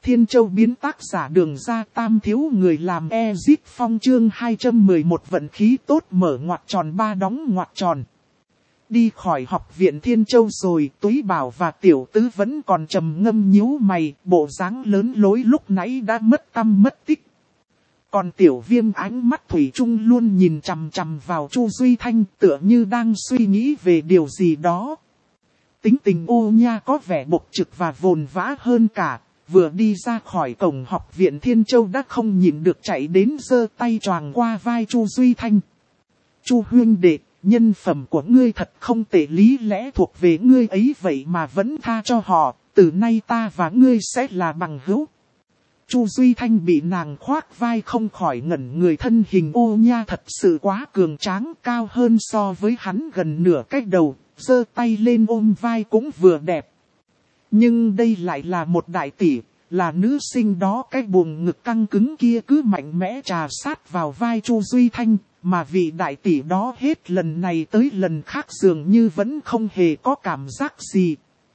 Thiên Châu biến tác giả Đường Ra Tam thiếu người làm Ezit Phong chương 211 vận khí tốt mở ngoặc tròn 3 đóng ngoặc tròn. Đi khỏi học viện Thiên Châu rồi, Túy Bảo và Tiểu Tứ vẫn còn trầm ngâm nhíu mày, bộ dáng lớn lối lúc nãy đã mất tăm mất tích. Còn Tiểu Viêm ánh mắt thủy chung luôn nhìn chằm chằm vào Chu Duy Thanh, tựa như đang suy nghĩ về điều gì đó. Tính tình ô nha có vẻ bộc trực và vồn vã hơn cả, vừa đi ra khỏi cổng học viện Thiên Châu đã không nhịn được chạy đến giơ tay choàng qua vai Chu Duy Thanh. Chu huynh đệ, nhân phẩm của ngươi thật không tệ, lý lẽ thuộc về ngươi ấy vậy mà vẫn tha cho họ, từ nay ta và ngươi sẽ là bằng hữu. Chu Duy Thanh bị nàng khoác vai không khỏi ngẩn người, thân hình ô nha thật sự quá cường tráng, cao hơn so với hắn gần nửa cái đầu, giơ tay lên ôm vai cũng vừa đẹp. Nhưng đây lại là một đại tỷ, là nữ sinh đó, cái buồng ngực căng cứng kia cứ mạnh mẽ trà sát vào vai Chu Duy Thanh, mà vị đại tỷ đó hết lần này tới lần khác dường như vẫn không hề có cảm giác gì.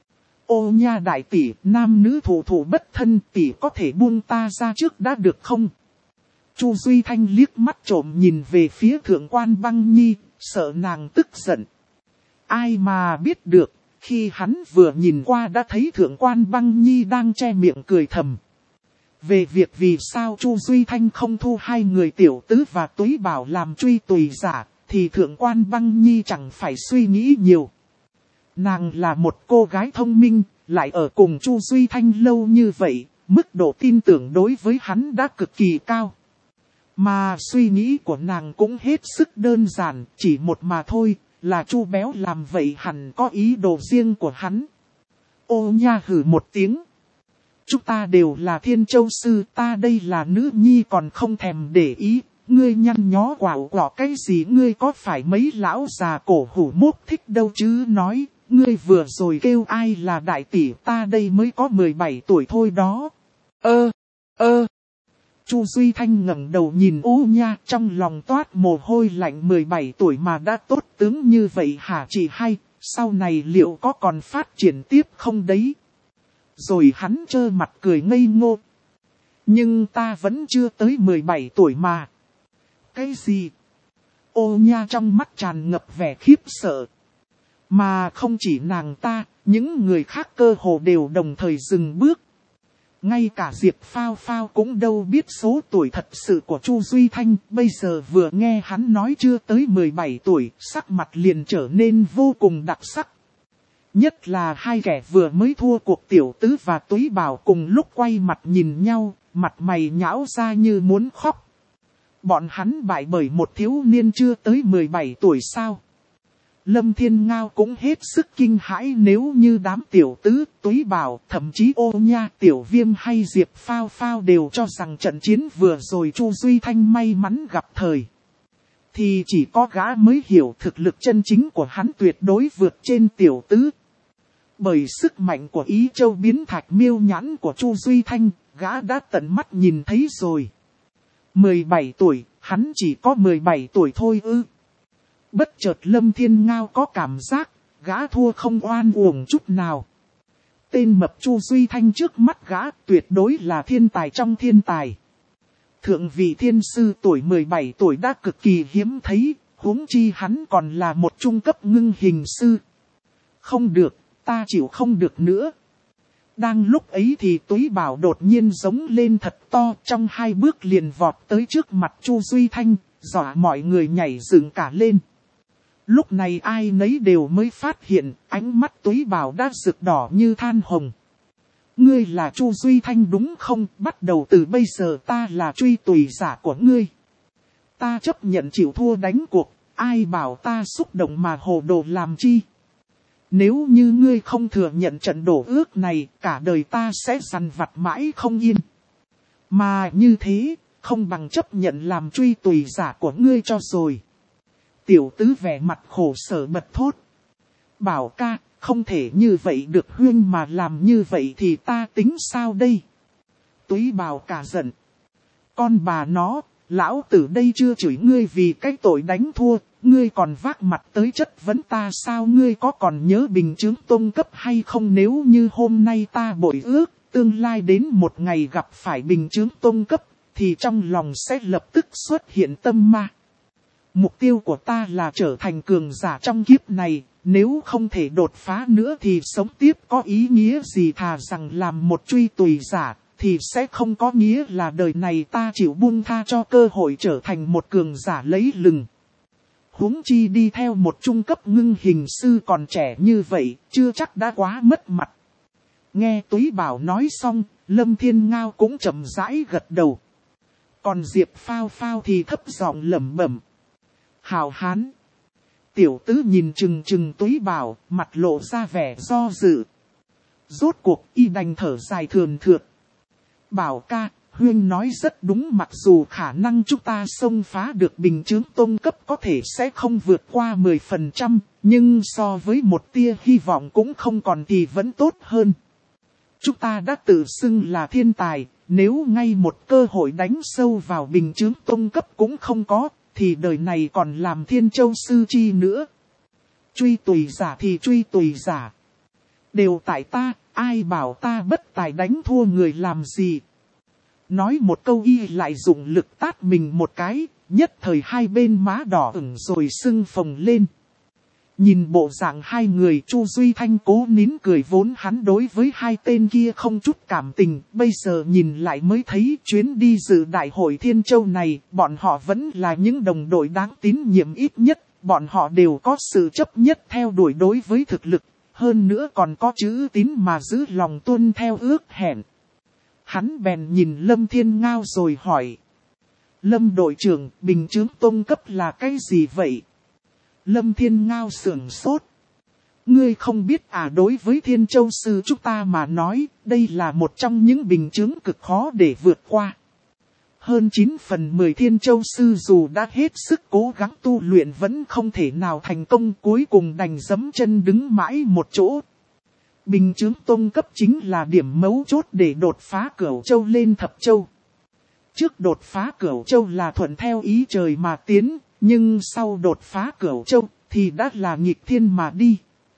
Ô nha đại tỷ, nam nữ thủ thủ bất thân, tỷ có thể buông ta ra trước đã được không? Chu Duy Thanh liếc mắt trộm nhìn về phía Thượng quan Băng Nhi, sợ nàng tức giận. Ai mà biết được, khi hắn vừa nhìn qua đã thấy Thượng quan Băng Nhi đang che miệng cười thầm. Về việc vì sao Chu Duy Thanh không thu hai người Tiểu Tứ và Túy Bảo làm truy tùy giả, thì Thượng quan Băng Nhi chẳng phải suy nghĩ nhiều. Nàng là một cô gái thông minh, lại ở cùng Chu Duy Thanh lâu như vậy, mức độ tin tưởng đối với hắn đã cực kỳ cao. Mà suy nghĩ của nàng cũng hết sức đơn giản, chỉ một mà thôi, là Chu Béo làm vậy hẳn có ý đồ riêng của hắn. Ô nha hử một tiếng. Chúng ta đều là Thiên Châu sư, ta đây là nữ nhi còn không thèm để ý, ngươi nhăn nhó quảo quọ cái gì, ngươi có phải mấy lão già cổ hủ mốt thích đâu chứ, nói, ngươi vừa rồi kêu ai là đại tỷ, ta đây mới có 17 tuổi thôi đó. Chu Duy Thanh ngẩng đầu nhìn ô nha, trong lòng toát mồ hôi lạnh, 17 tuổi mà đã tốt tướng như vậy hả chị hay, sau này liệu có còn phát triển tiếp không đấy? Rồi hắn trơ mặt cười ngây ngô. Nhưng ta vẫn chưa tới 17 tuổi mà. Cái gì? Ô nha trong mắt tràn ngập vẻ khiếp sợ. Mà không chỉ nàng ta, những người khác cơ hồ đều đồng thời dừng bước. Ngay cả Diệp Phao Phao cũng đâu biết số tuổi thật sự của Chu Duy Thanh, bây giờ vừa nghe hắn nói chưa tới 17 tuổi, sắc mặt liền trở nên vô cùng đặc sắc. Nhất là hai kẻ vừa mới thua cuộc Tiểu Tứ và Túy Bảo cùng lúc quay mặt nhìn nhau, mặt mày nhão ra như muốn khóc. Bọn hắn bại bởi một thiếu niên chưa tới 17 tuổi sao? Lâm Thiên Ngao cũng hết sức kinh hãi, nếu như đám Tiểu Tứ, Túy Bảo, thậm chí ô nha, Tiểu Viêm hay Diệp Phao Phao đều cho rằng trận chiến vừa rồi Chu Duy Thanh may mắn gặp thời. Thì chỉ có gã mới hiểu thực lực chân chính của hắn tuyệt đối vượt trên Tiểu Tứ. Bởi sức mạnh của Ý Châu biến thạch miêu nhãn của Chu Duy Thanh, gã đã tận mắt nhìn thấy rồi. 17 tuổi, hắn chỉ có 17 tuổi thôi ư. Bất chợt Lâm Thiên Ngao có cảm giác, gã thua không oan uổng chút nào. Tên mập Chu Duy Thanh trước mắt gã tuyệt đối là thiên tài trong thiên tài. Thượng vị thiên sư tuổi 17 tuổi đã cực kỳ hiếm thấy, huống chi hắn còn là một trung cấp ngưng hình sư. Không được, ta chịu không được nữa. Đang lúc ấy thì Túy Bảo đột nhiên giống lên thật to, trong 2 bước liền vọt tới trước mặt Chu Duy Thanh, dọa mọi người nhảy dựng cả lên. Lúc này ai nấy đều mới phát hiện, ánh mắt Túy Bảo đã rực đỏ như than hồng. Ngươi là Chu Duy Thanh đúng không? Bắt đầu từ bây giờ ta là truy tùy giả của ngươi. Ta chấp nhận chịu thua đánh cuộc, ai bảo ta xúc động mà hồ đồ làm chi? Nếu như ngươi không thừa nhận trận đổ ước này, cả đời ta sẽ dằn vặt mãi không yên. Mà như thế, không bằng chấp nhận làm truy tùy giả của ngươi cho rồi. Tiểu Tứ vẻ mặt khổ sở bật thốt. Bảo ca, không thể như vậy được huynh, mà làm như vậy thì ta tính sao đây? Túy Bảo cả giận. Con bà nó, lão tử đây chưa chửi ngươi vì cái tội đánh thua, ngươi còn vác mặt tới chất vấn ta sao? Ngươi có còn nhớ bình chứng tôn cấp hay không? Nếu như hôm nay ta bội ước, tương lai đến một ngày gặp phải bình chứng tông cấp, thì trong lòng sẽ lập tức xuất hiện tâm ma. Mục tiêu của ta là trở thành cường giả trong kiếp này, nếu không thể đột phá nữa thì sống tiếp có ý nghĩa gì, thà rằng làm một truy tùy giả, thì sẽ không có nghĩa là đời này ta chịu buông tha cho cơ hội trở thành một cường giả lấy lừng. Huống chi đi theo một trung cấp ngưng hình sư còn trẻ như vậy, chưa chắc đã quá mất mặt. Nghe Túy Bảo nói xong, Lâm Thiên Ngao cũng chậm rãi gật đầu. Còn Diệp Phao Phao thì thấp giọng lẩm bẩm. Hào hán. Tiểu tứ nhìn chừng Túy Bảo, mặt lộ ra vẻ do dự. Rốt cuộc y đành thở dài thườn thượt. Bảo ca, Huyên nói rất đúng, mặc dù khả năng chúng ta xông phá được bình chứng tông cấp có thể sẽ không vượt qua 10%, nhưng so với một tia hy vọng cũng không còn thì vẫn tốt hơn. Chúng ta đã tự xưng là thiên tài, nếu ngay một cơ hội đánh sâu vào bình chứng tông cấp cũng không có, thì đời này còn làm Thiên Châu sư chi nữa. Truy tùy giả thì truy tùy giả. Đều tại ta, ai bảo ta bất tài đánh thua người làm gì. Nói một câu y lại dụng lực tát mình một cái, nhất thời hai bên má đỏ ửng rồi sưng phồng lên. Nhìn bộ dạng hai người, Chu Duy Thanh cố nín cười, vốn hắn đối với hai tên kia không chút cảm tình, bây giờ nhìn lại mới thấy chuyến đi dự đại hội Thiên Châu này, bọn họ vẫn là những đồng đội đáng tín nhiệm, ít nhất, bọn họ đều có sự chấp nhất theo đuổi đối với thực lực, hơn nữa còn có chữ tín mà giữ lòng tuân theo ước hẹn. Hắn bèn nhìn Lâm Thiên Ngao rồi hỏi. Lâm đội trưởng, bình chứng tông cấp là cái gì vậy? Lâm Thiên Ngao sửng sốt. Ngươi không biết à, đối với Thiên Châu sư chúng ta mà nói, đây là một trong những bình chứng cực khó để vượt qua. Hơn 9/10 Thiên Châu sư dù đã hết sức cố gắng tu luyện vẫn không thể nào thành công, cuối cùng đành giẫm chân đứng mãi một chỗ. Bình chứng tông cấp chính là điểm mấu chốt để đột phá Cửu Châu lên Thập Châu. Trước đột phá Cửu Châu là thuận theo ý trời mà tiến, nhưng sau đột phá Cửu Châu thì đã là nghịch thiên mà đi.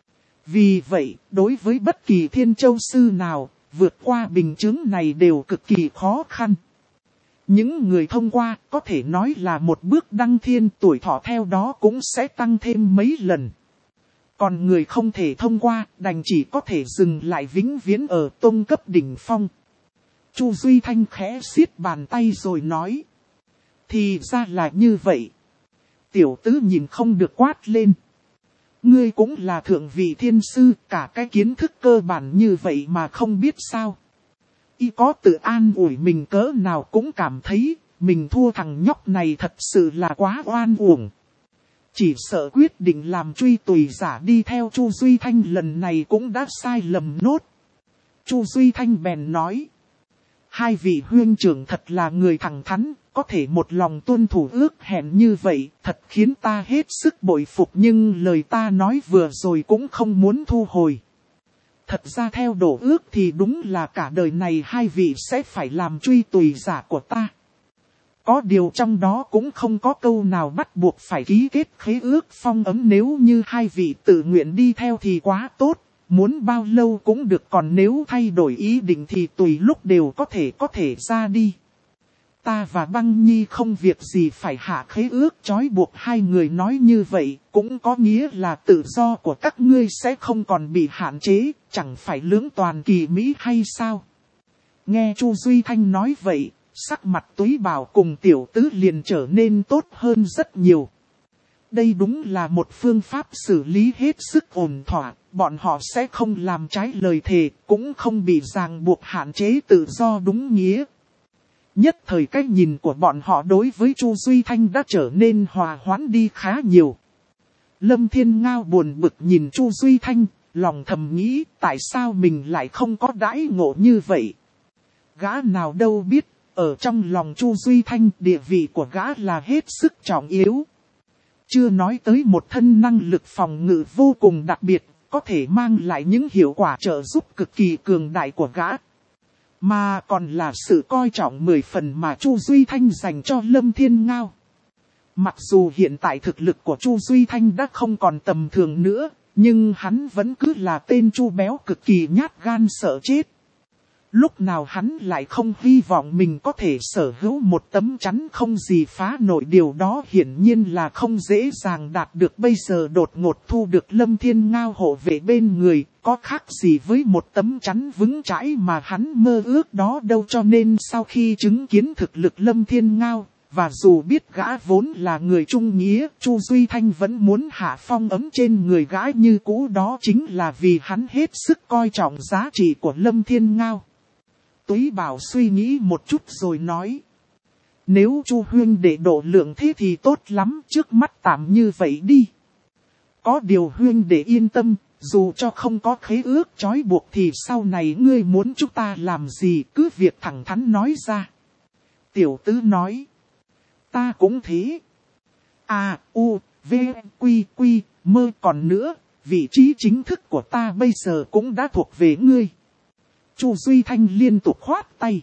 Vì vậy, đối với bất kỳ Thiên Châu sư nào, vượt qua bình chứng này đều cực kỳ khó khăn. Những người thông qua có thể nói là một bước đăng thiên, tuổi thọ theo đó cũng sẽ tăng thêm mấy lần. Còn người không thể thông qua, đành chỉ có thể dừng lại vĩnh viễn ở tông cấp đỉnh phong. Chu Duy Thanh khẽ siết bàn tay rồi nói. Thì ra là như vậy. Tiểu tứ nhìn không được quát lên. Ngươi cũng là thượng vị thiên sư, cả cái kiến thức cơ bản như vậy mà không biết sao. Y có tự an ủi mình cỡ nào cũng cảm thấy, mình thua thằng nhóc này thật sự là quá oan uổng. Chỉ sợ quyết định làm truy tùy giả đi theo Chu Duy Thanh lần này cũng đã sai lầm nốt. Chu Duy Thanh bèn nói. Hai vị huynh trưởng thật là người thẳng thắn, có thể một lòng tuân thủ ước hẹn như vậy, thật khiến ta hết sức bội phục, nhưng lời ta nói vừa rồi cũng không muốn thu hồi. Thật ra theo đổ ước thì đúng là cả đời này hai vị sẽ phải làm truy tùy giả của ta. Có điều trong đó cũng không có câu nào bắt buộc phải ký kết khế ước phong ấm, nếu như hai vị tự nguyện đi theo thì quá tốt, muốn bao lâu cũng được, còn nếu thay đổi ý định thì tùy lúc đều có thể ra đi. Ta và Băng Nhi không việc gì phải hạ khế ước trói buộc hai người, nói như vậy cũng có nghĩa là tự do của các ngươi sẽ không còn bị hạn chế, chẳng phải lưỡng toàn kỳ mỹ hay sao? Nghe Chu Duy Thanh nói vậy, sắc mặt Túy Bảo cùng tiểu tứ liền trở nên tốt hơn rất nhiều. Đây đúng là một phương pháp xử lý hết sức ổn thỏa, bọn họ sẽ không làm trái lời thề, cũng không bị ràng buộc hạn chế tự do đúng nghĩa. Nhất thời cách nhìn của bọn họ đối với Chu Duy Thanh đã trở nên hòa hoãn đi khá nhiều. Lâm Thiên Ngao buồn bực nhìn Chu Duy Thanh, lòng thầm nghĩ tại sao mình lại không có đãi ngộ như vậy. Gã nào đâu biết, ở trong lòng Chu Duy Thanh địa vị của gã là hết sức trọng yếu. Chưa nói tới một thân năng lực phòng ngự vô cùng đặc biệt, có thể mang lại những hiệu quả trợ giúp cực kỳ cường đại của gã. Mà còn là sự coi trọng 10 phần mà Chu Duy Thanh dành cho Lâm Thiên Ngao. Mặc dù hiện tại thực lực của Chu Duy Thanh đã không còn tầm thường nữa, nhưng hắn vẫn cứ là tên Chu béo cực kỳ nhát gan sợ chết. Lúc nào hắn lại không hy vọng mình có thể sở hữu một tấm chắn không gì phá nổi, điều đó hiển nhiên là không dễ dàng đạt được. Bây giờ đột ngột thu được Lâm Thiên Ngao hộ vệ bên người, có khác gì với một tấm chắn vững chãi mà hắn mơ ước đó đâu. Cho nên sau khi chứng kiến thực lực Lâm Thiên Ngao, và dù biết gã vốn là người trung nghĩa, Chu Duy Thanh vẫn muốn hạ phong ấm trên người gã như cũ, đó chính là vì hắn hết sức coi trọng giá trị của Lâm Thiên Ngao. Túy Bảo suy nghĩ một chút rồi nói. Nếu Chu huynh đệ độ lượng thế thì tốt lắm, trước mắt tạm như vậy đi. Có điều huynh đệ yên tâm, dù cho không có khế ước trói buộc thì sau này ngươi muốn chúng ta làm gì cứ việc thẳng thắn nói ra. Tiểu tứ nói. Ta cũng thế. A, U, V, Quy, Quy, Mơ, còn nữa, vị trí chính thức của ta bây giờ cũng đã thuộc về ngươi. Chu Duy Thanh liên tục khoát tay.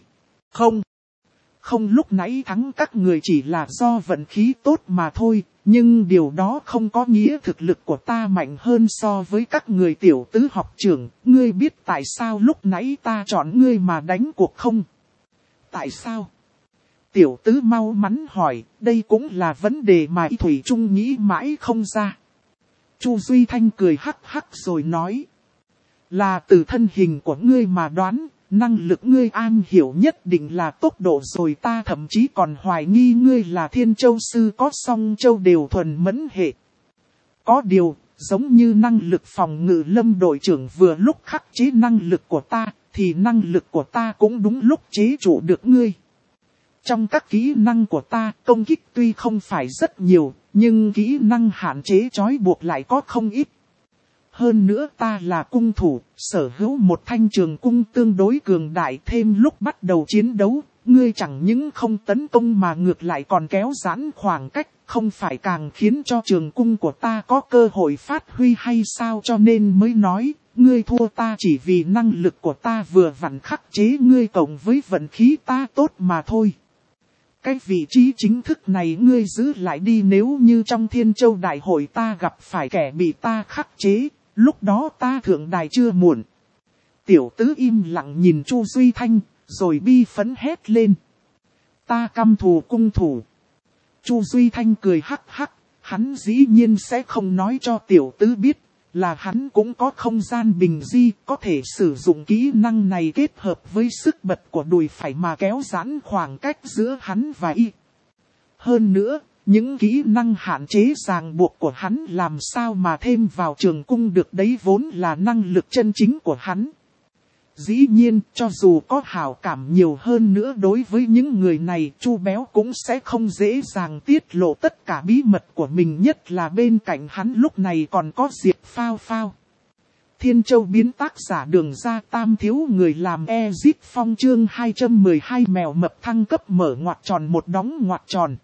Không, lúc nãy thắng các người chỉ là do vận khí tốt mà thôi, nhưng điều đó không có nghĩa thực lực của ta mạnh hơn so với các người. Tiểu tứ học trưởng, ngươi biết tại sao lúc nãy ta chọn ngươi mà đánh cuộc không? Tại sao? Tiểu tứ mau mắn hỏi, đây cũng là vấn đề mà Thủy Trung nghĩ mãi không ra. Chu Duy Thanh cười hắc hắc rồi nói. Là từ thân hình của ngươi mà đoán, năng lực ngươi am hiểu nhất định là tốc độ rồi, ta thậm chí còn hoài nghi ngươi là Thiên Châu Sư có song châu đều thuần mẫn hệ. Có điều, giống như năng lực phòng ngự Lâm đội trưởng vừa lúc khắc chế năng lực của ta, thì năng lực của ta cũng đúng lúc chế trụ được ngươi. Trong các kỹ năng của ta, công kích tuy không phải rất nhiều, nhưng kỹ năng hạn chế trói buộc lại có không ít. Hơn nữa ta là cung thủ, sở hữu một thanh trường cung tương đối cường đại, thêm lúc bắt đầu chiến đấu, ngươi chẳng những không tấn công mà ngược lại còn kéo giãn khoảng cách, không phải càng khiến cho trường cung của ta có cơ hội phát huy hay sao? Cho nên mới nói, ngươi thua ta chỉ vì năng lực của ta vừa vặn khắc chế ngươi cộng với vận khí ta tốt mà thôi. Cái vị trí chính thức này ngươi giữ lại đi, nếu như trong Thiên Châu Đại hội ta gặp phải kẻ bị ta khắc chế, lúc đó ta thượng đài chưa muộn. Tiểu tứ im lặng nhìn Chu Duy Thanh, rồi bi phấn hét lên. Ta căm thù cung thủ. Chu Duy Thanh cười hắc hắc, hắn dĩ nhiên sẽ không nói cho tiểu tứ biết, là hắn cũng có không gian bình di, có thể sử dụng kỹ năng này kết hợp với sức bật của đùi phải mà kéo giãn khoảng cách giữa hắn và y. Hơn nữa, những kỹ năng hạn chế ràng buộc của hắn làm sao mà thêm vào trường cung được, đấy vốn là năng lực chân chính của hắn. Dĩ nhiên, cho dù có hảo cảm nhiều hơn nữa đối với những người này, Chu Béo cũng sẽ không dễ dàng tiết lộ tất cả bí mật của mình, nhất là bên cạnh hắn lúc này còn có Diệp Phao Phao. Thiên Châu biến tác giả Đường Ra Tam thiếu người làm Ezit Phong chương 212 mèo mập thăng cấp mở ngoặc tròn một đóng ngoặc tròn.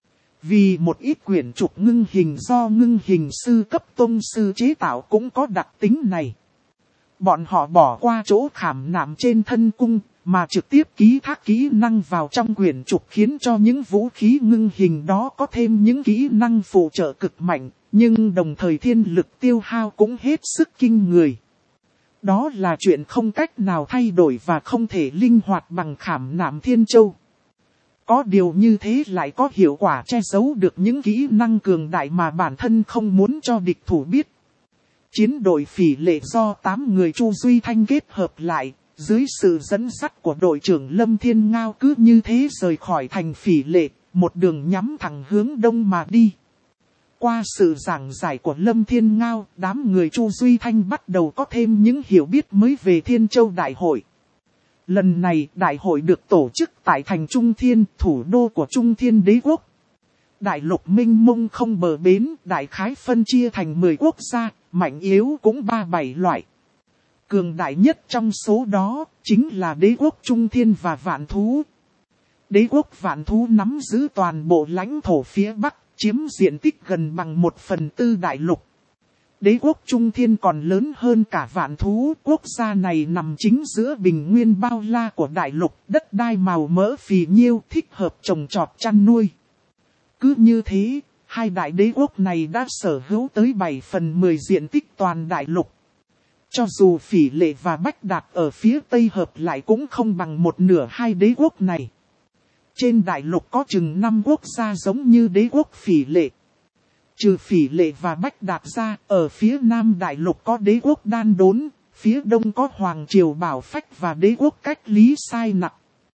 Vì một ít quyển trục ngưng hình do ngưng hình sư cấp tông sư chế tạo cũng có đặc tính này. Bọn họ bỏ qua chỗ khảm nạm trên thân cung, mà trực tiếp ký thác kỹ năng vào trong quyển trục, khiến cho những vũ khí ngưng hình đó có thêm những kỹ năng phụ trợ cực mạnh, nhưng đồng thời thiên lực tiêu hao cũng hết sức kinh người. Đó là chuyện không cách nào thay đổi và không thể linh hoạt bằng khảm nạm Thiên Châu. Có điều như thế lại có hiệu quả che giấu được những kỹ năng cường đại mà bản thân không muốn cho địch thủ biết. Chiến đội Phỉ Lệ do 8 người Chu Duy Thanh kết hợp lại, dưới sự dẫn dắt của đội trưởng Lâm Thiên Ngao cứ như thế rời khỏi thành Phỉ Lệ, một đường nhắm thẳng hướng đông mà đi. Qua sự giảng giải của Lâm Thiên Ngao, đám người Chu Duy Thanh bắt đầu có thêm những hiểu biết mới về Thiên Châu Đại hội. Lần này đại hội được tổ chức tại thành Trung Thiên, thủ đô của Trung Thiên Đế quốc. Đại lục mênh mông không bờ bến, đại khái phân chia thành 10 quốc gia, mạnh yếu cũng 3-7 loại. Cường đại nhất trong số đó, chính là đế quốc Trung Thiên và Vạn Thú. Đế quốc Vạn Thú nắm giữ toàn bộ lãnh thổ phía Bắc, chiếm diện tích gần bằng 1/4 đại lục. Đế quốc Trung Thiên còn lớn hơn cả Vạn Thú, quốc gia này nằm chính giữa bình nguyên bao la của đại lục, đất đai màu mỡ phì nhiêu, thích hợp trồng trọt chăn nuôi. Cứ như thế, hai đại đế quốc này đã sở hữu tới 7/10 diện tích toàn đại lục. Cho dù Phỉ Lệ và Bách Đạt ở phía Tây hợp lại cũng không bằng một nửa hai đế quốc này. Trên đại lục có chừng 5 quốc gia giống như đế quốc Phỉ Lệ. Trừ Phỉ Lệ và Bách Đạt ra, ở phía Nam đại lục có đế quốc Đan Đốn, phía Đông có Hoàng Triều Bảo Phách và đế quốc Cách Lý Sai Nặc.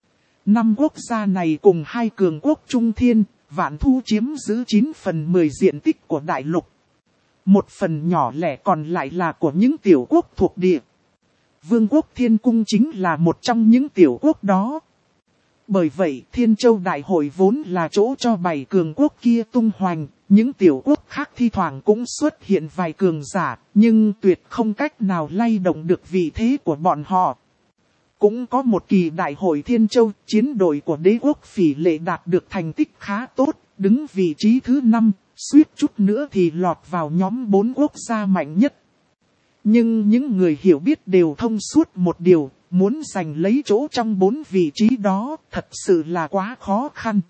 5 quốc gia này cùng hai cường quốc Trung Thiên, Vạn Thu chiếm giữ 9/10 diện tích của đại lục. Một phần nhỏ lẻ còn lại là của những tiểu quốc thuộc địa. Vương quốc Thiên Cung chính là một trong những tiểu quốc đó. Bởi vậy Thiên Châu Đại hội vốn là chỗ cho 7 cường quốc kia tung hoành. Những tiểu quốc khác thi thoảng cũng xuất hiện vài cường giả, nhưng tuyệt không cách nào lay động được vị thế của bọn họ. Cũng có một kỳ đại hội Thiên Châu, chiến đội của đế quốc Phỉ Lệ đạt được thành tích khá tốt, đứng vị trí thứ 5, suýt chút nữa thì lọt vào nhóm 4 quốc gia mạnh nhất. Nhưng những người hiểu biết đều thông suốt một điều, muốn giành lấy chỗ trong 4 vị trí đó thật sự là quá khó khăn.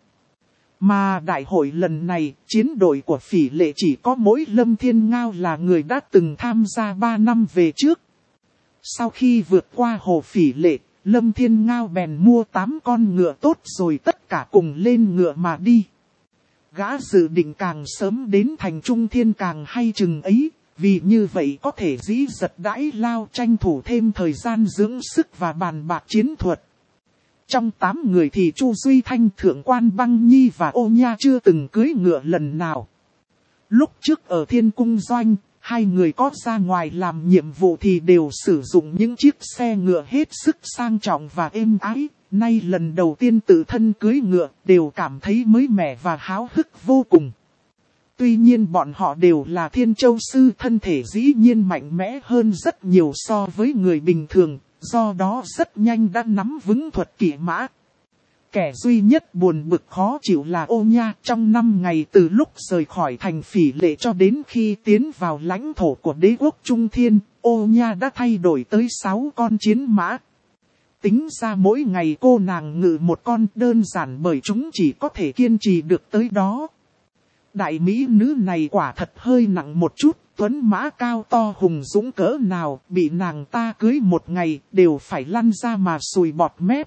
Mà đại hội lần này, chiến đội của Phỉ Lệ chỉ có mỗi Lâm Thiên Ngao là người đã từng tham gia 3 năm về trước. Sau khi vượt qua hồ Phỉ Lệ, Lâm Thiên Ngao bèn mua 8 con ngựa tốt rồi tất cả cùng lên ngựa mà đi. Gã dự định càng sớm đến thành Trung Thiên càng hay chừng ấy, vì như vậy có thể dĩ giật đãi lao tranh thủ thêm thời gian dưỡng sức và bàn bạc chiến thuật. Trong 8 người thì Chu Duy Thanh, Thượng quan Băng Nhi và Ô Nha chưa từng cưỡi ngựa lần nào. Lúc trước ở Thiên Cung Doanh, hai người có ra ngoài làm nhiệm vụ thì đều sử dụng những chiếc xe ngựa hết sức sang trọng và êm ái. Nay lần đầu tiên tự thân cưỡi ngựa đều cảm thấy mới mẻ và háo hức vô cùng. Tuy nhiên bọn họ đều là Thiên Châu sư, thân thể dĩ nhiên mạnh mẽ hơn rất nhiều so với người bình thường. Do đó rất nhanh đã nắm vững thuật kỵ mã. Kẻ duy nhất buồn bực khó chịu là Ô Nha. Trong 5 ngày từ lúc rời khỏi thành Phỉ Lệ cho đến khi tiến vào lãnh thổ của đế quốc Trung Thiên, Ô Nha đã thay đổi tới 6 con chiến mã. Tính ra mỗi ngày cô nàng ngự một con, đơn giản bởi chúng chỉ có thể kiên trì được tới đó. Đại mỹ nữ này quả thật hơi nặng một chút. Tuấn mã cao to hùng dũng cỡ nào, bị nàng ta cưới một ngày, đều phải lăn ra mà sùi bọt mép.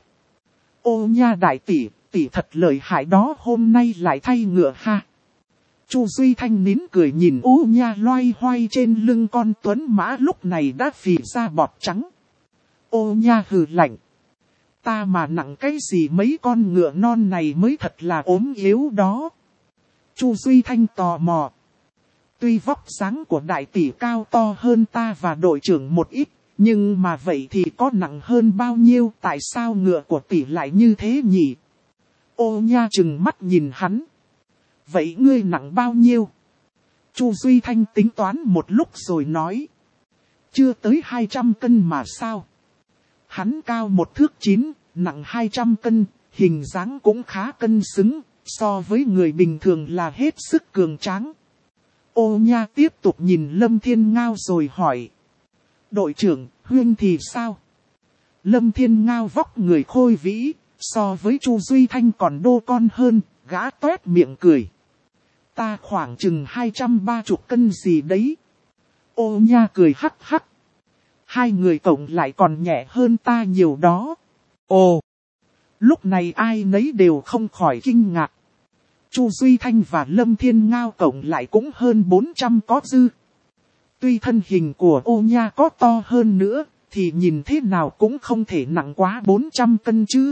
Ô Nha đại tỷ, tỷ thật lợi hại đó, hôm nay lại thay ngựa ha. Chu Duy Thanh nín cười nhìn Ô Nha loay hoay trên lưng con tuấn mã lúc này đã phì ra bọt trắng. Ô Nha hừ lạnh. Ta mà nặng cái gì, mấy con ngựa non này mới thật là ốm yếu đó. Chu Duy Thanh tò mò. Tuy vóc dáng của đại tỷ cao to hơn ta và đội trưởng một ít, nhưng mà vậy thì có nặng hơn bao nhiêu, tại sao ngựa của tỷ lại như thế nhỉ? Ô Nha trừng mắt nhìn hắn. Vậy ngươi nặng bao nhiêu? Chu Duy Thanh tính toán một lúc rồi nói. Chưa tới 200 cân mà sao? Hắn cao 1 thước 9, nặng 200 cân, hình dáng cũng khá cân xứng, so với người bình thường là hết sức cường tráng. Ô Nha tiếp tục nhìn Lâm Thiên Ngao rồi hỏi. Đội trưởng, huynh thì sao? Lâm Thiên Ngao vóc người khôi vĩ, so với Chu Duy Thanh còn đô con hơn, gã toét miệng cười. Ta khoảng chừng 230 cân gì đấy. Ô Nha cười hắc hắc. Hai người cộng lại còn nhẹ hơn ta nhiều đó. Ồ! Lúc này ai nấy đều không khỏi kinh ngạc. Chu Duy Thanh và Lâm Thiên Ngao cộng lại cũng hơn 400 có dư. Tuy thân hình của Ô Nha có to hơn nữa, thì nhìn thế nào cũng không thể nặng quá 400 cân chứ.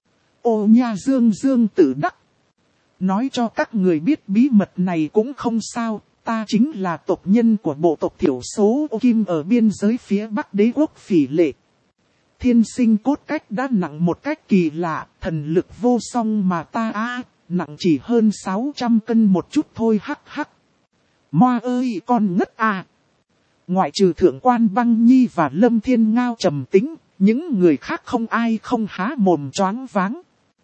Ô Nha dương dương tự đắc. Nói cho các người biết bí mật này cũng không sao, ta chính là tộc nhân của bộ tộc thiểu số Ô Kim ở biên giới phía Bắc đế quốc Phỉ Lệ. Thiên sinh cốt cách đã nặng một cách kỳ lạ, thần lực vô song mà ta nặng chỉ hơn 600 cân một chút thôi hắc hắc. Moa ơi con ngất à. Ngoại trừ Thượng quan Băng Nhi và Lâm Thiên Ngao trầm tĩnh, những người khác không ai không há mồm choáng váng.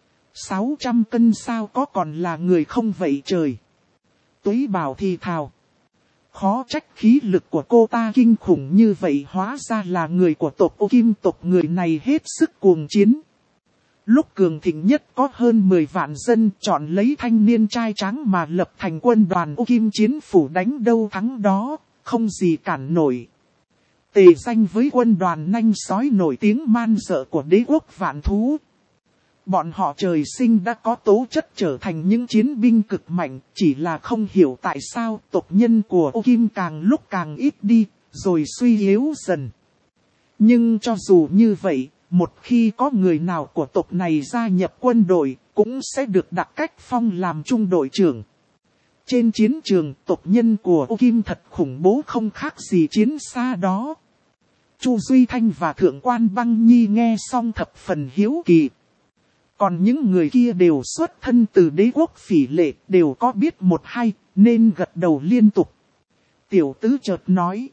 600 cân sao có còn là người không vậy trời. Túy Bảo thì thào. Khó trách khí lực của cô ta kinh khủng như vậy, hóa ra là người của tộc Ô Kim, tộc người này hết sức cuồng chiến. Lúc cường thịnh nhất có hơn 10 vạn dân, chọn lấy thanh niên trai tráng mà lập thành quân đoàn Ô Kim chiến phủ, đánh đâu thắng đó, không gì cản nổi. Tề danh với quân đoàn nanh sói nổi tiếng man dợ của đế quốc vạn thú. Bọn họ trời sinh đã có tố chất trở thành những chiến binh cực mạnh, chỉ là không hiểu tại sao tộc nhân của Ô Kim càng lúc càng ít đi, rồi suy yếu dần. Nhưng cho dù như vậy, một khi có người nào của tộc này gia nhập quân đội, cũng sẽ được đặt cách phong làm trung đội trưởng. Trên chiến trường, tộc nhân của Ô Kim thật khủng bố không khác gì chiến xa đó. Chu Duy Thanh và Thượng quan Băng Nhi nghe xong thập phần hiếu kỳ. Còn những người kia đều xuất thân từ đế quốc Phỉ Lệ, đều có biết một hai, nên gật đầu liên tục. Tiểu tứ chợt nói.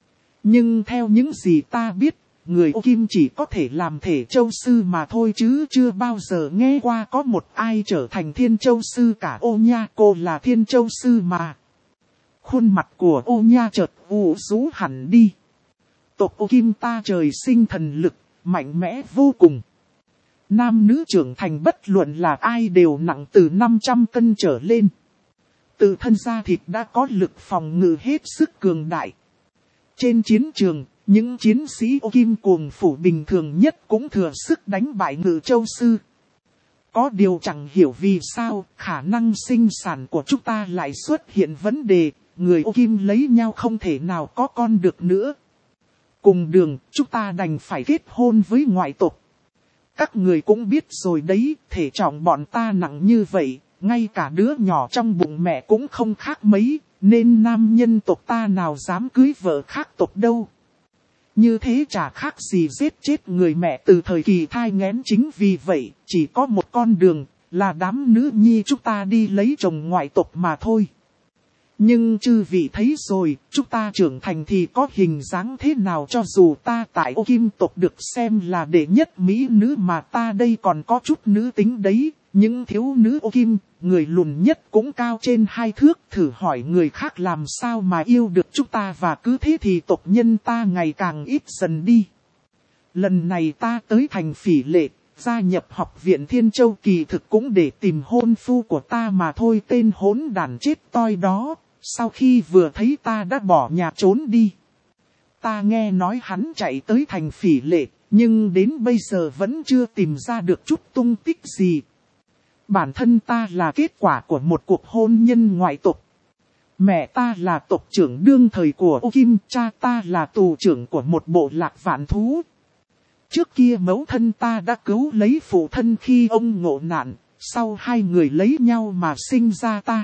Nhưng theo những gì ta biết, người Ô Kim chỉ có thể làm thể châu sư mà thôi chứ chưa bao giờ nghe qua có một ai trở thành thiên châu sư cả. Ô nha, cô là thiên châu sư mà. Khuôn mặt của Ô nha chợt u rũ hẳn đi. Tộc Ô Kim ta trời sinh thần lực, mạnh mẽ vô cùng. Nam nữ trưởng thành bất luận là ai đều nặng từ 500 cân trở lên. Từ thân da thịt đã có lực phòng ngự hết sức cường đại. Trên chiến trường, những chiến sĩ Ô Kim cuồng phủ bình thường nhất cũng thừa sức đánh bại Ngự Châu Sư. Có điều chẳng hiểu vì sao khả năng sinh sản của chúng ta lại xuất hiện vấn đề, người Ô Kim lấy nhau không thể nào có con được nữa. Cùng đường, chúng ta đành phải kết hôn với ngoại tộc. Các người cũng biết rồi đấy, thể trọng bọn ta nặng như vậy, ngay cả đứa nhỏ trong bụng mẹ cũng không khác mấy, nên nam nhân tộc ta nào dám cưới vợ khác tộc đâu. Như thế chả khác gì giết chết người mẹ từ thời kỳ thai nghén. Chính vì vậy, chỉ có một con đường, là đám nữ nhi chúng ta đi lấy chồng ngoại tộc mà thôi. Nhưng chư vị thấy rồi, chúng ta trưởng thành thì có hình dáng thế nào, cho dù ta tại Ô Kim tộc được xem là đệ nhất mỹ nữ mà ta đây còn có chút nữ tính đấy. Những thiếu nữ Ô Kim, người lùn nhất cũng cao trên 2 thước, thử hỏi người khác làm sao mà yêu được chúng ta, và cứ thế thì tộc nhân ta ngày càng ít dần đi. Lần này ta tới thành Phỉ Lệ, gia nhập học viện Thiên Châu kỳ thực cũng để tìm hôn phu của ta mà thôi. Tên hỗn đản chết toi đó, sau khi vừa thấy ta đã bỏ nhà trốn đi. Ta nghe nói hắn chạy tới thành Phỉ Lệ, nhưng đến bây giờ vẫn chưa tìm ra được chút tung tích gì. Bản thân ta là kết quả của một cuộc hôn nhân ngoại tộc. Mẹ ta là tộc trưởng đương thời của Ô Kim, cha ta là tù trưởng của một bộ lạc vạn thú. Trước kia mẫu thân ta đã cứu lấy phụ thân khi ông ngộ nạn, sau hai người lấy nhau mà sinh ra ta.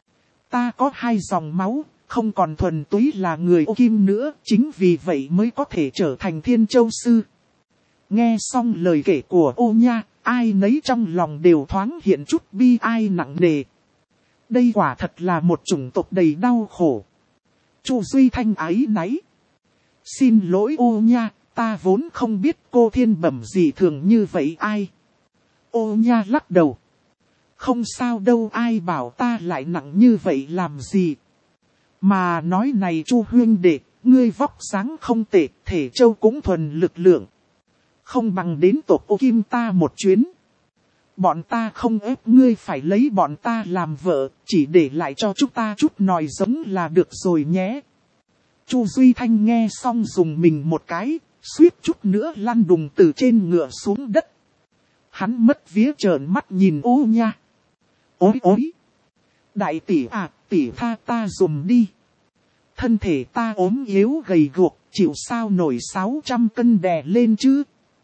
Ta có 2 dòng máu, không còn thuần túy là người Ô Kim nữa, chính vì vậy mới có thể trở thành Thiên Châu Sư. Nghe xong lời kể của Ô Nha, ai nấy trong lòng đều thoáng hiện chút bi ai nặng nề. Đây quả thật là một chủng tộc đầy đau khổ. Chu Duy Thanh áy náy. Xin lỗi Ô Nha, ta vốn không biết cô thiên bẩm gì thường như vậy ai. Ô Nha lắc đầu. Không sao đâu, ai bảo ta lại nặng như vậy làm gì. Mà nói này Chu huynh đệ, ngươi vóc dáng không tệ, thể châu cũng thuần lực lượng. Không bằng đến tộc Ô Kim ta một chuyến. Bọn ta không ép ngươi phải lấy bọn ta làm vợ, chỉ để lại cho chúng ta chút nòi giống là được rồi nhé. Chu Duy Thanh nghe xong dùng mình một cái, suýt chút nữa lăn đùng từ trên ngựa xuống đất. Hắn mất vía trợn mắt nhìn Ô Nha. Ôi ôi! Đại tỷ à, tỷ tha ta dùm đi. Thân thể ta ốm yếu gầy guộc, chịu sao nổi 600 cân đè lên chứ.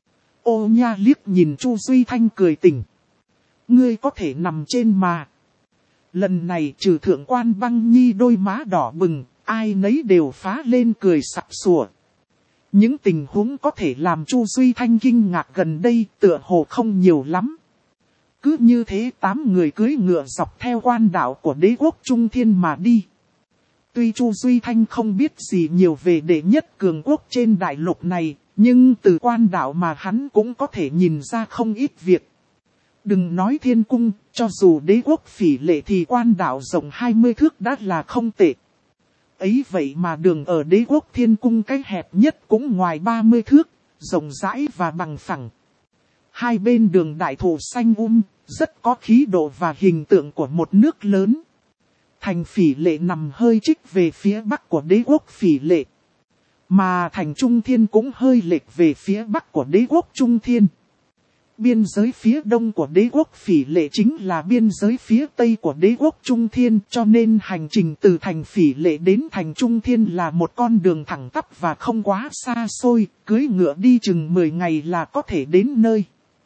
Ô Nha liếc nhìn Chu Duy Thanh cười tỉnh. Ngươi có thể nằm trên mà. Lần này trừ Thượng quan Băng Nhi đôi má đỏ bừng, ai nấy đều phá lên cười sặc sủa. Những tình huống có thể làm Chu Duy Thanh kinh ngạc gần đây tựa hồ không nhiều lắm. Cứ như thế 8 người cưỡi ngựa dọc theo quan đạo của đế quốc Trung Thiên mà đi. Tuy Chu Duy Thanh không biết gì nhiều về đệ nhất cường quốc trên đại lục này, nhưng từ quan đạo mà hắn cũng có thể nhìn ra không ít việc. Đừng nói thiên cung, cho dù đế quốc Phỉ Lệ thì quan đạo rộng 20 thước đã là không tệ. Ấy vậy mà đường ở đế quốc thiên cung cái hẹp nhất cũng ngoài 30 thước, rộng rãi và bằng phẳng. Hai bên đường đại thụ xanh rất có khí độ và hình tượng của một nước lớn. Thành Phỉ Lệ nằm hơi trích về phía bắc của đế quốc Phỉ Lệ. Mà thành Trung Thiên cũng hơi lệch về phía bắc của đế quốc Trung Thiên. Biên giới phía đông của đế quốc Phỉ Lệ chính là biên giới phía tây của đế quốc Trung Thiên, cho nên hành trình từ thành Phỉ Lệ đến thành Trung Thiên là một con đường thẳng tắp và không quá xa xôi, cưỡi ngựa đi chừng 10 ngày là có thể đến nơi.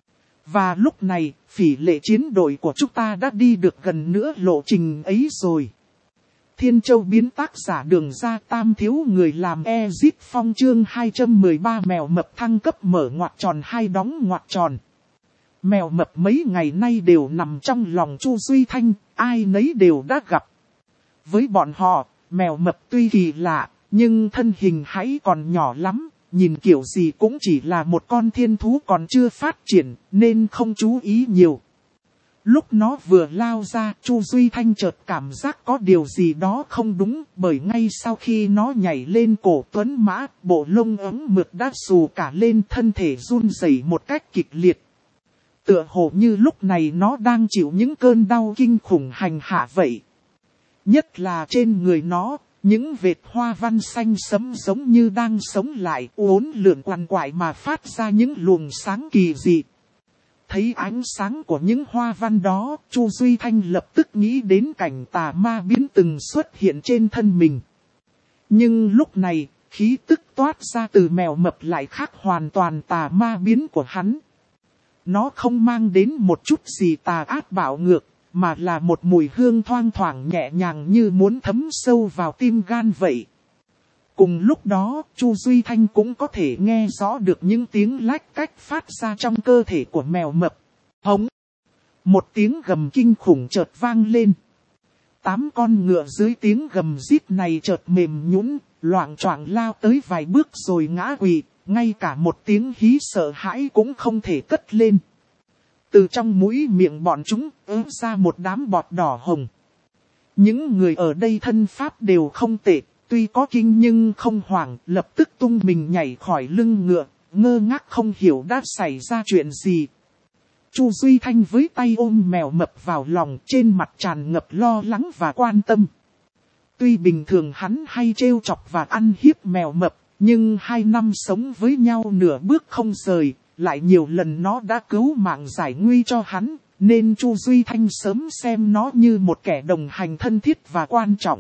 Và lúc này, Phỉ Lệ chiến đội của chúng ta đã đi được gần nửa lộ trình ấy rồi. Thiên Châu biến tác giả Đường Ra Tam thiếu người làm Ezit Phong chương 213 mèo mập thăng cấp mở ngoặc tròn hai đóng ngoặc tròn. Mèo mập mấy ngày nay đều nằm trong lòng Chu Duy Thanh, ai nấy đều đã gặp. Với bọn họ, mèo mập tuy kỳ lạ, nhưng thân hình hãy còn nhỏ lắm, nhìn kiểu gì cũng chỉ là một con thiên thú còn chưa phát triển, nên không chú ý nhiều. Lúc nó vừa lao ra, Chu Duy Thanh chợt cảm giác có điều gì đó không đúng, bởi ngay sau khi nó nhảy lên cổ tuấn mã, bộ lông ấm mượt đã xù cả lên, thân thể run rẩy một cách kịch liệt. Tựa hồ như lúc này nó đang chịu những cơn đau kinh khủng hành hạ vậy. Nhất là trên người nó, những vệt hoa văn xanh sẫm giống như đang sống lại, uốn lượn quằn quại mà phát ra những luồng sáng kỳ dị. Thấy ánh sáng của những hoa văn đó, Chu Duy Thanh lập tức nghĩ đến cảnh tà ma biến từng xuất hiện trên thân mình. Nhưng lúc này, khí tức toát ra từ mèo mập lại khác hoàn toàn tà ma biến của hắn. Nó không mang đến một chút gì tà ác bạo ngược, mà là một mùi hương thoang thoảng nhẹ nhàng như muốn thấm sâu vào tim gan vậy. Cùng lúc đó, Chu Duy Thanh cũng có thể nghe rõ được những tiếng lách cách phát ra trong cơ thể của mèo mập. Hống! Một tiếng gầm kinh khủng chợt vang lên. 8 con ngựa dưới tiếng gầm rít này chợt mềm nhũn, loạng choạng lao tới vài bước rồi ngã quỵ, ngay cả một tiếng hí sợ hãi cũng không thể cất lên. Từ trong mũi miệng bọn chúng ứa ra một đám bọt đỏ hồng. Những người ở đây thân pháp đều không tệ. Tuy có kinh nhưng không hoảng, lập tức tung mình nhảy khỏi lưng ngựa, ngơ ngác không hiểu đã xảy ra chuyện gì. Chu Duy Thanh với tay ôm mèo mập vào lòng, trên mặt tràn ngập lo lắng và quan tâm. Tuy bình thường hắn hay trêu chọc và ăn hiếp mèo mập, nhưng 2 năm sống với nhau nửa bước không rời, lại nhiều lần nó đã cứu mạng giải nguy cho hắn, nên Chu Duy Thanh sớm xem nó như một kẻ đồng hành thân thiết và quan trọng.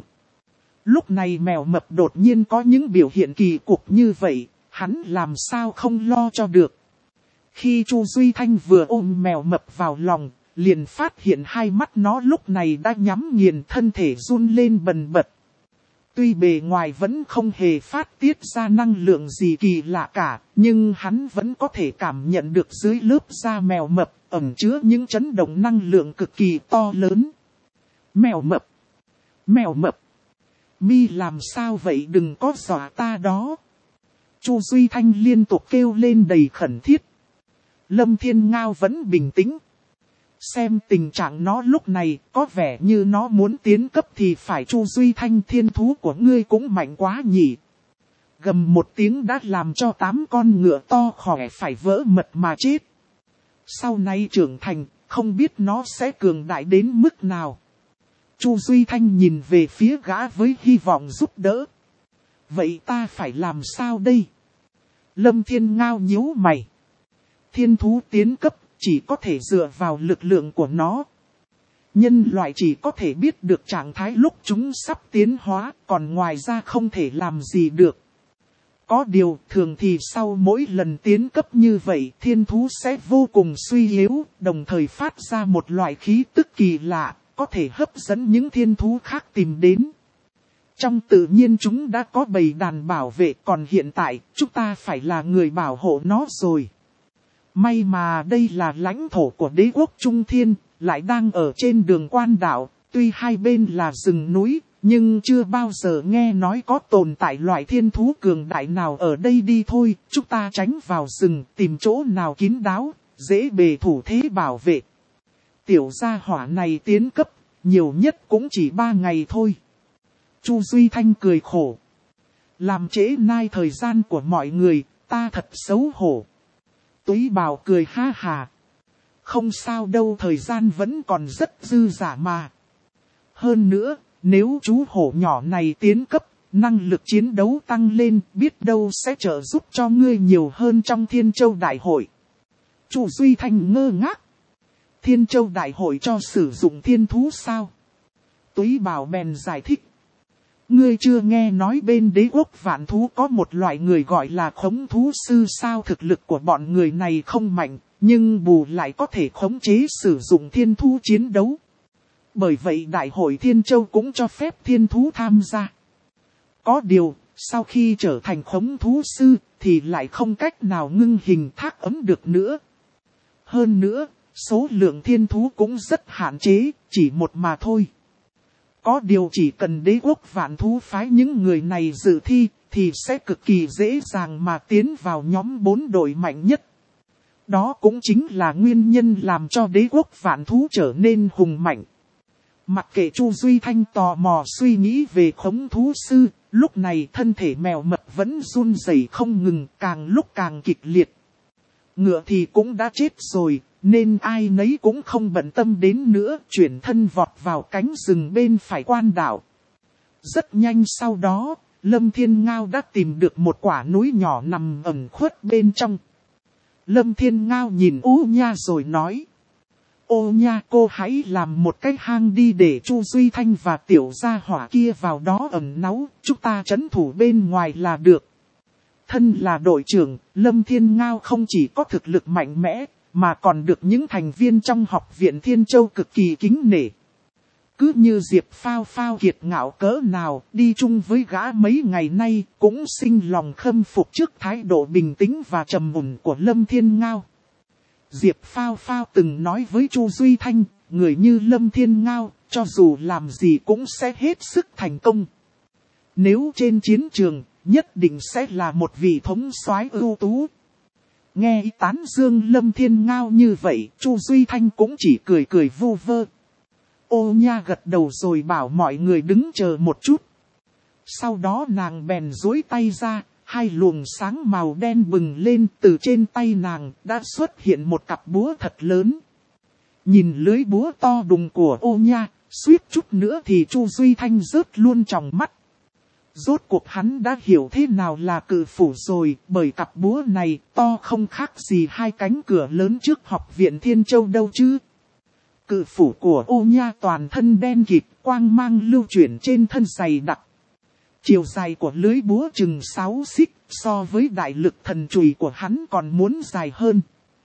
Lúc này mèo mập đột nhiên có những biểu hiện kỳ cục như vậy, hắn làm sao không lo cho được. Khi Chu Duy Thanh vừa ôm mèo mập vào lòng, liền phát hiện hai mắt nó lúc này đã nhắm nghiền, thân thể run lên bần bật. Tuy bề ngoài vẫn không hề phát tiết ra năng lượng gì kỳ lạ cả, nhưng hắn vẫn có thể cảm nhận được dưới lớp da mèo mập ẩn chứa những chấn động năng lượng cực kỳ to lớn. Mèo mập! Mèo mập! Mi làm sao vậy, đừng có dọa ta đó. Chu Duy Thanh liên tục kêu lên đầy khẩn thiết. Lâm Thiên Ngao vẫn bình tĩnh. Xem tình trạng nó lúc này, có vẻ như nó muốn tiến cấp thì phải. Chu Duy Thanh, thiên thú của ngươi cũng mạnh quá nhỉ. Gầm một tiếng đã làm cho 8 con ngựa to khỏe phải vỡ mật mà chết. Sau này trưởng thành, không biết nó sẽ cường đại đến mức nào. Chu Duy Thanh nhìn về phía gã với hy vọng giúp đỡ. Vậy ta phải làm sao đây? Lâm Thiên Ngao nhíu mày. Thiên thú tiến cấp chỉ có thể dựa vào lực lượng của nó. Nhân loại chỉ có thể biết được trạng thái lúc chúng sắp tiến hóa, còn ngoài ra không thể làm gì được. Có điều, thường thì sau mỗi lần tiến cấp như vậy, thiên thú sẽ vô cùng suy yếu, đồng thời phát ra một loại khí tức kỳ lạ, có thể hấp dẫn những thiên thú khác tìm đến. Trong tự nhiên chúng đã có bầy đàn bảo vệ, còn hiện tại, chúng ta phải là người bảo hộ nó rồi. May mà đây là lãnh thổ của đế quốc Trung Thiên, lại đang ở trên đường quan đảo, tuy hai bên là rừng núi, nhưng chưa bao giờ nghe nói có tồn tại loại thiên thú cường đại nào ở đây. Đi thôi, chúng ta tránh vào rừng, tìm chỗ nào kín đáo, dễ bề thủ thế bảo vệ. Tiểu gia hỏa này tiến cấp, nhiều nhất cũng chỉ 3 ngày thôi. Chu Duy Thanh cười khổ. Làm trễ nai thời gian của mọi người, ta thật xấu hổ. Túy Bào cười ha hà. Không sao đâu, thời gian vẫn còn rất dư dả mà. Hơn nữa, nếu chú hổ nhỏ này tiến cấp, năng lực chiến đấu tăng lên, biết đâu sẽ trợ giúp cho ngươi nhiều hơn trong Thiên Châu Đại hội. Chu Duy Thanh ngơ ngác. Thiên Châu Đại hội cho sử dụng thiên thú sao? Túy Bảo bèn giải thích. Ngươi chưa nghe nói bên Đế quốc Vạn Thú có một loại người gọi là khống thú sư sao? Thực lực của bọn người này không mạnh, nhưng bù lại có thể khống chế sử dụng thiên thú chiến đấu. Bởi vậy Đại hội Thiên Châu cũng cho phép thiên thú tham gia. Có điều, sau khi trở thành khống thú sư, thì lại không cách nào ngưng hình thác ấm được nữa. Hơn nữa, số lượng thiên thú cũng rất hạn chế, chỉ một mà thôi. Có điều chỉ cần Đế quốc Vạn Thú phái những người này dự thi, thì sẽ cực kỳ dễ dàng mà tiến vào nhóm 4 đội mạnh nhất. Đó cũng chính là nguyên nhân làm cho Đế quốc Vạn Thú trở nên hùng mạnh. Mặc kệ Chu Duy Thanh tò mò suy nghĩ về khống thú sư, lúc này thân thể mèo mập vẫn run rẩy không ngừng, càng lúc càng kịch liệt. Ngựa thì cũng đã chết rồi, nên ai nấy cũng không bận tâm đến nữa, chuyển thân vọt vào cánh rừng bên phải quan đảo. Rất nhanh sau đó, Lâm Thiên Ngao đã tìm được một quả núi nhỏ nằm ẩn khuất bên trong. Lâm Thiên Ngao nhìn Ô Nha rồi nói. Ô Nha, cô hãy làm một cái hang đi để Chu Duy Thanh và tiểu gia hỏa kia vào đó ẩn náu, chúng ta trấn thủ bên ngoài là được. Thân là đội trưởng, Lâm Thiên Ngao không chỉ có thực lực mạnh mẽ, mà còn được những thành viên trong học viện Thiên Châu cực kỳ kính nể. Cứ như Diệp Phao Phao kiệt ngạo cỡ nào, đi chung với gã mấy ngày nay, cũng sinh lòng khâm phục trước thái độ bình tĩnh và trầm ổn của Lâm Thiên Ngao. Diệp Phao Phao từng nói với Chu Duy Thanh, người như Lâm Thiên Ngao, cho dù làm gì cũng sẽ hết sức thành công. Nếu trên chiến trường, nhất định sẽ là một vị thống soái ưu tú. Nghe ý tán dương Lâm Thiên Ngao như vậy, Chu Duy Thanh cũng chỉ cười cười vu vơ. Ô Nha gật đầu rồi bảo mọi người đứng chờ một chút. Sau đó nàng bèn duỗi tay ra, hai luồng sáng màu đen bừng lên, từ trên tay nàng đã xuất hiện một cặp búa thật lớn. Nhìn lưới búa to đùng của Ô Nha, suýt chút nữa thì Chu Duy Thanh rớt luôn tròng mắt. Rốt cuộc hắn đã hiểu thế nào là cự phủ rồi, bởi cặp búa này to không khác gì hai cánh cửa lớn trước học viện Thiên Châu đâu chứ. Cự phủ của Ô Nha toàn thân đen kịt, quang mang lưu chuyển trên thân dày đặc. Chiều dài của lưới búa chừng 6 xích, so với đại lực thần chùy của hắn còn muốn dài hơn.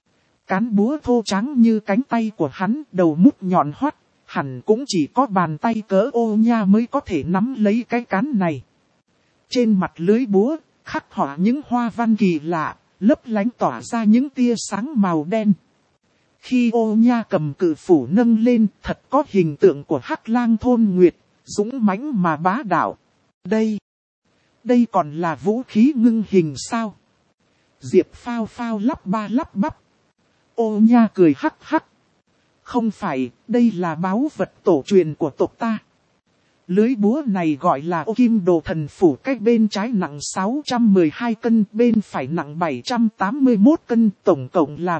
Cán búa thô trắng như cánh tay của hắn, đầu mút nhọn hoắt, hẳn cũng chỉ có bàn tay cỡ Ô Nha mới có thể nắm lấy cái cán này. Trên mặt lưới búa, khắc họa những hoa văn kỳ lạ, lấp lánh tỏa ra những tia sáng màu đen. Khi Ô Nha cầm cự phủ nâng lên, thật có hình tượng của Hắc Lang Thôn Nguyệt, dũng mãnh mà bá đạo. Đây còn là vũ khí ngưng hình sao? Diệp Phao Phao lắp ba lắp bắp. Ô Nha cười hắc hắc. Không phải, đây là báu vật tổ truyền của tộc ta. Lưới búa này gọi là ô kim đồ thần phủ, cách bên trái nặng 612 cân, bên phải nặng 781 cân, tổng cộng là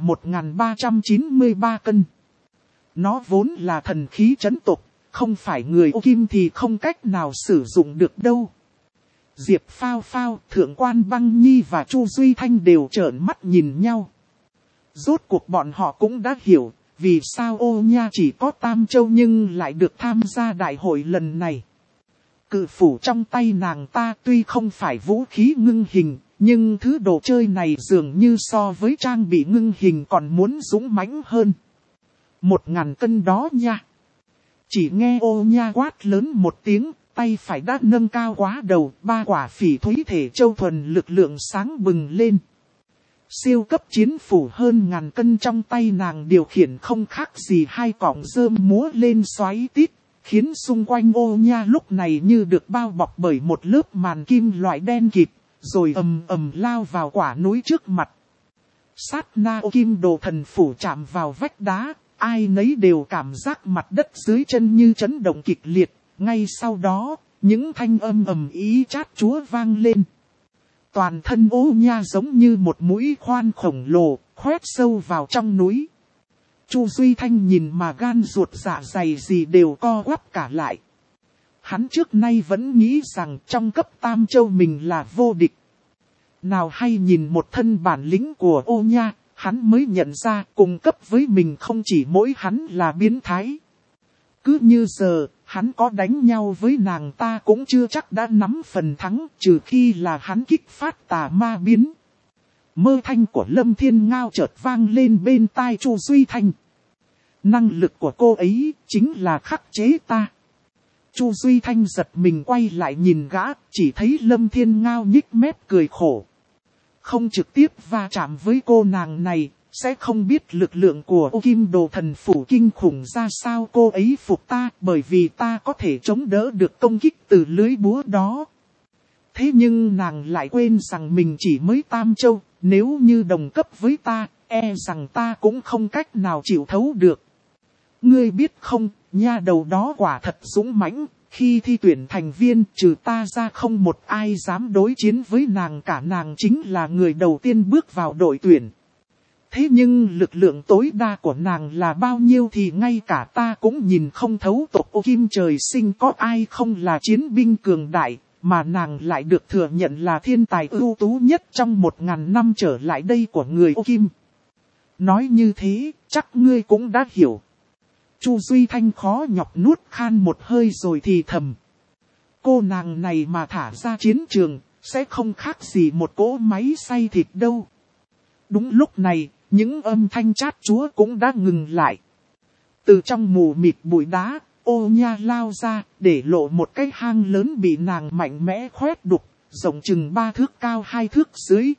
1393 cân. Nó vốn là thần khí trấn tộc, không phải người ô kim thì không cách nào sử dụng được đâu. Diệp Phao Phao, Thượng quan Băng Nhi và Chu Duy Thanh đều trợn mắt nhìn nhau. Rốt cuộc bọn họ cũng đã hiểu, vì sao Ô Nha chỉ có Tam Châu nhưng lại được tham gia đại hội lần này. Cự phủ trong tay nàng ta tuy không phải vũ khí ngưng hình, nhưng thứ đồ chơi này dường như so với trang bị ngưng hình còn muốn dũng mãnh hơn. 1000 cân đó nha. Chỉ nghe Ô Nha quát lớn một tiếng, tay phải đã nâng cao quá đầu, 3 quả phỉ thúy thể châu thuần lực lượng sáng bừng lên. Siêu cấp chiến phủ hơn 1000 cân trong tay nàng điều khiển không khác gì hai cọng rơm múa lên xoáy tít, khiến xung quanh Ô Nha lúc này như được bao bọc bởi một lớp màn kim loại đen kịt, rồi ầm ầm lao vào quả núi trước mặt. Sát na ô kim đồ thần phủ chạm vào vách đá, ai nấy đều cảm giác mặt đất dưới chân như chấn động kịch liệt, ngay sau đó, những thanh âm ầm ý chát chúa vang lên. Toàn thân Ô Nha giống như một mũi khoan khổng lồ, khoét sâu vào trong núi. Chu Duy Thanh nhìn mà gan ruột dạ dày gì đều co quắp cả lại. Hắn trước nay vẫn nghĩ rằng trong cấp Tam Châu mình là vô địch. Nào hay nhìn một thân bản lĩnh của Ô Nha, hắn mới nhận ra cùng cấp với mình không chỉ mỗi hắn là biến thái. Cứ như giờ, hắn có đánh nhau với nàng ta cũng chưa chắc đã nắm phần thắng, trừ khi là hắn kích phát tà ma biến. Mơ thanh của Lâm Thiên Ngao chợt vang lên bên tai Chu Duy Thanh. Năng lực của cô ấy chính là khắc chế ta. Chu Duy Thanh giật mình quay lại nhìn gã, chỉ thấy Lâm Thiên Ngao nhích mép cười khổ. Không trực tiếp va chạm với cô nàng này, sẽ không biết lực lượng của Ô Kim Đồ Thần Phủ kinh khủng ra sao. Cô ấy phục ta bởi vì ta có thể chống đỡ được công kích từ lưới búa đó. Thế nhưng nàng lại quên rằng mình chỉ mới Tam Châu, nếu như đồng cấp với ta, e rằng ta cũng không cách nào chịu thấu được. Ngươi biết không, nha đầu đó quả thật dũng mãnh, khi thi tuyển thành viên trừ ta ra không một ai dám đối chiến với nàng cả, nàng chính là người đầu tiên bước vào đội tuyển. Thế nhưng lực lượng tối đa của nàng là bao nhiêu thì ngay cả ta cũng nhìn không thấu. Tộc Ô Kim trời sinh có ai không là chiến binh cường đại, mà nàng lại được thừa nhận là thiên tài ưu tú nhất trong 1000 năm trở lại đây của người Ô Kim. Nói như thế, chắc ngươi cũng đã hiểu. Chu Duy Thanh khó nhọc nuốt khan một hơi rồi thì thầm. Cô nàng này mà thả ra chiến trường, sẽ không khác gì một cỗ máy xay thịt đâu. Đúng lúc này, những âm thanh chát chúa cũng đã ngừng lại. Từ trong mù mịt bụi đá, Ô Nha lao ra, để lộ một cái hang lớn bị nàng mạnh mẽ khoét đục, rộng chừng 3 thước cao 2 thước dưới.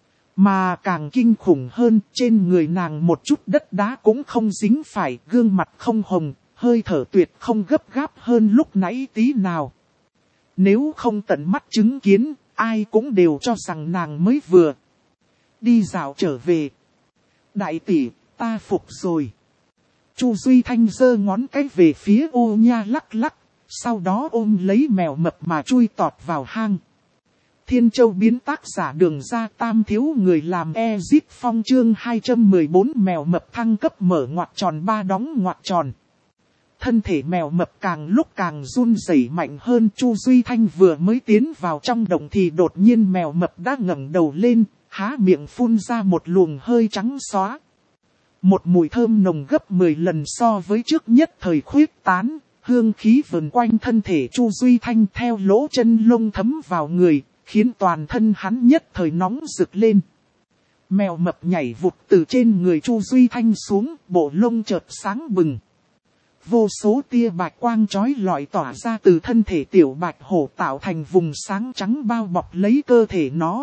Mà càng kinh khủng hơn, trên người nàng một chút đất đá cũng không dính phải, gương mặt không hồng, hơi thở tuyệt không gấp gáp hơn lúc nãy tí nào. Nếu không tận mắt chứng kiến, ai cũng đều cho rằng nàng mới vừa đi dạo trở về. Đại tỷ, ta phục rồi. Chu Duy Thanh giơ ngón cái về phía Ô Nha lắc lắc, sau đó ôm lấy mèo mập mà chui tọt vào hang. Thiên Châu biến tác giả Đường Ra Tam thiếu người làm Ezip Phong chương 214 mèo mập thăng cấp mở ngoặc tròn 3 đóng ngoặc tròn. Thân thể mèo mập càng lúc càng run rẩy mạnh hơn. Chu Duy Thanh vừa mới tiến vào trong động thì đột nhiên mèo mập đã ngẩng đầu lên, há miệng phun ra một luồng hơi trắng xóa. Một mùi thơm nồng gấp 10 lần so với trước nhất thời khuyết tán, hương khí vần quanh thân thể Chu Duy Thanh theo lỗ chân lông thấm vào người, khiến toàn thân hắn nhất thời nóng rực lên. Mèo mập nhảy vụt từ trên người Chu Duy Thanh xuống, bộ lông chợt sáng bừng. Vô số tia bạch quang chói lọi tỏa ra từ thân thể tiểu bạch hổ tạo thành vùng sáng trắng bao bọc lấy cơ thể nó.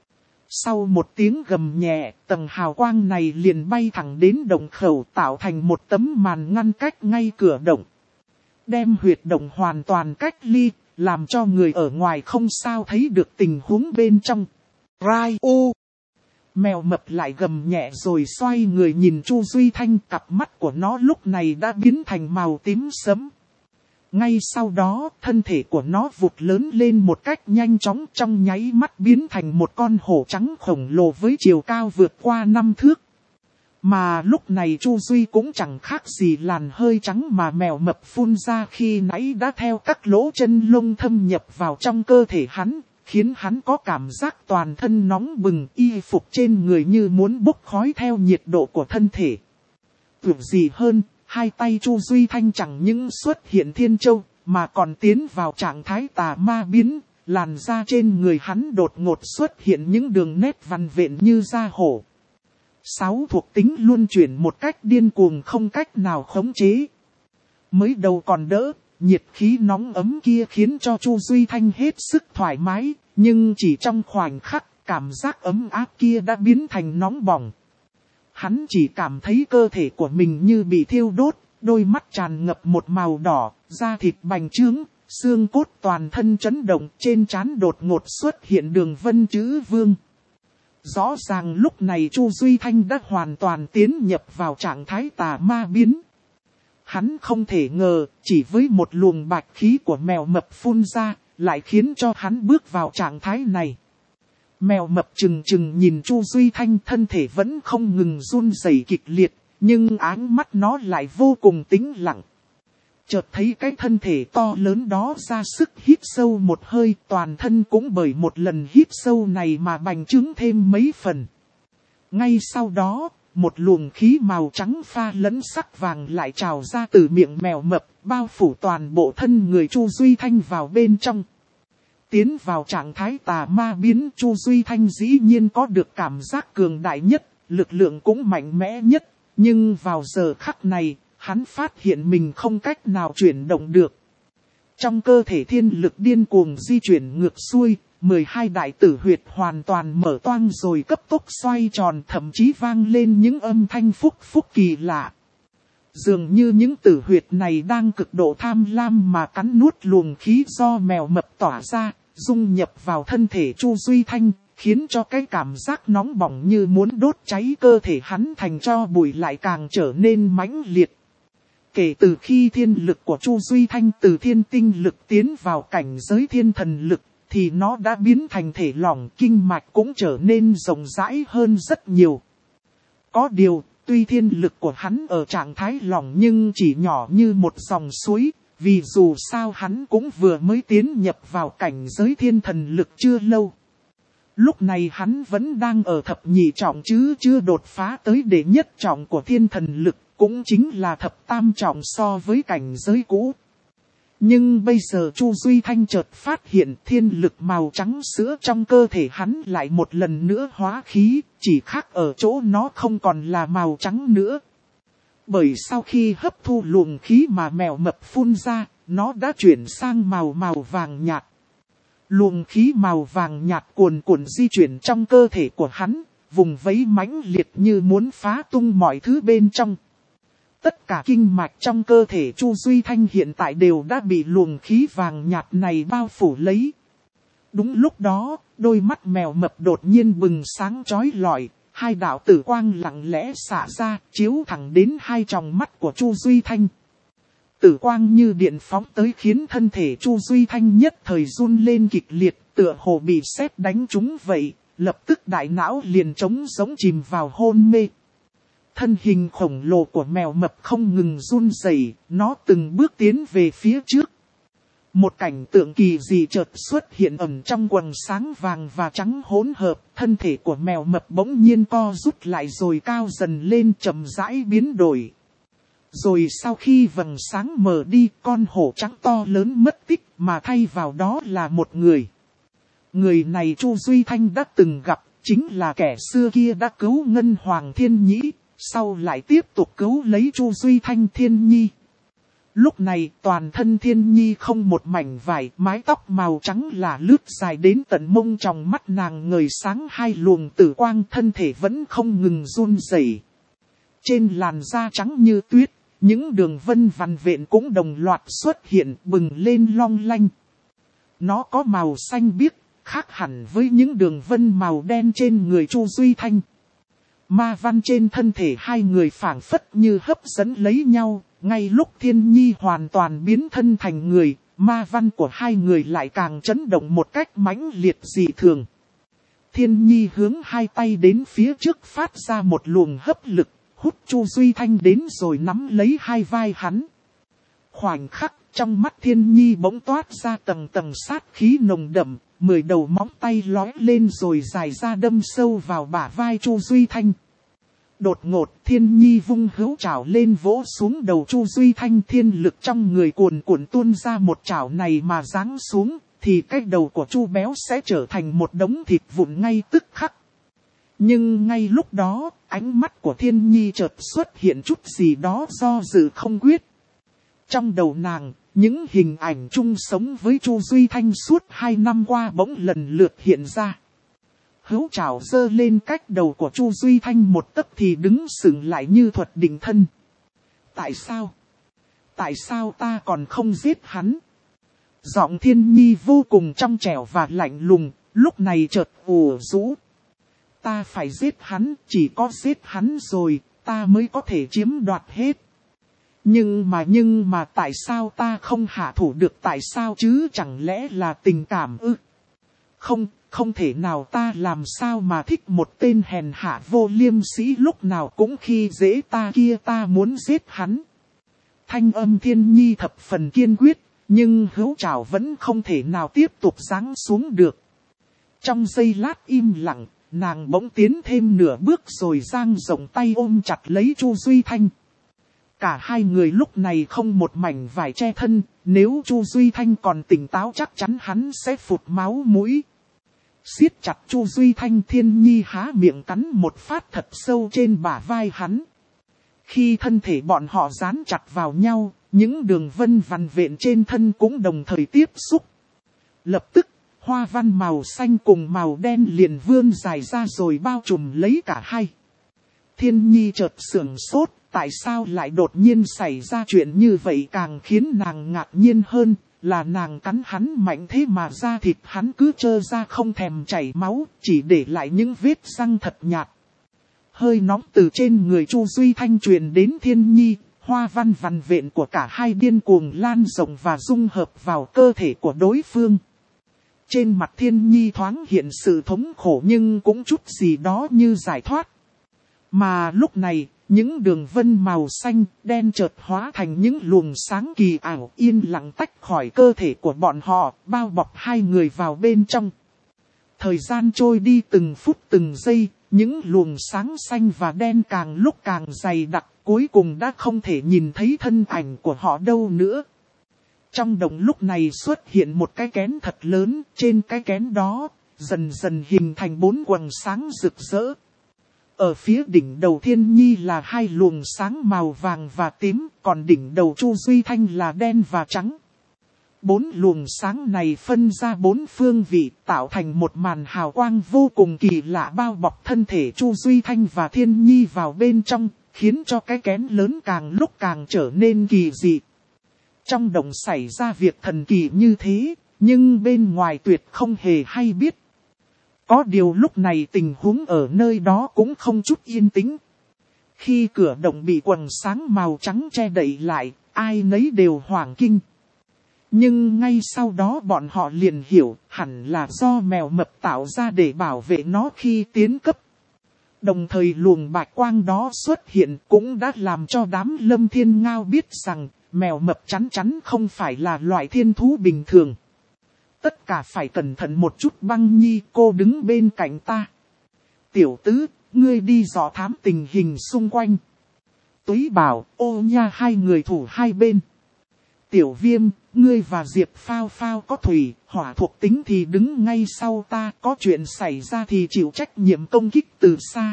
Sau một tiếng gầm nhẹ, tầng hào quang này liền bay thẳng đến động khẩu tạo thành một tấm màn ngăn cách ngay cửa động. Đem huyệt động hoàn toàn cách ly, làm cho người ở ngoài không sao thấy được tình huống bên trong. Rai u! Mèo mập lại gầm nhẹ rồi xoay người nhìn Chu Duy Thanh, cặp mắt của nó lúc này đã biến thành màu tím sẫm. Ngay sau đó, thân thể của nó vụt lớn lên một cách nhanh chóng, trong nháy mắt biến thành một con hổ trắng khổng lồ với chiều cao vượt qua 5 thước. Mà lúc này Chu Duy cũng chẳng khác gì làn hơi trắng mà mèo mập phun ra khi nãy đã theo các lỗ chân lông thâm nhập vào trong cơ thể hắn, khiến hắn có cảm giác toàn thân nóng bừng, y phục trên người như muốn bốc khói theo nhiệt độ của thân thể. Tưởng gì hơn, hai tay Chu Duy Thanh chẳng những xuất hiện thiên châu, mà còn tiến vào trạng thái tà ma biến, làn da trên người hắn đột ngột xuất hiện những đường nét vằn vện như da hổ. 6 thuộc tính luân chuyển một cách điên cuồng không cách nào khống chế. Mới đầu còn đỡ, nhiệt khí nóng ấm kia khiến cho Chu Duy Thanh hết sức thoải mái, nhưng chỉ trong khoảnh khắc, cảm giác ấm áp kia đã biến thành nóng bỏng. Hắn chỉ cảm thấy cơ thể của mình như bị thiêu đốt, đôi mắt tràn ngập một màu đỏ, da thịt bành trướng, xương cốt toàn thân chấn động, trên trán đột ngột xuất hiện đường vân chữ vương. Rõ ràng lúc này Chu Duy Thanh đã hoàn toàn tiến nhập vào trạng thái tà ma biến. Hắn không thể ngờ, chỉ với một luồng bạch khí của mèo mập phun ra, lại khiến cho hắn bước vào trạng thái này. Mèo mập chừng nhìn Chu Duy Thanh, thân thể vẫn không ngừng run rẩy kịch liệt, nhưng ánh mắt nó lại vô cùng tĩnh lặng. Chợt thấy cái thân thể to lớn đó ra sức hít sâu một hơi, toàn thân cũng bởi một lần hít sâu này mà bành trướng thêm mấy phần. Ngay sau đó, một luồng khí màu trắng pha lẫn sắc vàng lại trào ra từ miệng mèo mập, bao phủ toàn bộ thân người Chu Duy Thanh vào bên trong. Tiến vào trạng thái tà ma biến, Chu Duy Thanh dĩ nhiên có được cảm giác cường đại nhất, lực lượng cũng mạnh mẽ nhất, nhưng vào giờ khắc này, hắn phát hiện mình không cách nào chuyển động được. Trong cơ thể thiên lực điên cuồng di chuyển ngược xuôi, 12 đại tử huyệt hoàn toàn mở toang rồi cấp tốc xoay tròn, thậm chí vang lên những âm thanh phúc phúc kỳ lạ. Dường như những tử huyệt này đang cực độ tham lam mà cắn nuốt luồng khí do mèo mập tỏa ra, dung nhập vào thân thể Chu Duy Thanh, khiến cho cái cảm giác nóng bỏng như muốn đốt cháy cơ thể hắn thành tro bụi lại càng trở nên mãnh liệt. Kể từ khi thiên lực của Chu Duy Thanh từ thiên tinh lực tiến vào cảnh giới thiên thần lực, thì nó đã biến thành thể lỏng, kinh mạch cũng trở nên rộng rãi hơn rất nhiều. Có điều, tuy thiên lực của hắn ở trạng thái lỏng nhưng chỉ nhỏ như một dòng suối, vì dù sao hắn cũng vừa mới tiến nhập vào cảnh giới thiên thần lực chưa lâu. Lúc này hắn vẫn đang ở thập nhị trọng chứ chưa đột phá tới đệ nhất trọng của thiên thần lực, cũng chính là thập tam trọng so với cảnh giới cũ. Nhưng bây giờ Chu Duy Thanh chợt phát hiện thiên lực màu trắng sữa trong cơ thể hắn lại một lần nữa hóa khí, chỉ khác ở chỗ nó không còn là màu trắng nữa. Bởi sau khi hấp thu luồng khí mà mèo mập phun ra, nó đã chuyển sang màu vàng nhạt. Luồng khí màu vàng nhạt cuồn cuộn di chuyển trong cơ thể của hắn, vùng vẫy mãnh liệt như muốn phá tung mọi thứ bên trong. Tất cả kinh mạch trong cơ thể Chu Duy Thanh hiện tại đều đã bị luồng khí vàng nhạt này bao phủ lấy. Đúng lúc đó, đôi mắt mèo mập đột nhiên bừng sáng chói lọi, hai đạo tử quang lặng lẽ xả ra, chiếu thẳng đến hai tròng mắt của Chu Duy Thanh. Tử quang như điện phóng tới khiến thân thể Chu Duy Thanh nhất thời run lên kịch liệt, tựa hồ bị sét đánh trúng vậy, lập tức đại não liền trống giống chìm vào hôn mê. Thân hình khổng lồ của mèo mập không ngừng run rẩy, nó từng bước tiến về phía trước. Một cảnh tượng kỳ dị chợt xuất hiện ẩn trong quầng sáng vàng và trắng hỗn hợp, thân thể của mèo mập bỗng nhiên co rút lại rồi cao dần lên chậm rãi biến đổi. Rồi sau khi vầng sáng mờ đi, con hổ trắng to lớn mất tích mà thay vào đó là một người. Người này Chu Duy Thanh đã từng gặp, chính là kẻ xưa kia đã cứu Ngân Hoàng Thiên Nhĩ, sau lại tiếp tục cứu lấy Chu Duy Thanh Thiên Nhi. Lúc này toàn thân Thiên Nhi không một mảnh vải, mái tóc màu trắng là lướt dài đến tận mông, trong mắt nàng ngời sáng hai luồng tử quang, thân thể vẫn không ngừng run rẩy. Trên làn da trắng như tuyết, những đường vân vằn vện cũng đồng loạt xuất hiện bừng lên long lanh. Nó có màu xanh biếc, khác hẳn với những đường vân màu đen trên người Chu Duy Thanh. Ma văn trên thân thể hai người phảng phất như hấp dẫn lấy nhau, ngay lúc Thiên Nhi hoàn toàn biến thân thành người, ma văn của hai người lại càng chấn động một cách mãnh liệt dị thường. Thiên Nhi hướng hai tay đến phía trước phát ra một luồng hấp lực, hút Chu Duy Thanh đến rồi nắm lấy hai vai hắn. Khoảnh khắc, trong mắt Thiên Nhi bỗng toát ra tầng tầng sát khí nồng đậm, 10 đầu móng tay lói lên rồi dài ra đâm sâu vào bả vai Chu Duy Thanh. Đột ngột, Thiên Nhi vung hữu trảo lên vỗ xuống đầu Chu Duy Thanh, thiên lực trong người cuồn cuộn tuôn ra, một trảo này mà giáng xuống, thì cái đầu của Chu béo sẽ trở thành một đống thịt vụn ngay tức khắc. Nhưng ngay lúc đó, ánh mắt của Thiên Nhi chợt xuất hiện chút gì đó do dự không quyết. Trong đầu nàng, những hình ảnh chung sống với Chu Duy Thanh suốt 2 năm qua bỗng lần lượt hiện ra. Hữu trảo giơ lên cách đầu của Chu Duy Thanh một tấc thì đứng sững lại như thuật định thân. Tại sao? Tại sao ta còn không giết hắn? Giọng Thiên Nhi vô cùng trong trẻo và lạnh lùng, lúc này chợt ù rũ. Ta phải giết hắn, chỉ có giết hắn rồi, ta mới có thể chiếm đoạt hết. Nhưng mà tại sao ta không hạ thủ được, tại sao chứ, chẳng lẽ là tình cảm ư? Không thể nào, ta làm sao mà thích một tên hèn hạ vô liêm sĩ lúc nào cũng khi dễ ta kia, ta muốn giết hắn. Thanh âm Thiên Nhi thập phần kiên quyết, nhưng hữu trảo vẫn không thể nào tiếp tục giáng xuống được. Trong giây lát im lặng, nàng bỗng tiến thêm nửa bước rồi dang rộng tay ôm chặt lấy Chu Duy Thanh. Cả hai người lúc này không một mảnh vải che thân, nếu Chu Duy Thanh còn tỉnh táo chắc chắn hắn sẽ phụt máu mũi. Siết chặt Chu Duy Thanh, Thiên Nhi há miệng cắn một phát thật sâu trên bả vai hắn. Khi thân thể bọn họ dán chặt vào nhau, những đường vân vằn vện trên thân cũng đồng thời tiếp xúc. Lập tức, hoa văn màu xanh cùng màu đen liền vươn dài ra rồi bao trùm lấy cả hai. Thiên Nhi chợt sửng sốt, tại sao lại đột nhiên xảy ra chuyện như vậy càng khiến nàng ngạc nhiên hơn, là nàng cắn hắn mạnh thế mà da thịt hắn cứ trơ ra không thèm chảy máu, chỉ để lại những vết răng thật nhạt. Hơi nóng từ trên người Chu Duy Thanh truyền đến Thiên Nhi, hoa văn vằn vện của cả hai điên cuồng lan rộng và dung hợp vào cơ thể của đối phương. Trên mặt Thiên Nhi thoáng hiện sự thống khổ nhưng cũng chút gì đó như giải thoát. Mà lúc này, những đường vân màu xanh, đen chợt hóa thành những luồng sáng kỳ ảo yên lặng tách khỏi cơ thể của bọn họ, bao bọc hai người vào bên trong. Thời gian trôi đi từng phút từng giây, những luồng sáng xanh và đen càng lúc càng dày đặc, cuối cùng đã không thể nhìn thấy thân ảnh của họ đâu nữa. Trong động lúc này xuất hiện một cái kén thật lớn, trên cái kén đó, dần dần hình thành 4 quầng sáng rực rỡ. Ở phía đỉnh đầu Thiên Nhi là 2 luồng sáng màu vàng và tím, còn đỉnh đầu Chu Duy Thanh là đen và trắng. 4 luồng sáng này phân ra 4 phương vị, tạo thành một màn hào quang vô cùng kỳ lạ bao bọc thân thể Chu Duy Thanh và Thiên Nhi vào bên trong, khiến cho cái kén lớn càng lúc càng trở nên kỳ dị. Trong động xảy ra việc thần kỳ như thế, nhưng bên ngoài tuyệt không hề hay biết. Có điều lúc này tình huống ở nơi đó cũng không chút yên tĩnh. Khi cửa động bị quầng sáng màu trắng che đậy lại, ai nấy đều hoảng kinh. Nhưng ngay sau đó bọn họ liền hiểu hẳn là do mèo mập tạo ra để bảo vệ nó khi tiến cấp. Đồng thời luồng bạch quang đó xuất hiện cũng đã làm cho đám Lâm Thiên Ngao biết rằng mèo mập chắn chắn không phải là loại thiên thú bình thường. Tất cả phải cẩn thận một chút. Băng Nhi, cô đứng bên cạnh ta. Tiểu Tứ, ngươi đi dò thám tình hình xung quanh. Túy Bảo, Ô Nha hai người thủ hai bên. Tiểu Viêm, ngươi và Diệp Phao Phao có thủy, hỏa thuộc tính thì đứng ngay sau ta, có chuyện xảy ra thì chịu trách nhiệm công kích từ xa.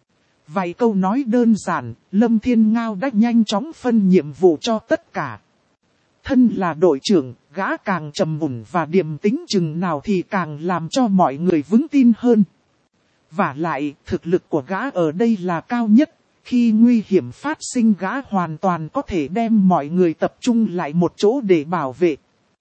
Vài câu nói đơn giản, Lâm Thiên Ngao đã nhanh chóng phân nhiệm vụ cho tất cả. Thân là đội trưởng, gã càng trầm ổn và điềm tĩnh chừng nào thì càng làm cho mọi người vững tin hơn. Vả lại, thực lực của gã ở đây là cao nhất. Khi nguy hiểm phát sinh gã hoàn toàn có thể đem mọi người tập trung lại một chỗ để bảo vệ.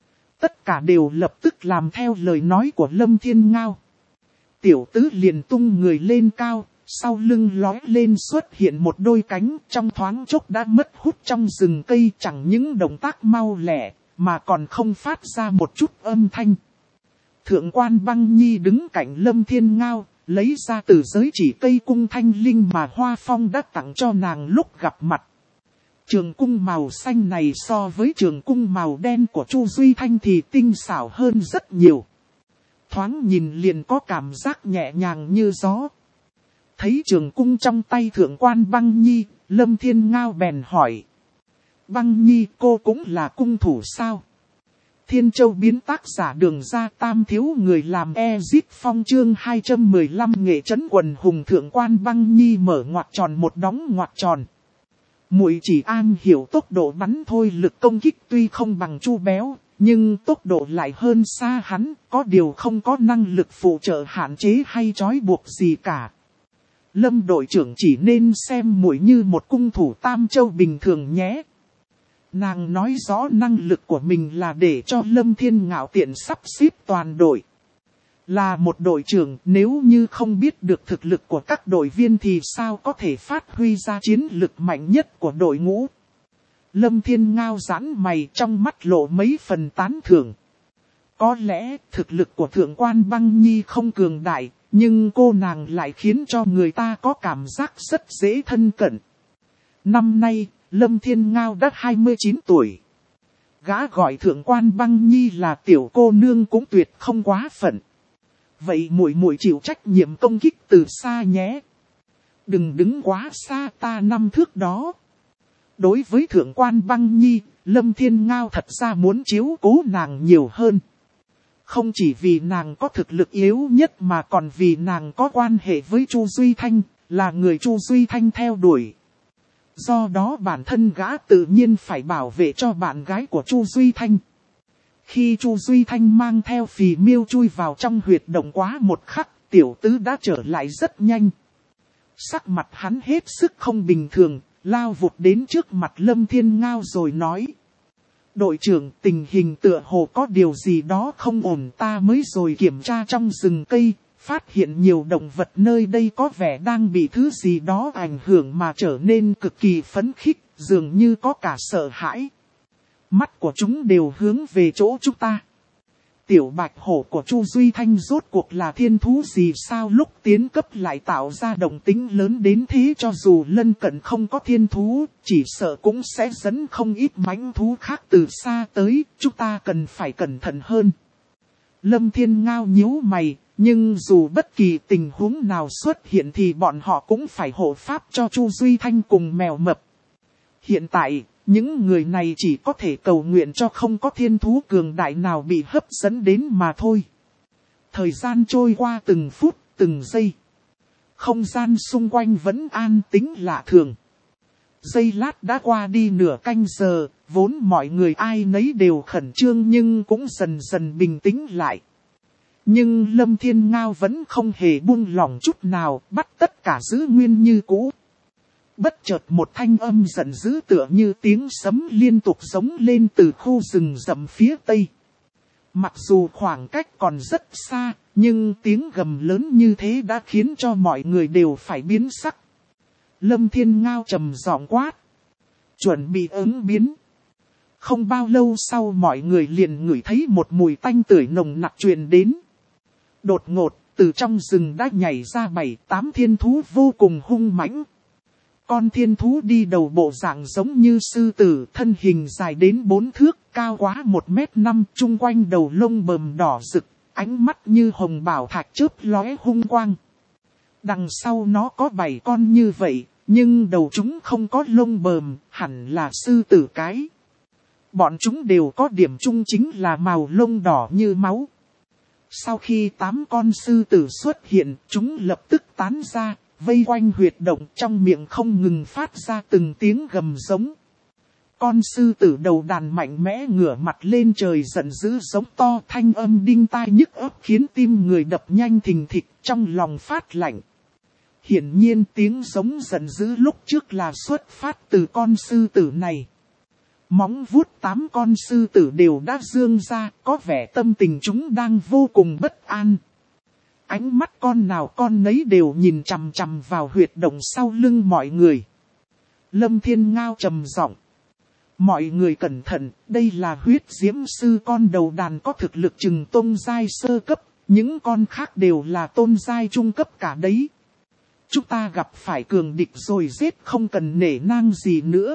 Tất cả đều lập tức làm theo lời nói của Lâm Thiên Ngao. Tiểu Tứ liền tung người lên cao, sau lưng lói lên xuất hiện một đôi cánh, trong thoáng chốc đã mất hút trong rừng cây, chẳng những động tác mau lẹ, mà còn không phát ra một chút âm thanh. Thượng quan Băng Nhi đứng cạnh Lâm Thiên Ngao, lấy ra từ giới chỉ cây cung thanh linh mà Hoa Phong đã tặng cho nàng lúc gặp mặt. Trường cung màu xanh này so với trường cung màu đen của Chu Duy Thanh thì tinh xảo hơn rất nhiều. Thoáng nhìn liền có cảm giác nhẹ nhàng như gió. Thấy trường cung trong tay thượng quan Băng Nhi, Lâm Thiên Ngao bèn hỏi. Băng Nhi, cô cũng là cung thủ sao? Thiên Châu biến tác giả Đường Ra Tam thiếu người làm Ezit Phong chương 215 nghệ trấn quần hùng thượng quan Băng Nhi mở ngoặc tròn một đóng ngoặc tròn. Muội chỉ an hiểu tốc độ bắn thôi, lực công kích tuy không bằng Chu Béo, nhưng tốc độ lại hơn xa hắn, có điều không có năng lực phụ trợ hạn chế hay trói buộc gì cả. Lâm đội trưởng chỉ nên xem muội như một cung thủ Tam Châu bình thường nhé. Nàng nói rõ năng lực của mình là để cho Lâm Thiên Ngạo tiện sắp xếp toàn đội. Là một đội trưởng, nếu như không biết được thực lực của các đội viên thì sao có thể phát huy ra chiến lực mạnh nhất của đội ngũ. Lâm Thiên Ngao giãn mày, trong mắt lộ mấy phần tán thưởng. Có lẽ thực lực của thượng quan Băng Nhi không cường đại, nhưng cô nàng lại khiến cho người ta có cảm giác rất dễ thân cận. Năm nay, Lâm Thiên Ngao đã 29 tuổi. Gã gọi Thượng quan Băng Nhi là tiểu cô nương cũng tuyệt không quá phận. Vậy muội muội chịu trách nhiệm công kích từ xa nhé. Đừng đứng quá xa ta 5 thước đó. Đối với Thượng quan Băng Nhi, Lâm Thiên Ngao thật ra muốn chiếu cố nàng nhiều hơn. Không chỉ vì nàng có thực lực yếu nhất mà còn vì nàng có quan hệ với Chu Duy Thanh, là người Chu Duy Thanh theo đuổi. Do đó bản thân gã tự nhiên phải bảo vệ cho bạn gái của Chu Duy Thanh. Khi Chu Duy Thanh mang theo Phì Miêu chui vào trong huyệt động quá một khắc, tiểu tứ đã trở lại rất nhanh. Sắc mặt hắn hết sức không bình thường, lao vụt đến trước mặt Lâm Thiên Ngao rồi nói. Đội trưởng, tình hình tựa hồ có điều gì đó không ổn, ta mới rồi kiểm tra trong rừng cây, phát hiện nhiều động vật nơi đây có vẻ đang bị thứ gì đó ảnh hưởng mà trở nên cực kỳ phấn khích, dường như có cả sợ hãi. Mắt của chúng đều hướng về chỗ chúng ta. Tiểu bạch hổ của Chu Duy Thanh rốt cuộc là thiên thú gì sao lúc tiến cấp lại tạo ra động tĩnh lớn đến thế, cho dù lân cận không có thiên thú, chỉ sợ cũng sẽ dẫn không ít mãnh thú khác từ xa tới, chúng ta cần phải cẩn thận hơn. Lâm Thiên Ngao nhíu mày, nhưng dù bất kỳ tình huống nào xuất hiện thì bọn họ cũng phải hộ pháp cho Chu Duy Thanh cùng mèo mập. Hiện tại, những người này chỉ có thể cầu nguyện cho không có thiên thú cường đại nào bị hấp dẫn đến mà thôi. Thời gian trôi qua từng phút, từng giây. Không gian xung quanh vẫn an tĩnh lạ thường. Giây lát đã qua đi nửa canh giờ, vốn mọi người ai nấy đều khẩn trương nhưng cũng dần dần bình tĩnh lại. Nhưng Lâm Thiên Ngao vẫn không hề buông lỏng chút nào, bắt tất cả giữ nguyên như cũ. Bất chợt một thanh âm giận dữ tựa như tiếng sấm liên tục giống lên từ khu rừng rậm phía tây. Mặc dù khoảng cách còn rất xa, nhưng tiếng gầm lớn như thế đã khiến cho mọi người đều phải biến sắc. Lâm Thiên Ngao trầm giọng quát. Chuẩn bị ứng biến. Không bao lâu sau mọi người liền ngửi thấy một mùi tanh tưởi nồng nặc truyền đến. Đột ngột, từ trong rừng đã nhảy ra 7-8 thiên thú vô cùng hung mãnh. Con thiên thú đi đầu bộ dạng giống như sư tử, thân hình dài đến 4 thước, cao quá 1m5, chung quanh đầu lông bờm đỏ rực, ánh mắt như hồng bảo thạch chớp lóe hung quang. Đằng sau nó có 7 con như vậy, nhưng đầu chúng không có lông bờm, hẳn là sư tử cái. Bọn chúng đều có điểm chung chính là màu lông đỏ như máu. Sau khi 8 con sư tử xuất hiện, chúng lập tức tán ra, vây quanh huyệt động, trong miệng không ngừng phát ra từng tiếng gầm giống. Con sư tử đầu đàn mạnh mẽ ngửa mặt lên trời giận dữ giống to, thanh âm đinh tai nhức óc khiến tim người đập nhanh thình thịch, trong lòng phát lạnh. Hiển nhiên tiếng giống giận dữ lúc trước là xuất phát từ con sư tử này. Móng vuốt 8 con sư tử đều đã dương ra, có vẻ tâm tình chúng đang vô cùng bất an. Ánh mắt con nào con nấy đều nhìn chằm chằm vào huyệt động sau lưng mọi người. Lâm Thiên Ngao trầm giọng. Mọi người cẩn thận, đây là huyết diễm sư con đầu đàn có thực lực chừng tôn giai sơ cấp, những con khác đều là tôn giai trung cấp cả đấy. Chúng ta gặp phải cường địch rồi giết, không cần nể nang gì nữa.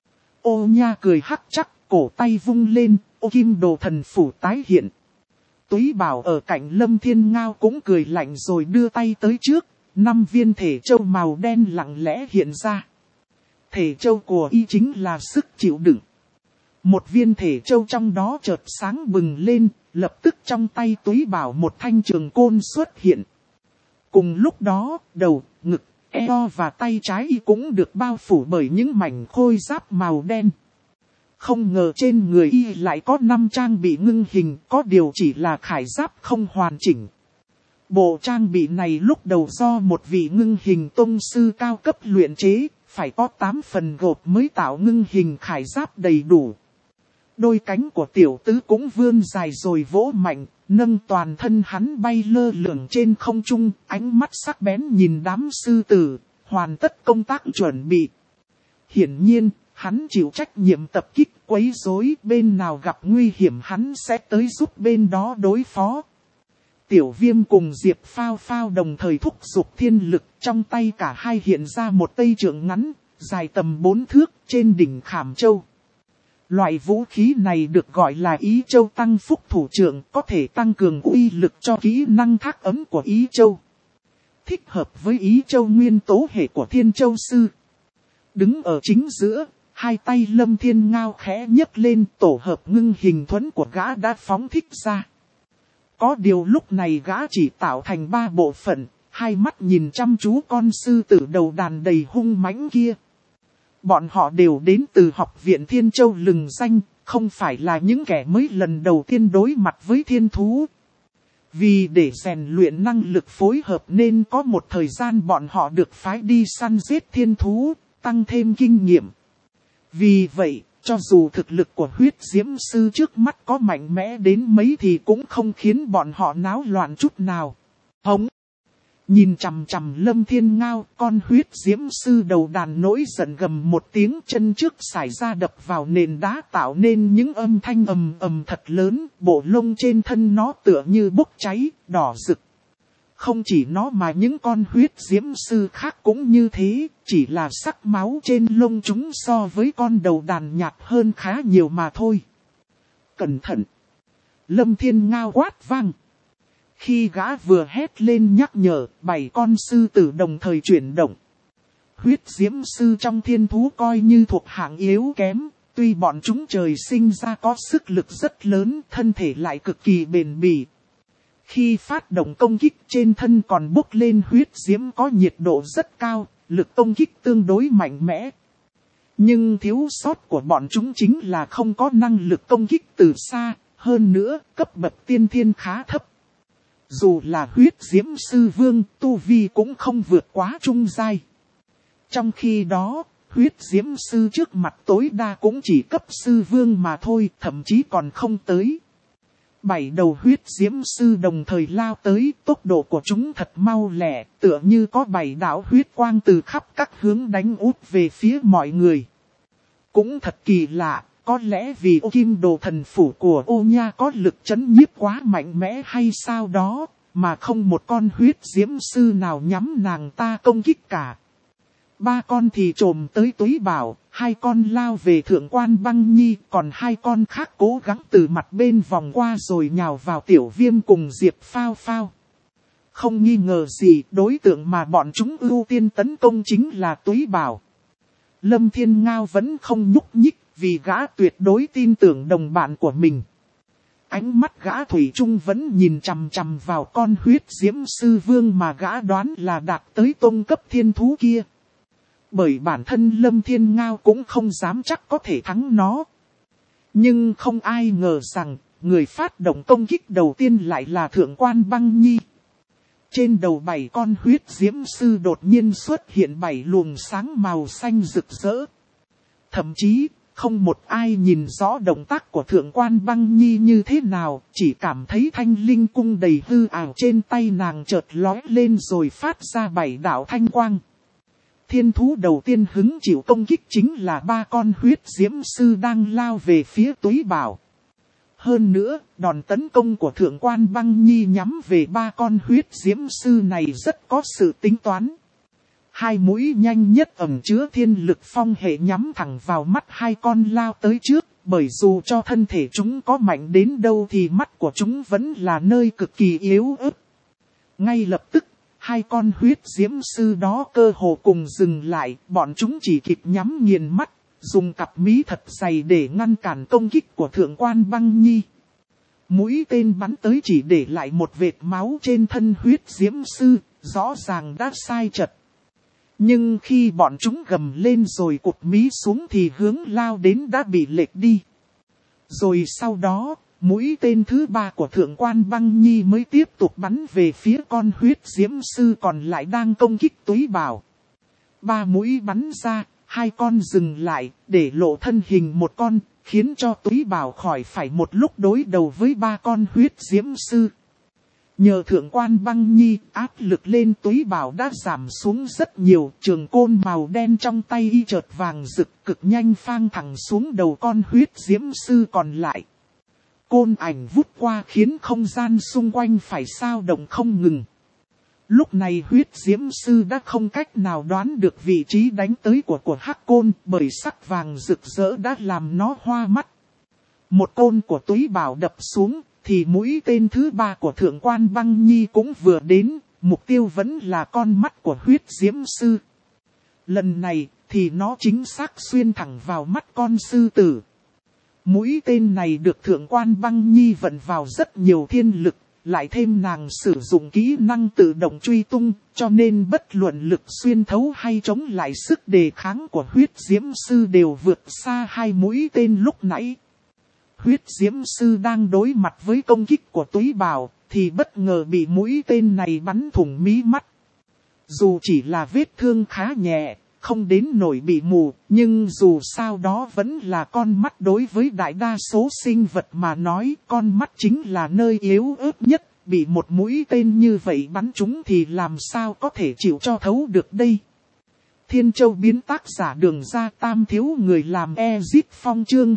Ô Nha cười hắc chắc, cổ tay vung lên, ô kim đồ thần phủ tái hiện. Túy Bảo ở cạnh Lâm Thiên Ngao cũng cười lạnh rồi đưa tay tới trước, 5 viên thể châu màu đen lặng lẽ hiện ra. Thể châu của y chính là sức chịu đựng. Một viên thể châu trong đó chợt sáng bừng lên, lập tức trong tay Túy Bảo một thanh trường côn xuất hiện. Cùng lúc đó, đầu, ngực, eo và tay trái y cũng được bao phủ bởi những mảnh khôi giáp màu đen. Không ngờ trên người y lại có 5 trang bị ngưng hình, có điều chỉ là khải giáp không hoàn chỉnh. Bộ trang bị này lúc đầu do một vị ngưng hình tông sư cao cấp luyện chế, phải có 8 phần gộp mới tạo ngưng hình khải giáp đầy đủ. Đôi cánh của tiểu tứ cũng vươn dài rồi vỗ mạnh, nâng toàn thân hắn bay lơ lửng trên không trung, ánh mắt sắc bén nhìn đám sư tử, hoàn tất công tác chuẩn bị. Hiển nhiên, hắn chịu trách nhiệm tập kích quấy rối, bên nào gặp nguy hiểm hắn sẽ tới giúp bên đó đối phó. Tiểu Viêm cùng Diệp Phao Phao đồng thời thúc giục thiên lực, trong tay cả hai hiện ra một cây trượng ngắn, dài tầm 4 thước trên đỉnh khảm châu. Loại vũ khí này được gọi là Ý Châu Tăng Phúc Thủ Trượng, có thể tăng cường uy lực cho kỹ năng thác ấm của Ý Châu. Thích hợp với Ý Châu nguyên tố hệ của Thiên Châu Sư. Đứng ở chính giữa, hai tay Lâm Thiên Ngao khẽ nhấc lên, tổ hợp ngưng hình thuẫn của gã đã phóng thích ra. Có điều lúc này gã chỉ tạo thành 3 bộ phận, hai mắt nhìn chăm chú con sư tử đầu đàn đầy hung mãnh kia. Bọn họ đều đến từ học viện Thiên Châu lừng danh, không phải là những kẻ mới lần đầu tiên đối mặt với thiên thú. Vì để rèn luyện năng lực phối hợp nên có một thời gian bọn họ được phái đi săn giết thiên thú, tăng thêm kinh nghiệm. Vì vậy, cho dù thực lực của huyết diễm sư trước mắt có mạnh mẽ đến mấy thì cũng không khiến bọn họ náo loạn chút nào. Hống! Nhìn chằm chằm Lâm Thiên Ngao, con huyết diễm sư đầu đàn nổi giận gầm một tiếng, chân trước xảy ra đập vào nền đá tạo nên những âm thanh ầm ầm thật lớn, bộ lông trên thân nó tựa như bốc cháy, đỏ rực. Không chỉ nó mà những con huyết diễm sư khác cũng như thế, chỉ là sắc máu trên lông chúng so với con đầu đàn nhạt hơn khá nhiều mà thôi. Cẩn thận! Lâm Thiên Ngao quát vang. Khi gã vừa hét lên nhắc nhở, 7 con sư tử đồng thời chuyển động. Huyết diễm sư trong thiên thú coi như thuộc hạng yếu kém, tuy bọn chúng trời sinh ra có sức lực rất lớn, thân thể lại cực kỳ bền bỉ. Khi phát động công kích trên thân còn bốc lên huyết diễm có nhiệt độ rất cao, lực công kích tương đối mạnh mẽ. Nhưng thiếu sót của bọn chúng chính là không có năng lực công kích từ xa, hơn nữa cấp bậc tiên thiên khá thấp. Dù là huyết diễm sư vương, tu vi cũng không vượt quá trung giai. Trong khi đó, huyết diễm sư trước mặt tối đa cũng chỉ cấp sư vương mà thôi, thậm chí còn không tới. 7 đầu huyết diễm sư đồng thời lao tới, tốc độ của chúng thật mau lẹ, tựa như có 7 đạo huyết quang từ khắp các hướng đánh út về phía mọi người. Cũng thật kỳ lạ, có lẽ vì ô kim đồ thần phủ của ô nha có lực chấn nhiếp quá mạnh mẽ hay sao đó, mà không một con huyết diễm sư nào nhắm nàng ta công kích cả. 3 con thì trồm tới túy bảo, 2 con lao về thượng quan băng nhi, còn 2 con khác cố gắng từ mặt bên vòng qua rồi nhào vào tiểu viêm cùng Diệp Phao Phao. Không nghi ngờ gì, đối tượng mà bọn chúng ưu tiên tấn công chính là túy bảo. Lâm Thiên Ngao vẫn không nhúc nhích, vì gã tuyệt đối tin tưởng đồng bạn của mình. Ánh mắt gã thủy chung vẫn nhìn chằm chằm vào con huyết diễm sư vương mà gã đoán là đạt tới tôn cấp thiên thú kia. Bởi bản thân Lâm Thiên Ngao cũng không dám chắc có thể thắng nó. Nhưng không ai ngờ rằng, người phát động công kích đầu tiên lại là thượng quan băng nhi. Trên đầu 7 con huyết diễm sư đột nhiên xuất hiện 7 luồng sáng màu xanh rực rỡ. Thậm chí, không một ai nhìn rõ động tác của thượng quan băng nhi như thế nào, chỉ cảm thấy thanh linh cung đầy hư ảo trên tay nàng chợt lóe lên rồi phát ra 7 đạo thanh quang. Thiên thú đầu tiên hứng chịu công kích chính là 3 con huyết diễm sư đang lao về phía túy bảo. Hơn nữa, đòn tấn công của thượng quan băng nhi nhắm về 3 con huyết diễm sư này rất có sự tính toán. 2 mũi nhanh nhất ẩn chứa thiên lực phong hệ nhắm thẳng vào mắt 2 con lao tới trước, bởi dù cho thân thể chúng có mạnh đến đâu thì mắt của chúng vẫn là nơi cực kỳ yếu ớt. Ngay lập tức, 2 con huyết diễm sư đó cơ hồ cùng dừng lại, bọn chúng chỉ kịp nhắm nghiền mắt, dùng cặp mí thật dày để ngăn cản công kích của thượng quan băng nhi. Mũi tên bắn tới chỉ để lại một vệt máu trên thân huyết diễm sư, rõ ràng đã sai chật. Nhưng khi bọn chúng gầm lên rồi cụt mí xuống thì hướng lao đến đã bị lệch đi. Rồi sau đó, mũi tên thứ 3 của thượng quan băng nhi mới tiếp tục bắn về phía con huyết diễm sư còn lại đang công kích túy bảo. 3 mũi bắn ra, 2 con dừng lại, để lộ thân hình một con, khiến cho túy bảo khỏi phải một lúc đối đầu với 3 con huyết diễm sư. Nhờ thượng quan băng nhi, áp lực lên túy bảo đã giảm xuống rất nhiều, trường côn màu đen trong tay y chợt vàng rực cực nhanh phang thẳng xuống đầu con huyết diễm sư còn lại. Côn ảnh vút qua khiến không gian xung quanh phải xao động không ngừng. Lúc này huyết diễm sư đã không cách nào đoán được vị trí đánh tới của hắc côn, bởi sắc vàng rực rỡ đã làm nó hoa mắt. Một côn của túy bảo đập xuống, thì mũi tên thứ ba của thượng quan băng nhi cũng vừa đến, mục tiêu vẫn là con mắt của huyết diễm sư. Lần này thì nó chính xác xuyên thẳng vào mắt con sư tử. Mũi tên này được thượng quan băng nhi vận vào rất nhiều thiên lực, lại thêm nàng sử dụng kỹ năng tự động truy tung, cho nên bất luận lực xuyên thấu hay chống lại sức đề kháng của huyết diễm sư đều vượt xa hai mũi tên lúc nãy. Huyết diễm sư đang đối mặt với công kích của túy bảo, thì bất ngờ bị mũi tên này bắn thủng mí mắt. Dù chỉ là vết thương khá nhẹ, không đến nổi bị mù, nhưng dù sao đó vẫn là con mắt. Đối với đại đa số sinh vật mà nói, con mắt chính là nơi yếu ớt nhất, bị một mũi tên như vậy bắn trúng thì làm sao có thể chịu cho thấu được đây. Thiên Châu biến tác giả Đường Ra Tam thiếu người làm Ezit Phong chương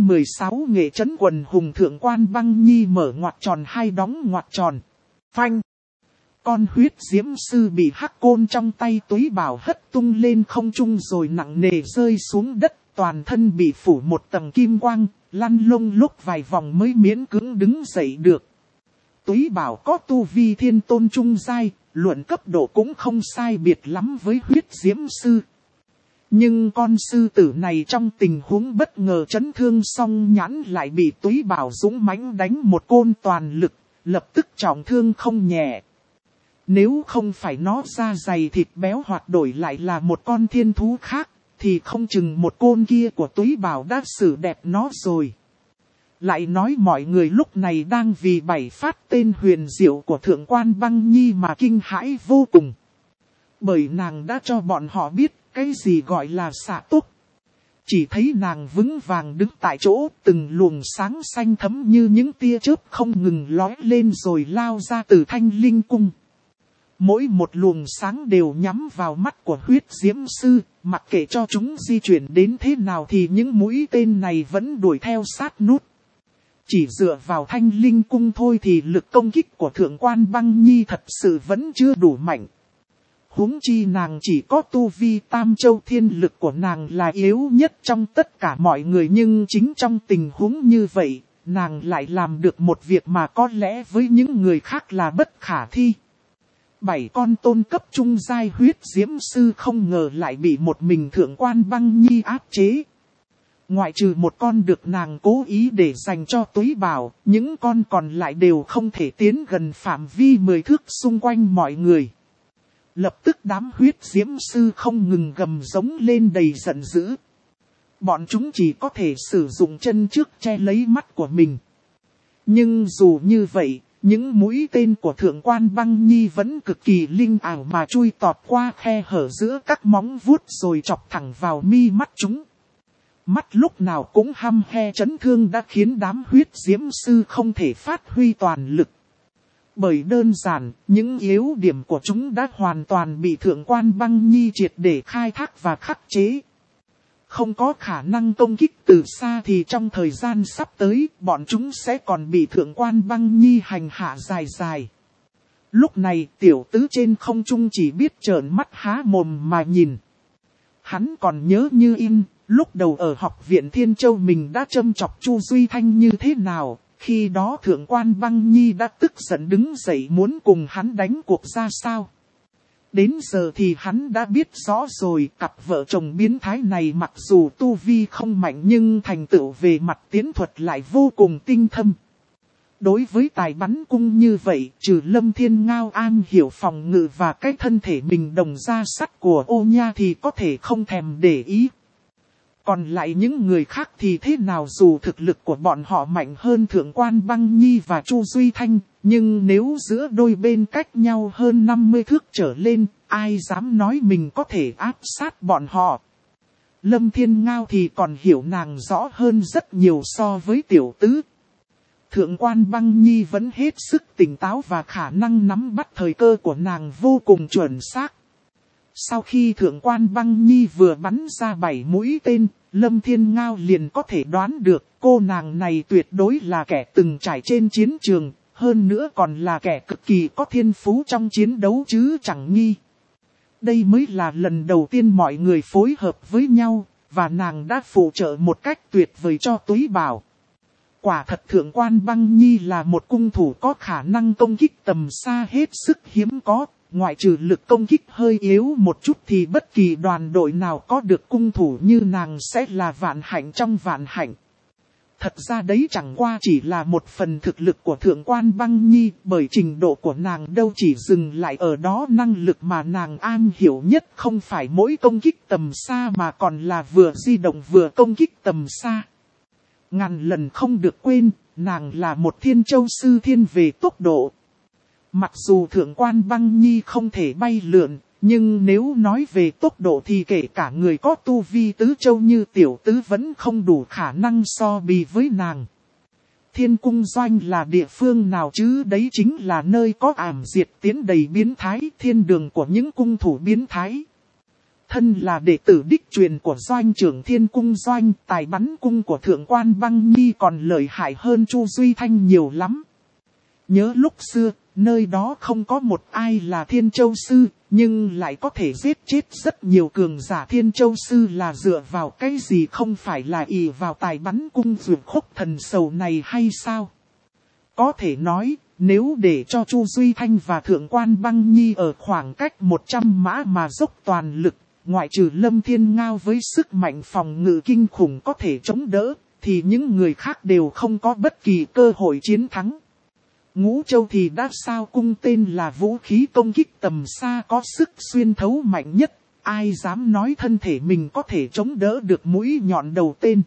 216 nghệ trấn quần hùng thượng quan băng nhi mở ngoặc tròn hai đóng ngoặc tròn. Phanh. Con huyết diễm sư bị hắc côn trong tay túy bảo hất tung lên không trung rồi nặng nề rơi xuống đất, toàn thân bị phủ một tầng kim quang, lăn lông lúc vài vòng mới miễn cưỡng đứng dậy được. Túy bảo có tu vi thiên tôn trung giai, luận cấp độ cũng không sai biệt lắm với huyết diễm sư. Nhưng con sư tử này trong tình huống bất ngờ chấn thương xong nhãn lại bị túy bảo dũng mãnh đánh một côn toàn lực, lập tức trọng thương không nhẹ. Nếu không phải nó da dày thịt béo hoặc đổi lại là một con thiên thú khác, thì không chừng một côn kia của túy bảo đã xử đẹp nó rồi. Lại nói mọi người lúc này đang vì 7 phát tên huyền diệu của thượng quan băng nhi mà kinh hãi vô cùng. Bởi nàng đã cho bọn họ biết cái gì gọi là xạ túc. Chỉ thấy nàng vững vàng đứng tại chỗ, từng luồng sáng xanh thấm như những tia chớp không ngừng lóe lên rồi lao ra từ thanh linh cung. Mỗi một luồng sáng đều nhắm vào mắt của huyết diễm sư, mặc kệ cho chúng di chuyển đến thế nào thì những mũi tên này vẫn đuổi theo sát nút. Chỉ dựa vào thanh linh cung thôi thì lực công kích của thượng quan băng nhi thật sự vẫn chưa đủ mạnh. Huống chi nàng chỉ có tu vi tam châu, thiên lực của nàng là yếu nhất trong tất cả mọi người, nhưng chính trong tình huống như vậy, nàng lại làm được một việc mà có lẽ với những người khác là bất khả thi. 7 con tôn cấp trung giai huyết diễm sư không ngờ lại bị một mình thượng quan băng nhi áp chế. Ngoại trừ một con được nàng cố ý để dành cho túy bảo, những con còn lại đều không thể tiến gần phạm vi 10 thước xung quanh mọi người. Lập tức đám huyết diễm sư không ngừng gầm giống lên đầy giận dữ. Bọn chúng chỉ có thể sử dụng chân trước che lấy mắt của mình. Nhưng dù như vậy, những mũi tên của thượng quan băng nhi vẫn cực kỳ linh ảo mà chui tọt qua khe hở giữa các móng vuốt rồi chọc thẳng vào mi mắt chúng. Mắt lúc nào cũng hăm he chấn thương đã khiến đám huyết diễm sư không thể phát huy toàn lực. Bởi đơn giản, những yếu điểm của chúng đã hoàn toàn bị thượng quan băng nhi triệt để khai thác và khắc chế. Không có khả năng công kích từ xa thì trong thời gian sắp tới, bọn chúng sẽ còn bị thượng quan băng nhi hành hạ dài dài. Lúc này tiểu tứ trên không trung chỉ biết trợn mắt há mồm mà nhìn. Hắn còn nhớ như in, lúc đầu ở học viện Thiên Châu mình đã châm chọc Chu Duy Thanh như thế nào. Khi đó thượng quan băng nhi đã tức giận đứng dậy muốn cùng hắn đánh cuộc ra sao. Đến giờ thì hắn đã biết rõ rồi, cặp vợ chồng biến thái này mặc dù tu vi không mạnh nhưng thành tựu về mặt tiến thuật lại vô cùng tinh thâm. Đối với tài bắn cung như vậy, trừ Lâm Thiên Ngao an hiểu phòng ngự và cái thân thể mình đồng da sắt của Ô Nha thì có thể không thèm để ý. Còn lại những người khác thì thế nào, dù thực lực của bọn họ mạnh hơn thượng quan băng nhi và Chu Duy Thanh, nhưng nếu giữa đôi bên cách nhau hơn 50 thước trở lên, ai dám nói mình có thể áp sát bọn họ. Lâm Thiên Ngao thì còn hiểu nàng rõ hơn rất nhiều so với tiểu tứ. Thượng quan băng nhi vẫn hết sức tỉnh táo và khả năng nắm bắt thời cơ của nàng vô cùng chuẩn xác. Sau khi thượng quan băng nhi vừa bắn ra 7 mũi tên, Lâm Thiên Ngao liền có thể đoán được cô nàng này tuyệt đối là kẻ từng trải trên chiến trường, Hơn nữa còn là kẻ cực kỳ có thiên phú trong chiến đấu chứ chẳng nghi. Đây mới là lần đầu tiên mọi người phối hợp với nhau, và nàng đã phụ trợ một cách tuyệt vời cho Túy Bảo. Quả thật Thượng quan Băng Nhi là một cung thủ có khả năng công kích tầm xa hết sức hiếm có, ngoại trừ lực công kích hơi yếu một chút thì bất kỳ đoàn đội nào có được cung thủ như nàng sẽ là vạn hạnh trong vạn hạnh. Thật ra đấy chẳng qua chỉ là một phần thực lực của Thượng quan Băng Nhi, bởi trình độ của nàng đâu chỉ dừng lại ở đó. Năng lực mà nàng am hiểu nhất không phải mỗi công kích tầm xa mà còn là vừa di động vừa công kích tầm xa. Ngàn lần không được quên, nàng là một thiên châu sư thiên về tốc độ. Mặc dù Thượng quan Băng Nhi không thể bay lượn, nhưng nếu nói về tốc độ thì kể cả người có tu vi tứ châu như tiểu tứ vẫn không đủ khả năng so bì với nàng. Thiên cung doanh là địa phương nào chứ? Đấy chính là nơi có ảm diệt tiến đầy biến thái, thiên đường của những cung thủ biến thái. Thân là đệ tử đích truyền của doanh trưởng thiên cung doanh, tài bắn cung của Thượng quan Băng Nhi còn lợi hại hơn Chu Duy Thanh nhiều lắm. Nhớ lúc xưa, nơi đó không có một ai là thiên châu sư, nhưng lại có thể giết chết rất nhiều cường giả thiên châu sư là dựa vào cái gì, không phải là ỷ vào tài bắn cung dược khúc thần sầu này hay sao? Có thể nói, nếu để cho Chu Duy Thanh và Thượng quan Băng Nhi ở khoảng cách 100 mã mà dốc toàn lực, ngoại trừ Lâm Thiên Ngao với sức mạnh phòng ngự kinh khủng có thể chống đỡ, thì những người khác đều không có bất kỳ cơ hội chiến thắng. Ngũ Châu thì đã sao, cung tên là vũ khí công kích tầm xa có sức xuyên thấu mạnh nhất, ai dám nói thân thể mình có thể chống đỡ được mũi nhọn đầu tên.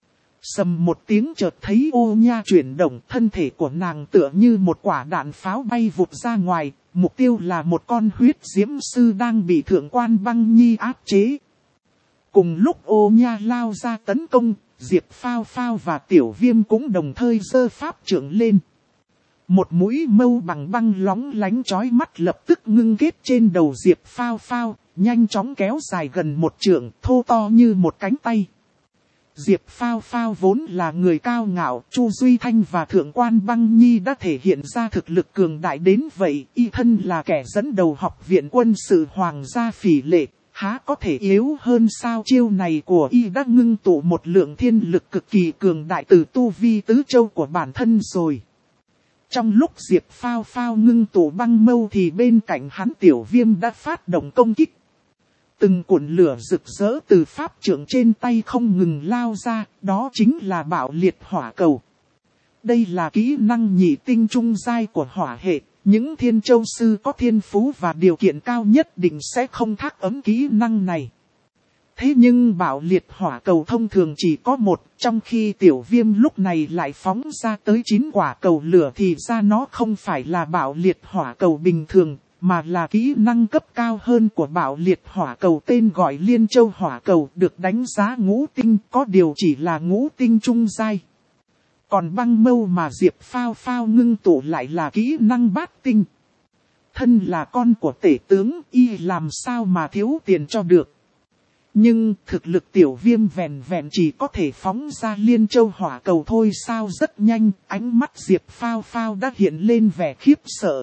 Sầm một tiếng chợt thấy Ô Nha chuyển động, thân thể của nàng tựa như một quả đạn pháo bay vụt ra ngoài, mục tiêu là một con huyết diễm sư đang bị Thượng quan Băng Nhi áp chế. Cùng lúc Ô Nha lao ra tấn công, Diệp Phao Phao và Tiểu Viêm cũng đồng thời giơ pháp trượng lên. Một mũi mâu bằng băng lóng lánh chói mắt lập tức ngưng kết trên đầu Diệp Phao Phao, nhanh chóng kéo dài gần một trượng, thô to như một cánh tay. Diệp Phao Phao vốn là người cao ngạo, Chu Duy Thanh và Thượng quan Băng Nhi đã thể hiện ra thực lực cường đại đến vậy, y thân là kẻ dẫn đầu học viện quân sự Hoàng gia Phỉ Lệ, há có thể yếu hơn sao? Chiêu này của y đã ngưng tụ một lượng thiên lực cực kỳ cường đại từ tu vi tứ châu của bản thân rồi. Trong lúc Diệp Phao Phao ngưng tụ băng mâu thì bên cạnh hắn Tiểu Viêm đã phát động công kích. Từng cuộn lửa rực rỡ từ pháp trượng trên tay không ngừng lao ra, đó chính là Bạo Liệt Hỏa Cầu. Đây là kỹ năng nhị tinh trung giai của hỏa hệ, những thiên châu sư có thiên phú và điều kiện cao nhất định sẽ không thác ấm kỹ năng này. Thế nhưng Bạo Liệt Hỏa Cầu thông thường chỉ có một, trong khi Tiểu Viêm lúc này lại phóng ra tới 9 quả cầu lửa thì ra nó không phải là Bạo Liệt Hỏa Cầu bình thường, mà là kỹ năng cấp cao hơn của Bạo Liệt Hỏa Cầu tên gọi Liên Châu Hỏa Cầu, được đánh giá ngũ tinh, có điều chỉ là ngũ tinh trung giai. Còn băng mâu mà Diệp Phao Phao ngưng tụ lại là kỹ năng bát tinh. Thân là con của tể tướng, y làm sao mà thiếu tiền cho được. Nhưng thực lực Tiểu Viêm vẹn vẹn chỉ có thể phóng ra Liên Châu Hỏa Cầu thôi sao? Rất nhanh, ánh mắt Diệp Phao Phao đã hiện lên vẻ khiếp sợ.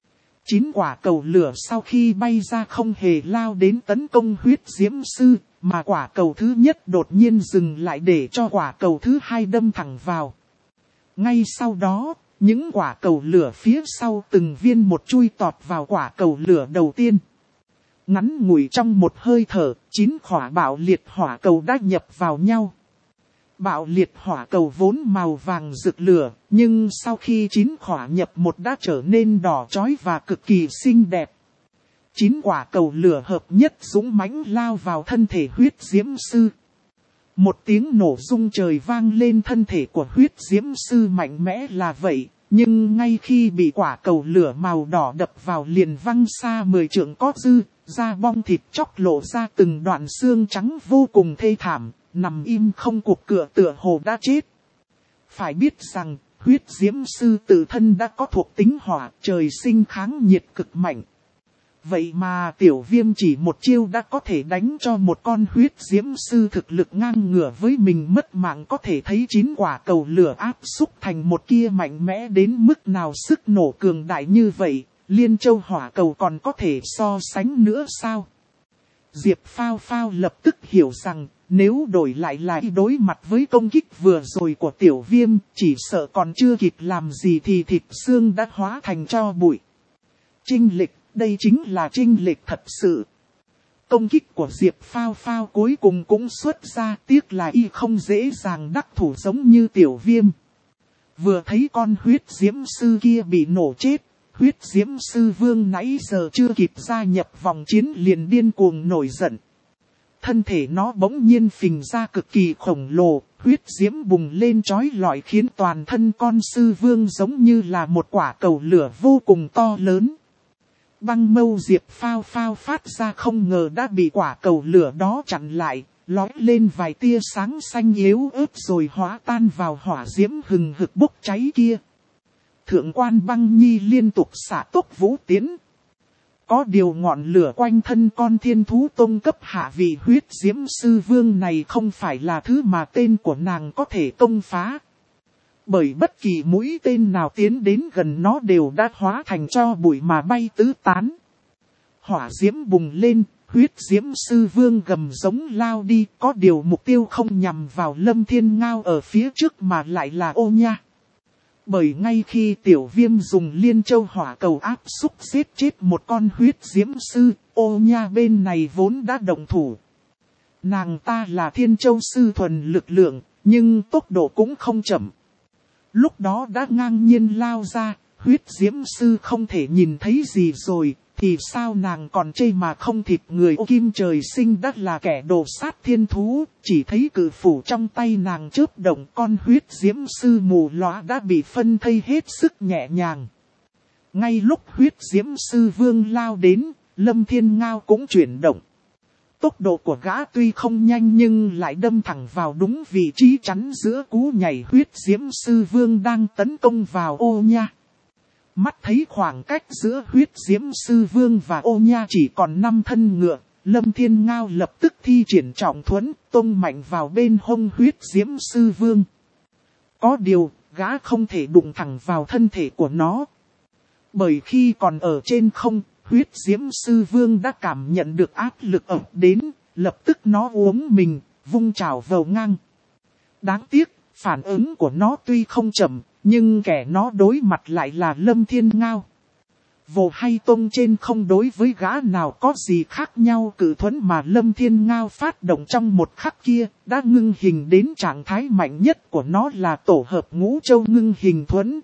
9 quả cầu lửa sau khi bay ra không hề lao đến tấn công huyết diễm sư, mà quả cầu thứ nhất đột nhiên dừng lại để cho quả cầu thứ hai đâm thẳng vào. Ngay sau đó, những quả cầu lửa phía sau từng viên một chui tọt vào quả cầu lửa đầu tiên. Ngắn ngủi trong một hơi thở, 9 quả Bạo Liệt Hỏa Cầu đã nhập vào nhau. Bạo Liệt Hỏa Cầu vốn màu vàng rực lửa, nhưng sau khi 9 quả nhập một đã trở nên đỏ chói và cực kỳ xinh đẹp. 9 quả cầu lửa hợp nhất dũng mãnh lao vào thân thể huyết diễm sư. Một tiếng nổ rung trời vang lên, thân thể của huyết diễm sư mạnh mẽ là vậy, nhưng ngay khi bị quả cầu lửa màu đỏ đập vào liền văng xa 10 trượng có dư, da bong thịt chóc lộ ra từng đoạn xương trắng vô cùng thê thảm, nằm im không cục cựa tựa hồ đã chết. Phải biết rằng, huyết diễm sư tự thân đã có thuộc tính hỏa, trời sinh kháng nhiệt cực mạnh. Vậy mà tiểu viêm chỉ một chiêu đã có thể đánh cho một con huyết diễm sư thực lực ngang ngửa với mình mất mạng, có thể thấy 9 quả cầu lửa áp xúc thành một kia mạnh mẽ đến mức nào, sức nổ cường đại như vậy, Liên Châu hỏa cầu còn có thể so sánh nữa sao? Diệp Phao Phao lập tức hiểu rằng, nếu đổi lại đối mặt với công kích vừa rồi của tiểu viêm, chỉ sợ còn chưa kịp làm gì thì thịt xương đã hóa thành tro bụi. Chênh lệch, đây chính là chênh lệch thật sự. Công kích của Diệp Phao Phao cuối cùng cũng xuất ra, tiếc là y không dễ dàng đắc thủ giống như tiểu viêm. Vừa thấy con huyết diễm sư kia bị nổ chết, huyết diễm sư vương nãy giờ chưa kịp gia nhập vòng chiến liền điên cuồng nổi giận. Thân thể nó bỗng nhiên phình ra cực kỳ khổng lồ, huyết diễm bùng lên chói lọi khiến toàn thân con sư vương giống như là một quả cầu lửa vô cùng to lớn. Băng mâu Diệp Phao Phao phát ra không ngờ đã bị quả cầu lửa đó chặn lại, lói lên vài tia sáng xanh yếu ớt rồi hóa tan vào hỏa diễm hừng hực bốc cháy kia. Thượng quan Băng Nhi liên tục xả tốc vũ tiến. Có điều ngọn lửa quanh thân con thiên thú tông cấp hạ vị huyết diễm sư vương này không phải là thứ mà tên của nàng có thể công phá. Bởi bất kỳ mũi tên nào tiến đến gần nó đều đã hóa thành tro bụi mà bay tứ tán. Hỏa diễm bùng lên, huyết diễm sư vương gầm giống lao đi, có điều mục tiêu không nhằm vào Lâm Thiên Ngao ở phía trước mà lại là Ô Nha. Bởi ngay khi tiểu viêm dùng Liên Châu hỏa cầu áp xúc giết chết một con huyết diễm sư, Ô Nha bên này vốn đã động thủ. Nàng ta là Thiên Châu sư thuần lực lượng, nhưng tốc độ cũng không chậm. Lúc đó đã ngang nhiên lao ra, huyết diễm sư không thể nhìn thấy gì rồi, thì sao nàng còn chê mà không thịt người. Ô Kim trời sinh đã là kẻ đồ sát thiên thú, chỉ thấy cự phủ trong tay nàng chớp động, con huyết diễm sư mù lóa đã bị phân thây hết sức nhẹ nhàng. Ngay lúc huyết diễm sư vương lao đến, Lâm Thiên Ngao cũng chuyển động. Tốc độ của gã tuy không nhanh nhưng lại đâm thẳng vào đúng vị trí chắn giữa cú nhảy huyết diễm sư vương đang tấn công vào Ô Nha. Mắt thấy khoảng cách giữa huyết diễm sư vương và Ô Nha chỉ còn 5 thân ngựa, Lâm Thiên Ngao lập tức thi triển trọng thuẫn, tông mạnh vào bên hông huyết diễm sư vương. Có điều, gã không thể đụng thẳng vào thân thể của nó. Bởi khi còn ở trên không, huyết diễm sư vương đã cảm nhận được áp lực ập đến, lập tức nó uống mình, vung trảo vầu ngang. Đáng tiếc, phản ứng của nó tuy không chậm, nhưng kẻ nó đối mặt lại là Lâm Thiên Ngao. Vồ hay tông trên không đối với gã nào có gì khác nhau, cự thuẫn mà Lâm Thiên Ngao phát động trong một khắc kia, đã ngưng hình đến trạng thái mạnh nhất của nó là tổ hợp ngũ châu ngưng hình thuẫn.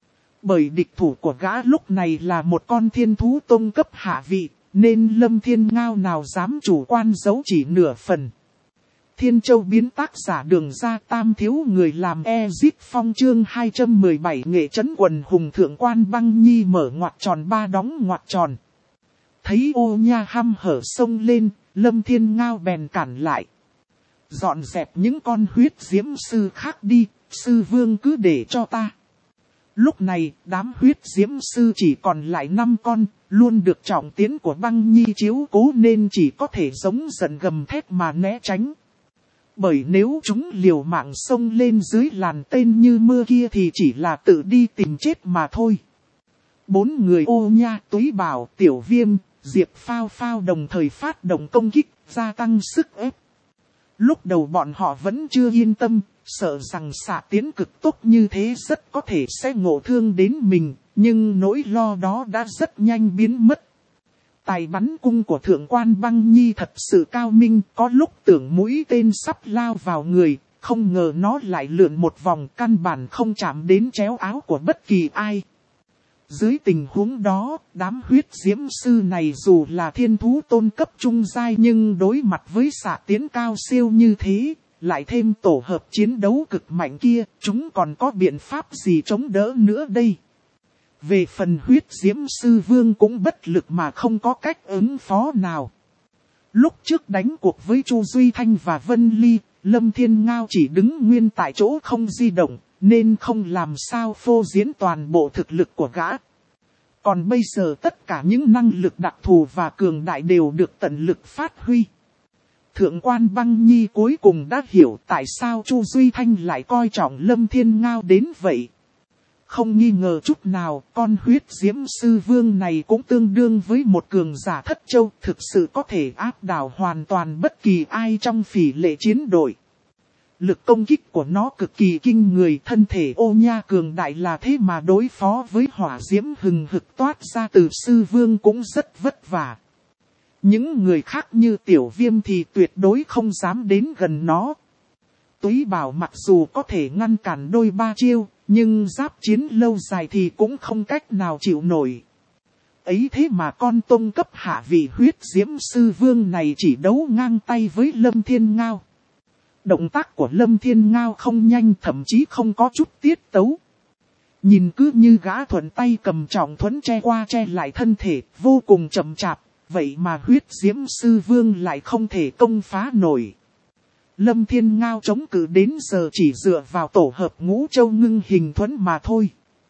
Bởi địch thủ của gã lúc này là một con thiên thú tông cấp hạ vị, nên Lâm Thiên Ngao nào dám chủ quan giấu chỉ nửa phần. Thiên Châu biến tác giả Đường Ra Tam thiếu người làm Ezit Phong chương 217 nghệ trấn quần hùng thượng quan Băng Nhi mở ngoặc tròn 3 đóng ngoặc tròn. Thấy Ô Nha hăm hở sông lên, Lâm Thiên Ngao bèn cản lại. Dọn dẹp những con huyết diễm sư khác đi, sư vương cứ để cho ta. Lúc này, đám huyết diễm sư chỉ còn lại 5 con, luôn được trọng tiến của Băng Nhi chiếu cố nên chỉ có thể giống giận gầm thét mà né tránh. Bởi nếu chúng liều mạng xông lên dưới làn tên như mưa kia thì chỉ là tự đi tìm chết mà thôi. 4 người Ô Nha, Túy Bảo, Tiểu Viêm, Diệp Phao Phao đồng thời phát động công kích, gia tăng sức ép. Lúc đầu bọn họ vẫn chưa yên tâm, sợ rằng xạ tiến cực tốc như thế rất có thể sẽ ngộ thương đến mình, nhưng nỗi lo đó đã rất nhanh biến mất. Tài bắn cung của thượng quan Băng Nhi thật sự cao minh, có lúc tưởng mũi tên sắp lao vào người, không ngờ nó lại lượn một vòng căn bản không chạm đến chéo áo của bất kỳ ai. Dưới tình huống đó, đám huyết diễm sư này dù là thiên thú tôn cấp trung giai nhưng đối mặt với xạ tiến cao siêu như thế, lại thêm tổ hợp chiến đấu cực mạnh kia, chúng còn có biện pháp gì chống đỡ nữa đây? Về phần huyết diễm sư vương cũng bất lực mà không có cách ứng phó nào. Lúc trước đánh cuộc với Chu Duy Thanh và Vân Ly, Lâm Thiên Ngao chỉ đứng nguyên tại chỗ không di động, nên không làm sao phô diễn toàn bộ thực lực của gã. Còn bây giờ tất cả những năng lực đặc thù và cường đại đều được tận lực phát huy. Thượng quan Băng Nhi cuối cùng đã hiểu tại sao Chu Duy Thanh lại coi trọng Lâm Thiên Ngao đến vậy. Không nghi ngờ chút nào, con huyết diễm sư vương này cũng tương đương với một cường giả thất châu, thực sự có thể áp đảo hoàn toàn bất kỳ ai trong phỉ lệ chiến đội. Lực công kích của nó cực kỳ kinh người, thân thể ô nha cường đại là thế mà đối phó với hỏa diễm hừng hực toát ra từ sư vương cũng rất vất vả. Những người khác như Tiểu Viêm thì tuyệt đối không dám đến gần nó. Túy Bảo mặc dù có thể ngăn cản đôi ba chiêu, nhưng giáp chiến lâu dài thì cũng không cách nào chịu nổi. Ấy thế mà con tông cấp hạ vị huyết diễm sư vương này chỉ đấu ngang tay với Lâm Thiên Ngao. Động tác của Lâm Thiên Ngao không nhanh, thậm chí không có chút tiết tấu. Nhìn cứ như gã thuận tay cầm trọng thuẫn che qua che lại thân thể, vô cùng chậm chạp, vậy mà huyết diễm sư vương lại không thể công phá nổi. Lâm Thiên Ngao chống cự đến giờ chỉ dựa vào tổ hợp ngũ châu ngưng hình thuẫn mà thôi.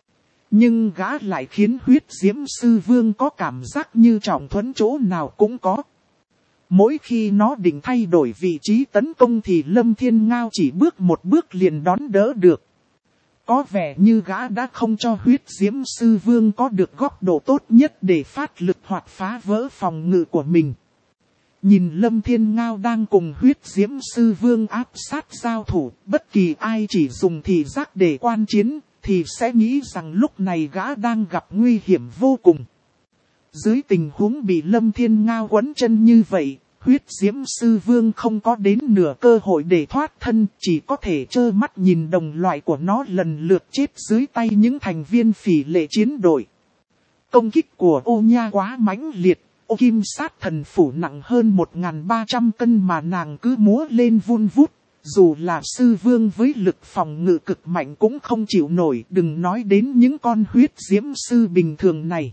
Nhưng gã lại khiến huyết diễm sư vương có cảm giác như trọng thuẫn chỗ nào cũng có. Mỗi khi nó định thay đổi vị trí tấn công thì Lâm Thiên Ngao chỉ bước một bước liền đón đỡ được. Có vẻ như gã đã không cho huyết diễm sư vương có được góc độ tốt nhất để phát lực hoặc phá vỡ phòng ngự của mình. Nhìn Lâm Thiên Ngao đang cùng huyết diễm sư vương áp sát giao thủ, bất kỳ ai chỉ dùng thị giác để quan chiến, thì sẽ nghĩ rằng lúc này gã đang gặp nguy hiểm vô cùng. Dưới tình huống bị Lâm Thiên Ngao quấn chân như vậy, huyết diễm sư vương không có đến nửa cơ hội để thoát thân, chỉ có thể trơ mắt nhìn đồng loại của nó lần lượt chết dưới tay những thành viên phỉ lệ chiến đội. Công kích của ô nha quá mãnh liệt, ô kim sát thần phủ nặng hơn 1.300 cân mà nàng cứ múa lên vun vút. Dù là sư vương với lực phòng ngự cực mạnh cũng không chịu nổi, đừng nói đến những con huyết diễm sư bình thường này.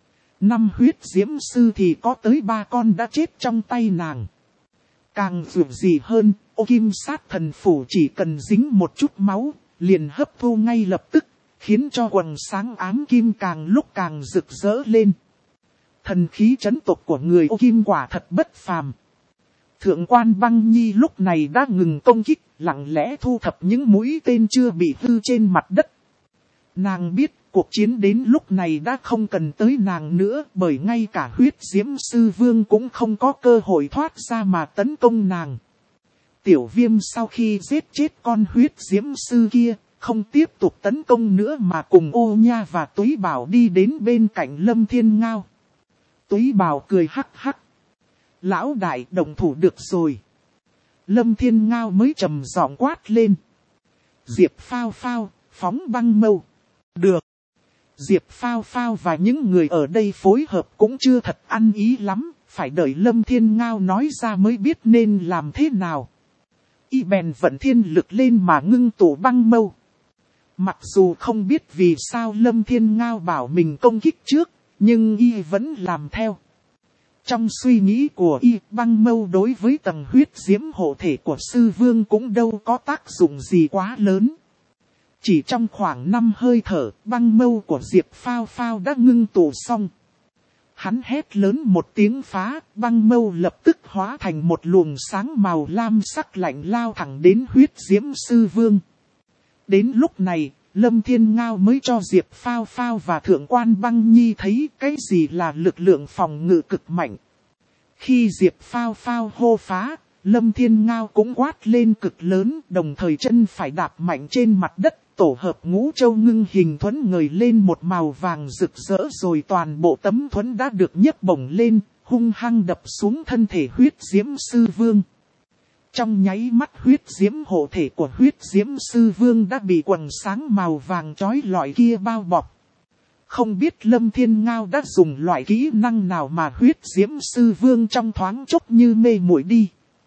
5 huyết diễm sư thì có tới 3 con đã chết trong tay nàng. Càng dù gì hơn, ô kim sát thần phủ chỉ cần dính một chút máu, liền hấp thu ngay lập tức, khiến cho quần sáng ám kim càng lúc càng rực rỡ lên. Thần khí chấn tộc của người ô kim quả thật bất phàm. Thượng quan Băng Nhi lúc này đã ngừng công kích, lặng lẽ thu thập những mũi tên chưa bị hư trên mặt đất. Nàng biết cuộc chiến đến lúc này đã không cần tới nàng nữa, bởi ngay cả huyết diễm sư vương cũng không có cơ hội thoát ra mà tấn công nàng. Tiểu Viêm sau khi giết chết con huyết diễm sư kia, không tiếp tục tấn công nữa mà cùng Ô Nha và Túy Bảo đi đến bên cạnh Lâm Thiên Ngao. Túy Bảo cười hắc hắc. Lão đại, đồng thủ được rồi. Lâm Thiên Ngao mới trầm giọng quát lên. Diệp Phao Phao, phóng băng mâu. Được. Diệp Phao Phao và những người ở đây phối hợp cũng chưa thật ăn ý lắm, phải đợi Lâm Thiên Ngao nói ra mới biết nên làm thế nào. Y bèn vận thiên lực lên mà ngưng tụ băng mâu. Mặc dù không biết vì sao Lâm Thiên Ngao bảo mình công kích trước, nhưng Y vẫn làm theo. Trong suy nghĩ của Y, băng mâu đối với tầng huyết diễm hộ thể của sư vương cũng đâu có tác dụng gì quá lớn. Chỉ trong khoảng 5 hơi thở, băng mâu của Diệp Phao Phao đã ngưng tụ xong. Hắn hét lớn một tiếng phá, băng mâu lập tức hóa thành một luồng sáng màu lam sắc lạnh lao thẳng đến huyết diễm sư vương. Đến lúc này, Lâm Thiên Ngao mới cho Diệp Phao Phao và Thượng quan Băng Nhi thấy cái gì là lực lượng phòng ngự cực mạnh. Khi Diệp Phao Phao hô phá, Lâm Thiên Ngao cũng quát lên cực lớn, đồng thời chân phải đạp mạnh trên mặt đất. Tổ hợp ngũ châu ngưng hình thuẫn ngời lên một màu vàng rực rỡ, rồi toàn bộ tấm thuẫn đã được nhấc bổng lên, hung hăng đập xuống thân thể huyết diễm sư vương. Trong nháy mắt huyết diễm hộ thể của huyết diễm sư vương đã bị quầng sáng màu vàng chói lọi kia bao bọc. Không biết Lâm Thiên Ngao đã dùng loại kỹ năng nào mà huyết diễm sư vương trong thoáng chốc như mê muội đi.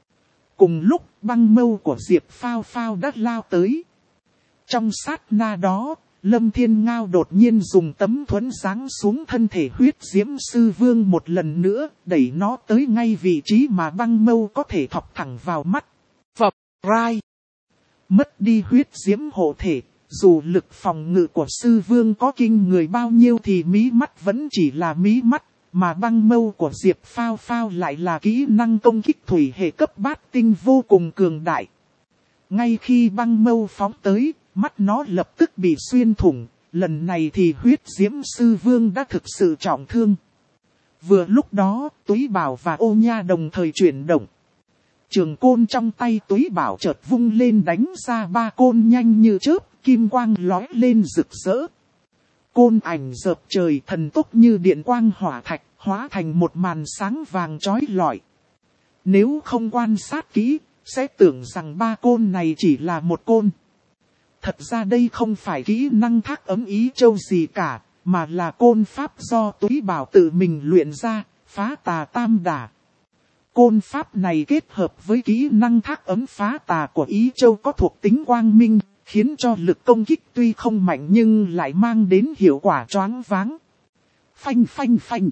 Cùng lúc băng mâu của Diệp Phao Phao đã lao tới. Trong sát na đó, Lâm Thiên Ngao đột nhiên dùng tấm thuẫn giáng xuống thân thể huyết diễm sư vương một lần nữa, đẩy nó tới ngay vị trí mà băng mâu có thể thọc thẳng vào mắt. Phập, rai. Mất đi huyết diễm hộ thể, dù lực phòng ngự của sư vương có kinh người bao nhiêu thì mí mắt vẫn chỉ là mí mắt, mà băng mâu của Diệp Phao Phao lại là kỹ năng công kích thủy hệ cấp bát tinh vô cùng cường đại. Ngay khi băng mâu phóng tới, mắt nó lập tức bị xuyên thủng, lần này thì huyết diễm sư vương đã thực sự trọng thương. Vừa lúc đó, Túy Bảo và Ô Nha đồng thời chuyển động. Trường côn trong tay Túy Bảo chợt vung lên đánh ra 3 côn nhanh như chớp, kim quang lóe lên rực rỡ. Côn ảnh dợp trời thần tốc như điện quang hỏa thạch, hóa thành một màn sáng vàng chói lọi. Nếu không quan sát kỹ, sẽ tưởng rằng 3 côn này chỉ là một côn. Thật ra đây không phải kỹ năng thác ấm ý châu gì cả, mà là côn pháp do Túy Bảo tự mình luyện ra, phá tà tam đả. Côn pháp này kết hợp với kỹ năng thác ấm phá tà của Ý Châu có thuộc tính quang minh, khiến cho lực công kích tuy không mạnh nhưng lại mang đến hiệu quả choáng váng. Phanh phanh phanh.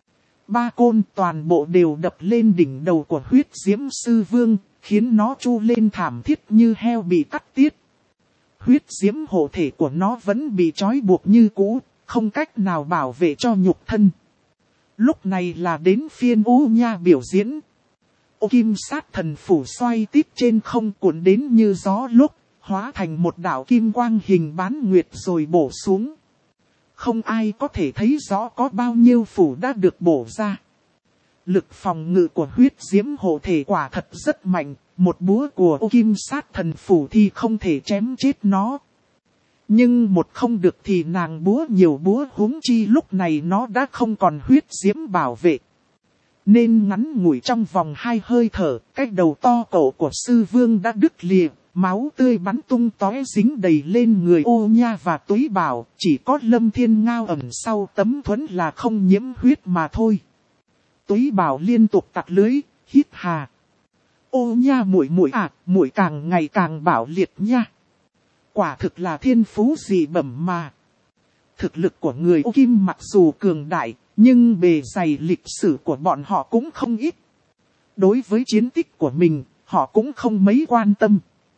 3 côn toàn bộ đều đập lên đỉnh đầu của huyết diễm sư vương, khiến nó chu lên thảm thiết như heo bị cắt tiết. Huyết diễm hộ thể của nó vẫn bị trói buộc như cũ, không cách nào bảo vệ cho nhục thân. Lúc này là đến phiên Ô Nha biểu diễn. Ô kim sát thần phủ xoay tít trên không cuộn đến như gió lúc, hóa thành một đạo kim quang hình bán nguyệt rồi bổ xuống. Không ai có thể thấy rõ có bao nhiêu phủ đã được bổ ra. Lực phòng ngự của huyết diễm hộ thể quả thật rất mạnh, một búa của ô kim sát thần phủ thì không thể chém chết nó. Nhưng một không được thì nàng búa nhiều búa huống chi lúc này nó đã không còn huyết diễm bảo vệ. Nên ngắn ngủi trong vòng 2 hơi thở, cái đầu to cổ của sư vương đã đứt lìa, máu tươi bắn tung tóe dính đầy lên người Ô Nha và Túy Bảo, chỉ có Lâm Thiên Ngao ẩn sau tấm thuẫn là không nhiễm huyết mà thôi. Túy Bảo liên tục tặc lưới, hít hà. Ô Nha muội càng ngày càng bảo liệt nha. Quả thực là thiên phú dị bẩm mà. Thực lực của người Ô Kim mặc dù cường đại, nhưng bề dày lịch sử của bọn họ cũng không ít. Đối với chiến tích của mình, họ cũng không mấy quan tâm.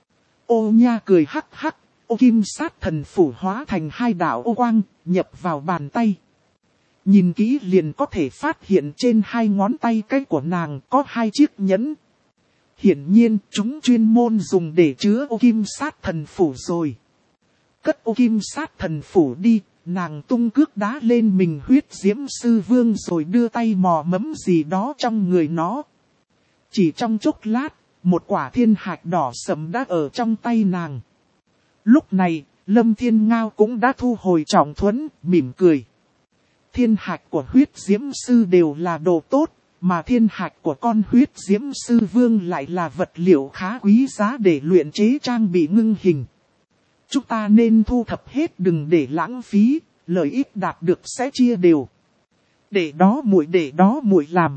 Ô Nha cười hắc hắc, ô kim sát thần phủ hóa thành 2 đạo ô quang, nhập vào bàn tay. Nhìn kỹ liền có thể phát hiện trên 2 ngón tay cái của nàng có 2 chiếc nhẫn. Hiển nhiên chúng chuyên môn dùng để chứa ô kim sát thần phủ rồi. Cất ô kim sát thần phủ đi, nàng tung cước đá lên mình huyết diễm sư vương rồi đưa tay mò mẫm gì đó trong người nó. Chỉ trong chốc lát, một quả thiên hạch đỏ sẫm đã ở trong tay nàng. Lúc này, Lâm Thiên Ngao cũng đã thu hồi trọng thuẫn, mỉm cười. Thiên hạch của huyết diễm sư đều là đồ tốt, mà thiên hạch của con huyết diễm sư vương lại là vật liệu khá quý giá để luyện chế trang bị ngưng hình. Chúng ta nên thu thập hết đừng để lãng phí, lợi ích đạt được sẽ chia đều. Để đó muội làm.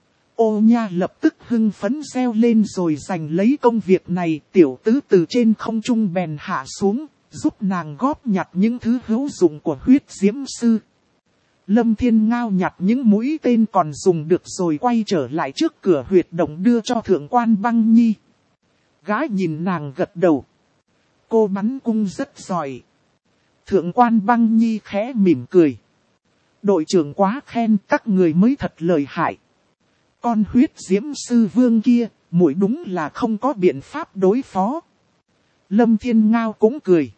Ô Nha lập tức hưng phấn reo lên rồi giành lấy công việc này, tiểu tứ từ trên không trung bèn hạ xuống, giúp nàng góp nhặt những thứ hữu dụng của huyết diễm sư. Lâm Thiên Ngao nhặt những mũi tên còn dùng được rồi quay trở lại trước cửa huyệt động đưa cho thượng quan Băng Nhi. Gái nhìn nàng gật đầu. Cô bắn cung rất giỏi. Thượng quan Băng Nhi khẽ mỉm cười. Đội trưởng quá khen, các người mới thật lợi hại. Con huyết diễm sư vương kia, muội đúng là không có biện pháp đối phó. Lâm Thiên Ngao cũng cười.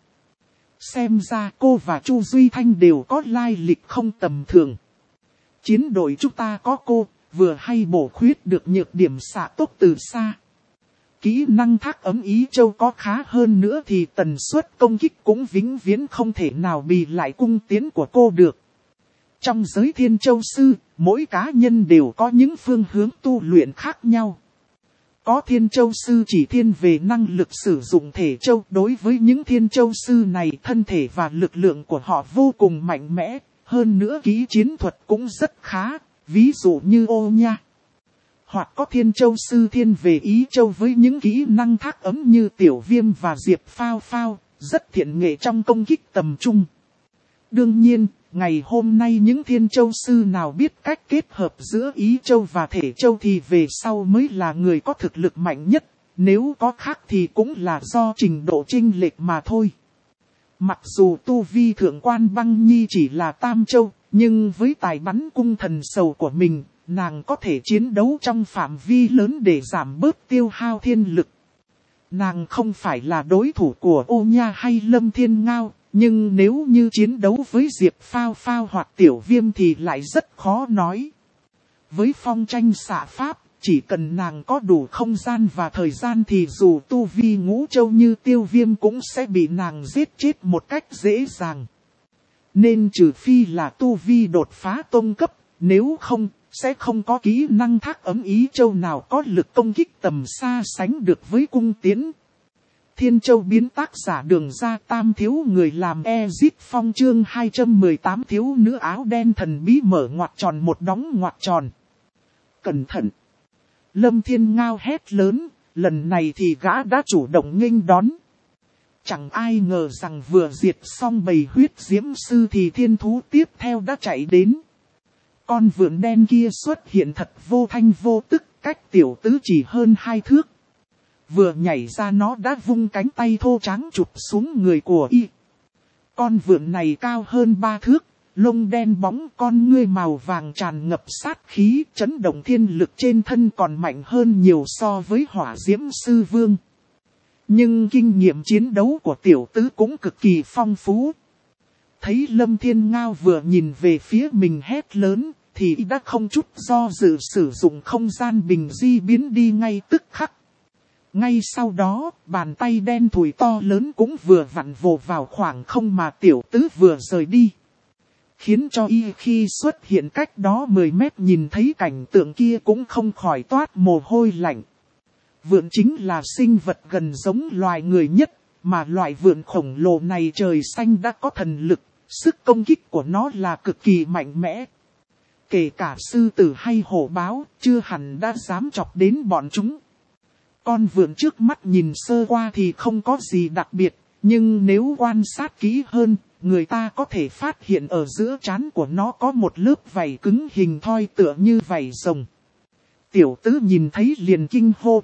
Xem ra cô và Chu Duy Thanh đều có lai lịch không tầm thường. Chiến đội chúng ta có cô, vừa hay bổ khuyết được nhược điểm xạ tốc từ xa. Kỹ năng thác ấm Ý Châu có khá hơn nữa thì tần suất công kích cũng vĩnh viễn không thể nào bì lại cung tiến của cô được. Trong giới Thiên Châu Sư, mỗi cá nhân đều có những phương hướng tu luyện khác nhau. Có Thiên Châu Sư chỉ thiên về năng lực sử dụng thể châu. Đối với những Thiên Châu Sư này, thân thể và lực lượng của họ vô cùng mạnh mẽ. Hơn nữa kỹ chiến thuật cũng rất khá, ví dụ như Ô Nha. Hoặc có Thiên Châu Sư thiên về Ý Châu với những kỹ năng thác ấm như Tiểu Viêm và Diệp Phao Phao, rất thiện nghệ trong công kích tầm trung. Đương nhiên, ngày hôm nay những Thiên Châu Sư nào biết cách kết hợp giữa Ý Châu và Thể Châu thì về sau mới là người có thực lực mạnh nhất, nếu có khác thì cũng là do trình độ chênh lệch mà thôi. Mặc dù tu vi thượng quan băng nhi chỉ là tam châu, nhưng với tài bắn cung thần sầu của mình, nàng có thể chiến đấu trong phạm vi lớn để giảm bớt tiêu hao thiên lực. Nàng không phải là đối thủ của Ô Nha hay Lâm Thiên Ngao, nhưng nếu như chiến đấu với Diệp Phao Phao hoặc Tiểu Viêm thì lại rất khó nói. Với phong tranh xạ pháp, chỉ cần nàng có đủ không gian và thời gian thì dù tu vi ngũ châu như Tiêu Viêm cũng sẽ bị nàng giết chết một cách dễ dàng. Nên trừ phi là tu vi đột phá tông cấp, nếu không, sẽ không có kỹ năng thác ấm ý châu nào có lực công kích tầm xa sánh được với cung tiễn. Thiên Châu biến tác giả Đường Ra Tam thiếu người làm Ezit Phong chương 218 thiếu nữ áo đen thần bí mở ngoặc tròn một đóng ngoặc tròn. Cẩn thận! Lâm Thiên Ngao hét lớn, lần này thì gã đã chủ động nghênh đón. Chẳng ai ngờ rằng vừa diệt xong bầy huyết diễm sư thì thiên thú tiếp theo đã chạy đến. Con vượn đen kia xuất hiện thật vô thanh vô tức, cách tiểu tứ chỉ hơn 2 thước. Vừa nhảy ra nó đã vung cánh tay thô trắng chụp xuống người của y. Con vượn này cao hơn 3 thước, lông đen bóng, con ngươi màu vàng tràn ngập sát khí, chấn động thiên lực trên thân còn mạnh hơn nhiều so với hỏa diễm sư vương. Nhưng kinh nghiệm chiến đấu của tiểu tứ cũng cực kỳ phong phú. Thấy Lâm Thiên Ngao vừa nhìn về phía mình hét lớn, thì y đã không chút do dự sử dụng không gian bình di biến đi ngay tức khắc. Ngay sau đó, bàn tay đen thùi to lớn cũng vừa vặn vồ vào khoảng không mà tiểu tứ vừa rời đi. Khiến cho y khi xuất hiện cách đó 10 mét nhìn thấy cảnh tượng kia cũng không khỏi toát mồ hôi lạnh. Vượn chính là sinh vật gần giống loài người nhất, mà loại vượn khổng lồ này trời xanh đã có thần lực, sức công kích của nó là cực kỳ mạnh mẽ. Kể cả sư tử hay hổ báo, chưa hẳn đã dám chọc đến bọn chúng. Con vượn trước mắt nhìn sơ qua thì không có gì đặc biệt, nhưng nếu quan sát kỹ hơn, người ta có thể phát hiện ở giữa trán của nó có một lớp vảy cứng hình thoi tựa như vảy rồng. Tiểu tứ nhìn thấy liền kinh hô.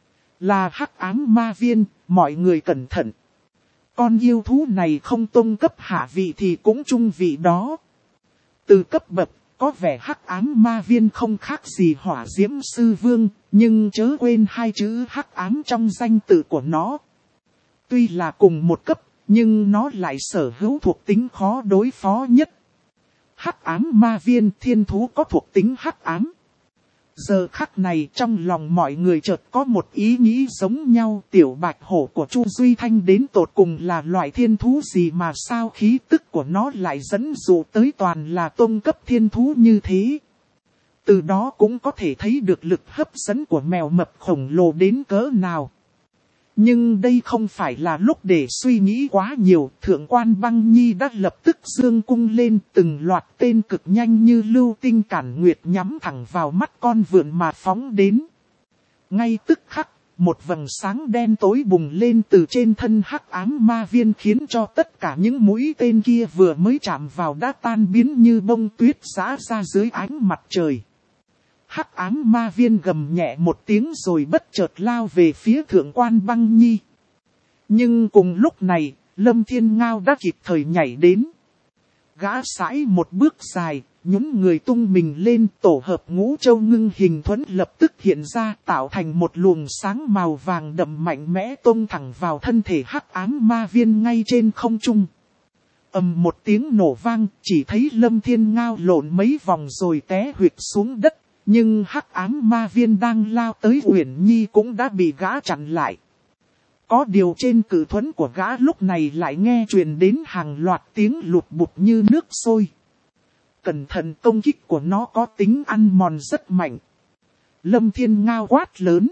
Là hắc ám ma viên, mọi người cẩn thận. Con yêu thú này không tông cấp hạ vị thì cũng trung vị đó. Từ cấp bậc, có vẻ hắc ám ma viên không khác gì hỏa diễm sư vương, nhưng chớ quên hai chữ hắc ám trong danh tự của nó. Tuy là cùng một cấp, nhưng nó lại sở hữu thuộc tính khó đối phó nhất. Hắc ám ma viên thiên thú có thuộc tính hắc ám. Giờ khắc này trong lòng mọi người chợt có một ý nghĩ giống nhau. Tiểu bạch hổ của Chu Duy Thanh đến tột cùng là loại thiên thú gì mà sao khí tức của nó lại dẫn dụ tới toàn là tông cấp thiên thú như thế. Từ đó cũng có thể thấy được lực hấp dẫn của mèo mập khổng lồ đến cỡ nào. Nhưng đây không phải là lúc để suy nghĩ quá nhiều. Thượng quan Băng Nhi đã lập tức giương cung lên, từng loạt tên cực nhanh như lưu tinh cản nguyệt nhắm thẳng vào mắt con vượn mà phóng đến. Ngay tức khắc, một vầng sáng đen tối bùng lên từ trên thân hắc ám ma viên, khiến cho tất cả những mũi tên kia vừa mới chạm vào đã tan biến như bông tuyết rã ra dưới ánh mặt trời. Hắc ám ma viên gầm nhẹ một tiếng rồi bất chợt lao về phía thượng quan Băng Nhi. Nhưng cùng lúc này, Lâm Thiên Ngao đã kịp thời nhảy đến. Gã sải một bước dài, nhún người tung mình lên, tổ hợp ngũ châu ngưng hình thuẫn lập tức hiện ra, tạo thành một luồng sáng màu vàng đậm mạnh mẽ tông thẳng vào thân thể hắc ám ma viên ngay trên không trung. Ầm một tiếng nổ vang, chỉ thấy Lâm Thiên Ngao lộn mấy vòng rồi té huỵch xuống đất. Nhưng hắc ám ma viên đang lao tới Uyển Nhi cũng đã bị gã chặn lại. Có điều trên cự thuẫn của gã lúc này lại nghe truyền đến hàng loạt tiếng lụt bụt như nước sôi. Cẩn thận, công kích của nó có tính ăn mòn rất mạnh. Lâm Thiên Ngao quát lớn.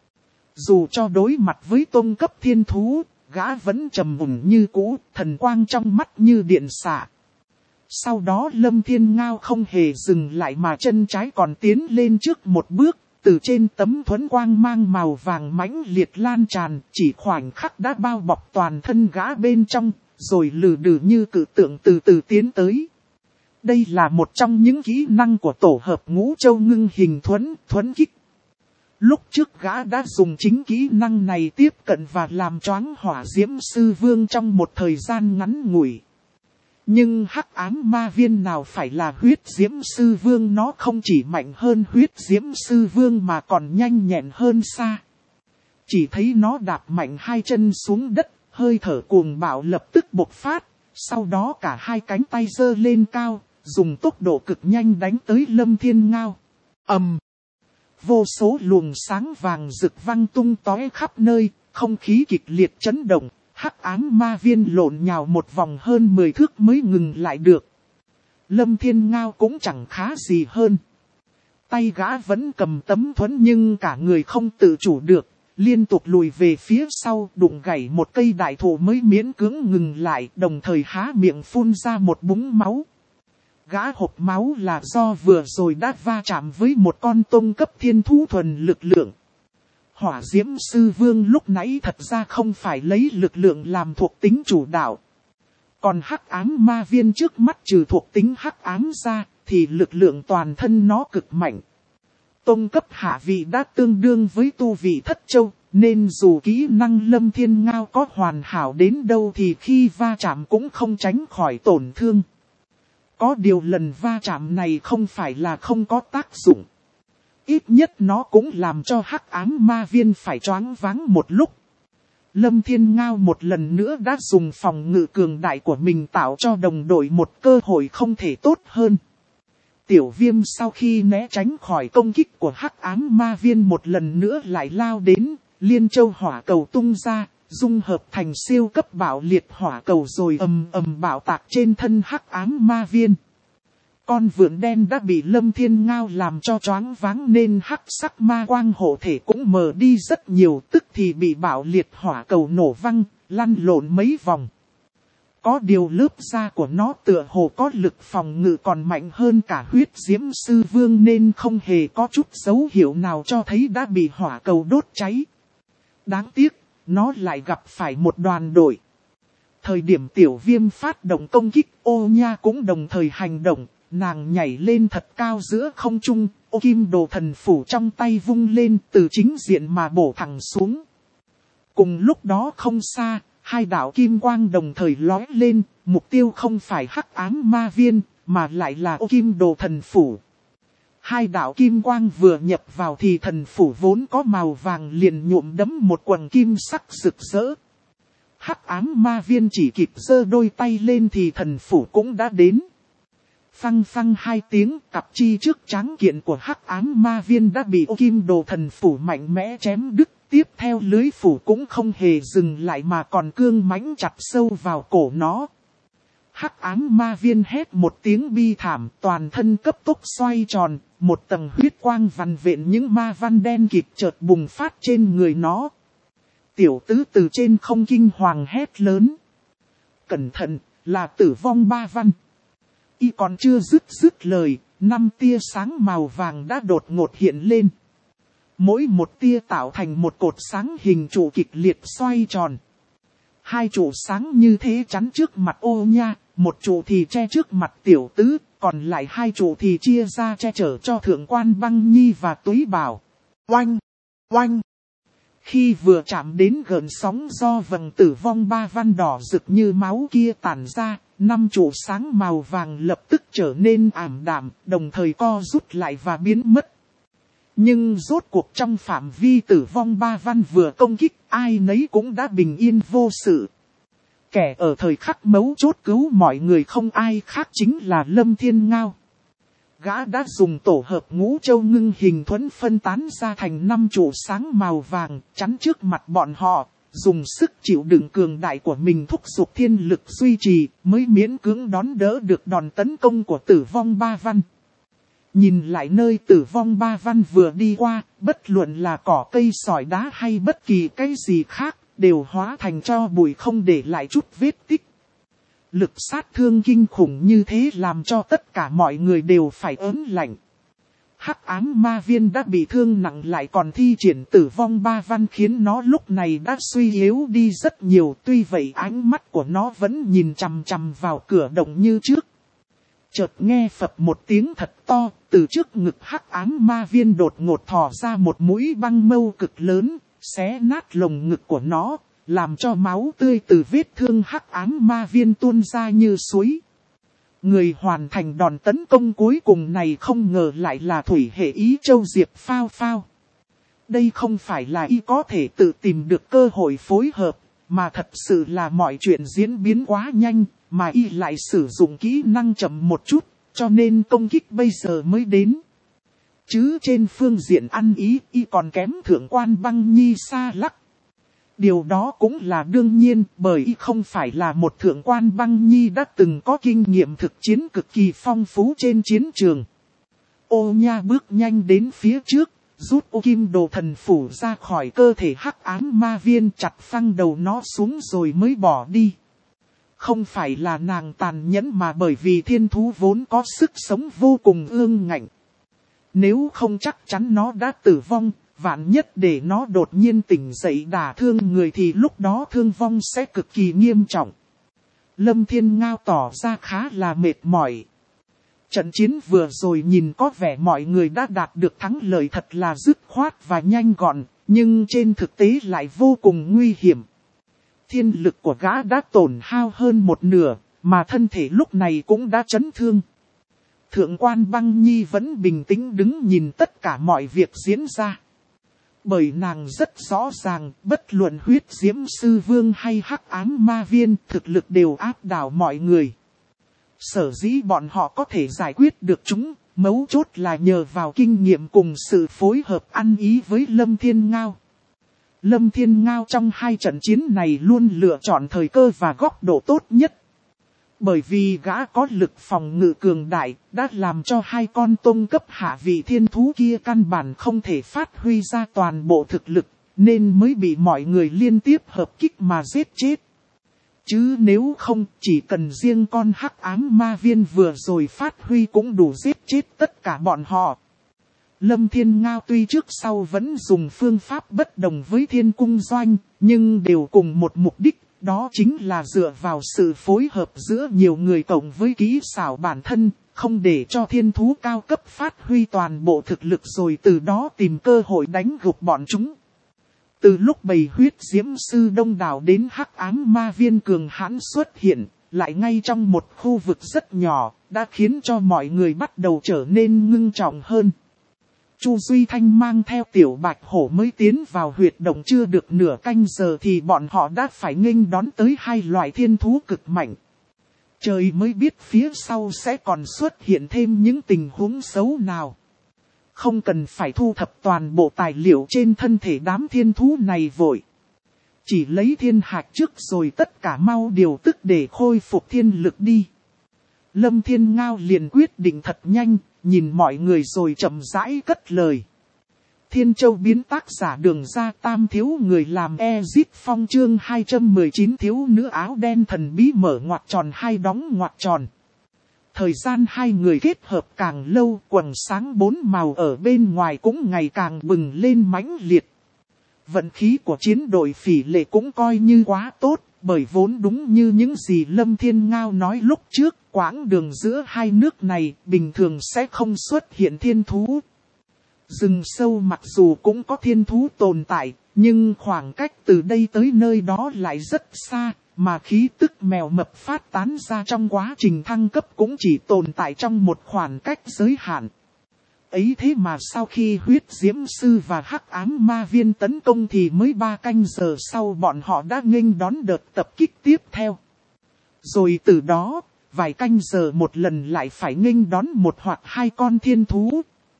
Dù cho đối mặt với tông cấp thiên thú, gã vẫn trầm ổn như cũ, thần quang trong mắt như điện xạ. Sau đó Lâm Thiên Ngao không hề dừng lại mà chân trái còn tiến lên trước một bước, từ trên tấm thuẫn quang mang màu vàng mãnh liệt lan tràn, chỉ khoảnh khắc đã bao bọc toàn thân gã bên trong, rồi lừ đừ như cự tượng từ từ tiến tới. Đây là một trong những kỹ năng của tổ hợp ngũ châu ngưng hình thuẫn kích. Lúc trước gã đã dùng chính kỹ năng này tiếp cận và làm choáng hỏa diễm sư vương trong một thời gian ngắn ngủi. Nhưng hắc ám ma viên nào phải là huyết diễm sư vương, nó không chỉ mạnh hơn huyết diễm sư vương mà còn nhanh nhẹn hơn xa. Chỉ thấy nó đạp mạnh hai chân xuống đất, hơi thở cuồng bạo lập tức bộc phát, sau đó cả hai cánh tay giơ lên cao, dùng tốc độ cực nhanh đánh tới Lâm Thiên Ngao. ầm, vô số luồng sáng vàng rực văng tung tóe khắp nơi, không khí kịch liệt chấn động, hắc ám ma viên lộn nhào một vòng hơn 10 thước mới ngừng lại được. Lâm Thiên Ngao cũng chẳng khá gì hơn. Tay gã vẫn cầm tấm thuẫn nhưng cả người không tự chủ được, liên tục lùi về phía sau, đụng gãy một cây đại thụ mới miễn cưỡng ngừng lại, đồng thời há miệng phun ra một búng máu. Gã hộc máu là do vừa rồi đã va chạm với một con tông cấp thiên thú thuần lực lượng. Hỏa diễm sư vương lúc nãy thật ra không phải lấy lực lượng làm thuộc tính chủ đạo. Còn hắc ám ma viên trước mắt trừ thuộc tính hắc ám ra, thì lực lượng toàn thân nó cực mạnh. Tông cấp hạ vị đã tương đương với tu vị thất châu, nên dù kỹ năng Lâm Thiên Ngao có hoàn hảo đến đâu thì khi va chạm cũng không tránh khỏi tổn thương. Có điều lần va chạm này không phải là không có tác dụng. Ít nhất nó cũng làm cho hắc ám ma viên phải choáng váng một lúc. Lâm Thiên Ngao một lần nữa đã dùng phòng ngự cường đại của mình tạo cho đồng đội một cơ hội không thể tốt hơn. Tiểu Viêm sau khi né tránh khỏi công kích của hắc ám ma viên một lần nữa lại lao đến, liên châu hỏa cầu tung ra, dung hợp thành siêu cấp bạo liệt hỏa cầu rồi ầm ầm bạo tạc trên thân hắc ám ma viên. Con vượn đen đã bị Lâm Thiên Ngao làm cho choáng váng nên hắc sắc ma quang hộ thể cũng mờ đi rất nhiều, tức thì bị bạo liệt hỏa cầu nổ văng, lăn lộn mấy vòng. Có điều lớp da của nó tựa hồ có lực phòng ngự còn mạnh hơn cả huyết diễm sư vương nên không hề có chút dấu hiệu nào cho thấy đã bị hỏa cầu đốt cháy. Đáng tiếc, nó lại gặp phải một đoàn đội. Thời điểm Tiểu Viêm phát động công kích, Ô Nha cũng đồng thời hành động. Nàng nhảy lên thật cao giữa không trung, ô kim đồ thần phủ trong tay vung lên từ chính diện mà bổ thẳng xuống. Cùng lúc đó không xa, hai đạo kim quang đồng thời lóe lên, mục tiêu không phải hắc ám ma viên, mà lại là ô kim đồ thần phủ. Hai đạo kim quang vừa nhập vào thì thần phủ vốn có màu vàng liền nhuộm đẫm một quầng kim sắc rực rỡ. Hắc ám ma viên chỉ kịp giơ đôi tay lên thì thần phủ cũng đã đến. Phăng phăng hai tiếng, cặp chi trước tráng kiện của hắc ám ma viên đã bị ô kim đồ thần phủ mạnh mẽ chém đứt. Tiếp theo lưới phủ cũng không hề dừng lại mà còn cương mãnh chặt sâu vào cổ nó. Hắc ám ma viên hét một tiếng bi thảm, toàn thân cấp tốc xoay tròn, một tầng huyết quang vằn vện những ma văn đen kịt chợt bùng phát trên người nó. Tiểu tứ từ trên không kinh hoàng hét lớn. Cẩn thận, là tử vong ba văn. Y còn chưa dứt lời, 5 tia sáng màu vàng đã đột ngột hiện lên. Mỗi một tia tạo thành một cột sáng hình trụ kịch liệt xoay tròn. Hai trụ sáng như thế chắn trước mặt Ô Nha, một trụ thì che trước mặt Tiểu Tứ, còn lại hai trụ thì chia ra che chở cho Thượng quan Băng Nhi và Túy Bảo. Oanh! Oanh! Khi vừa chạm đến gợn sóng do vầng tử vong ba văn đỏ rực như máu kia tản ra, 5 trụ sáng màu vàng lập tức trở nên ảm đạm, đồng thời co rút lại và biến mất. Nhưng rốt cuộc trong phạm vi tử vong ba văn vừa công kích, ai nấy cũng đã bình yên vô sự. Kẻ ở thời khắc mấu chốt cứu mọi người không ai khác chính là Lâm Thiên Ngao. Gã đã dùng tổ hợp ngũ châu ngưng hình thuẫn phân tán ra thành 5 trụ sáng màu vàng, chắn trước mặt bọn họ, dùng sức chịu đựng cường đại của mình thúc giục thiên lực duy trì, mới miễn cưỡng đón đỡ được đòn tấn công của tử vong ba văn. Nhìn lại nơi tử vong ba văn vừa đi qua, bất luận là cỏ cây sỏi đá hay bất kỳ cái gì khác, đều hóa thành tro bụi không để lại chút vết tích. Lực sát thương kinh khủng như thế làm cho tất cả mọi người đều phải ớn lạnh. Hắc ám ma viên đã bị thương nặng lại còn thi triển tử vong ba văn khiến nó lúc này đã suy yếu đi rất nhiều, tuy vậy ánh mắt của nó vẫn nhìn chằm chằm vào cửa động như trước. Chợt nghe phập một tiếng thật to, từ trước ngực hắc ám ma viên đột ngột thò ra một mũi băng mâu cực lớn, xé nát lồng ngực của nó, làm cho máu tươi từ vết thương hắc ám ma viên tuôn ra như suối. Người hoàn thành đòn tấn công cuối cùng này không ngờ lại là thủy hệ Ý Châu Diệp Phao Phao. Đây không phải là y có thể tự tìm được cơ hội phối hợp, mà thật sự là mọi chuyện diễn biến quá nhanh, mà y lại sử dụng kỹ năng chậm một chút, cho nên công kích bây giờ mới đến. Chứ trên phương diện ăn ý, y còn kém thượng quan Băng Nhi xa lắc. Điều đó cũng là đương nhiên, bởi y không phải là một thượng quan Băng Nhi đã từng có kinh nghiệm thực chiến cực kỳ phong phú trên chiến trường. Ô Nha bước nhanh đến phía trước, rút ô kim đồ thần phủ ra khỏi cơ thể hắc ám ma viên, chặt phăng đầu nó xuống rồi mới bỏ đi. Không phải là nàng tàn nhẫn mà bởi vì thiên thú vốn có sức sống vô cùng ương ngạnh. Nếu không chắc chắn nó đã tử vong, vạn nhất để nó đột nhiên tỉnh dậy đả thương người thì lúc đó thương vong sẽ cực kỳ nghiêm trọng. Lâm Thiên Ngao tỏ ra khá là mệt mỏi. Trận chiến vừa rồi nhìn có vẻ mọi người đã đạt được thắng lợi thật là dứt khoát và nhanh gọn, nhưng trên thực tế lại vô cùng nguy hiểm. Thiên lực của gã đã tổn hao hơn một nửa, mà thân thể lúc này cũng đã chấn thương. Thượng quan Băng Nhi vẫn bình tĩnh đứng nhìn tất cả mọi việc diễn ra. Bởi nàng rất rõ ràng, bất luận huyết diễm sư vương hay hắc ám ma viên, thực lực đều áp đảo mọi người. Sở dĩ bọn họ có thể giải quyết được chúng, mấu chốt là nhờ vào kinh nghiệm cùng sự phối hợp ăn ý với Lâm Thiên Ngao. Lâm Thiên Ngao trong hai trận chiến này luôn lựa chọn thời cơ và góc độ tốt nhất. Bởi vì gã có lực phòng ngự cường đại, đã làm cho hai con tông cấp hạ vị thiên thú kia căn bản không thể phát huy ra toàn bộ thực lực, nên mới bị mọi người liên tiếp hợp kích mà giết chết. Chứ nếu không, chỉ cần riêng con hắc ám ma viên vừa rồi phát huy cũng đủ giết chết tất cả bọn họ. Lâm Thiên Ngao tuy trước sau vẫn dùng phương pháp bất đồng với Thiên Cung Doanh, nhưng đều cùng một mục đích, đó chính là dựa vào sự phối hợp giữa nhiều người cộng với kỹ xảo bản thân, không để cho thiên thú cao cấp phát huy toàn bộ thực lực rồi từ đó tìm cơ hội đánh gục bọn chúng. Từ lúc bầy huyết diễm sư đông đảo đến hắc ám ma viên cường hãn xuất hiện, lại ngay trong một khu vực rất nhỏ, đã khiến cho mọi người bắt đầu trở nên ngưng trọng hơn. Chu Duy Thanh mang theo tiểu bạch hổ mới tiến vào huyệt động chưa được nửa canh giờ thì bọn họ đã phải nghênh đón tới hai loại thiên thú cực mạnh. Trời mới biết phía sau sẽ còn xuất hiện thêm những tình huống xấu nào. Không cần phải thu thập toàn bộ tài liệu trên thân thể đám thiên thú này vội. Chỉ lấy thiên hạch trước rồi tất cả mau điều tức để khôi phục thiên lực đi. Lâm Thiên Ngao liền quyết định thật nhanh, nhìn mọi người rồi chậm rãi cất lời. Thiên Châu biến tác giả Đường Ra Tam thiếu người làm Ezit Phong chương 219 thiếu nữ áo đen thần bí mở ngoặc tròn hai đóng ngoặc tròn. Thời gian hai người kết hợp càng lâu, quầng sáng bốn màu ở bên ngoài cũng ngày càng bừng lên mãnh liệt. Vận khí của chiến đội Phỉ Lệ cũng coi như quá tốt, bởi vốn đúng như những gì Lâm Thiên Ngao nói lúc trước, quãng đường giữa hai nước này bình thường sẽ không xuất hiện thiên thú. Rừng sâu mặc dù cũng có thiên thú tồn tại, nhưng khoảng cách từ đây tới nơi đó lại rất xa, mà khí tức mèo mập phát tán ra trong quá trình thăng cấp cũng chỉ tồn tại trong một khoảng cách giới hạn. Ấy thế mà sau khi huyết diễm sư và hắc ám ma viên tấn công thì mới 3 canh giờ sau bọn họ đã nghênh đón đợt tập kích tiếp theo. Rồi từ đó, vài canh giờ một lần lại phải nghênh đón một hoặc hai con thiên thú.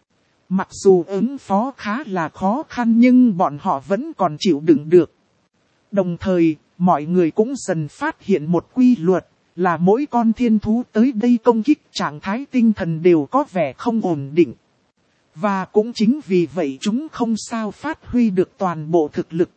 Mặc dù ứng phó khá là khó khăn nhưng bọn họ vẫn còn chịu đựng được. Đồng thời, mọi người cũng dần phát hiện một quy luật, là mỗi con thiên thú tới đây công kích trạng thái tinh thần đều có vẻ không ổn định. Và cũng chính vì vậy chúng không sao phát huy được toàn bộ thực lực.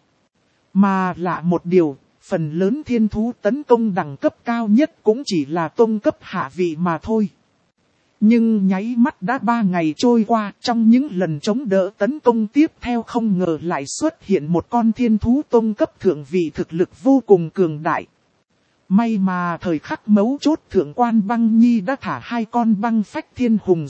Mà lạ một điều, phần lớn thiên thú tấn công đẳng cấp cao nhất cũng chỉ là tông cấp hạ vị mà thôi. Nhưng nháy mắt đã 3 ngày trôi qua, trong những lần chống đỡ tấn công tiếp theo không ngờ lại xuất hiện một con thiên thú tông cấp thượng vị thực lực vô cùng cường đại. May mà thời khắc mấu chốt thượng quan Băng Nhi đã thả hai con băng phách thiên hùng ra,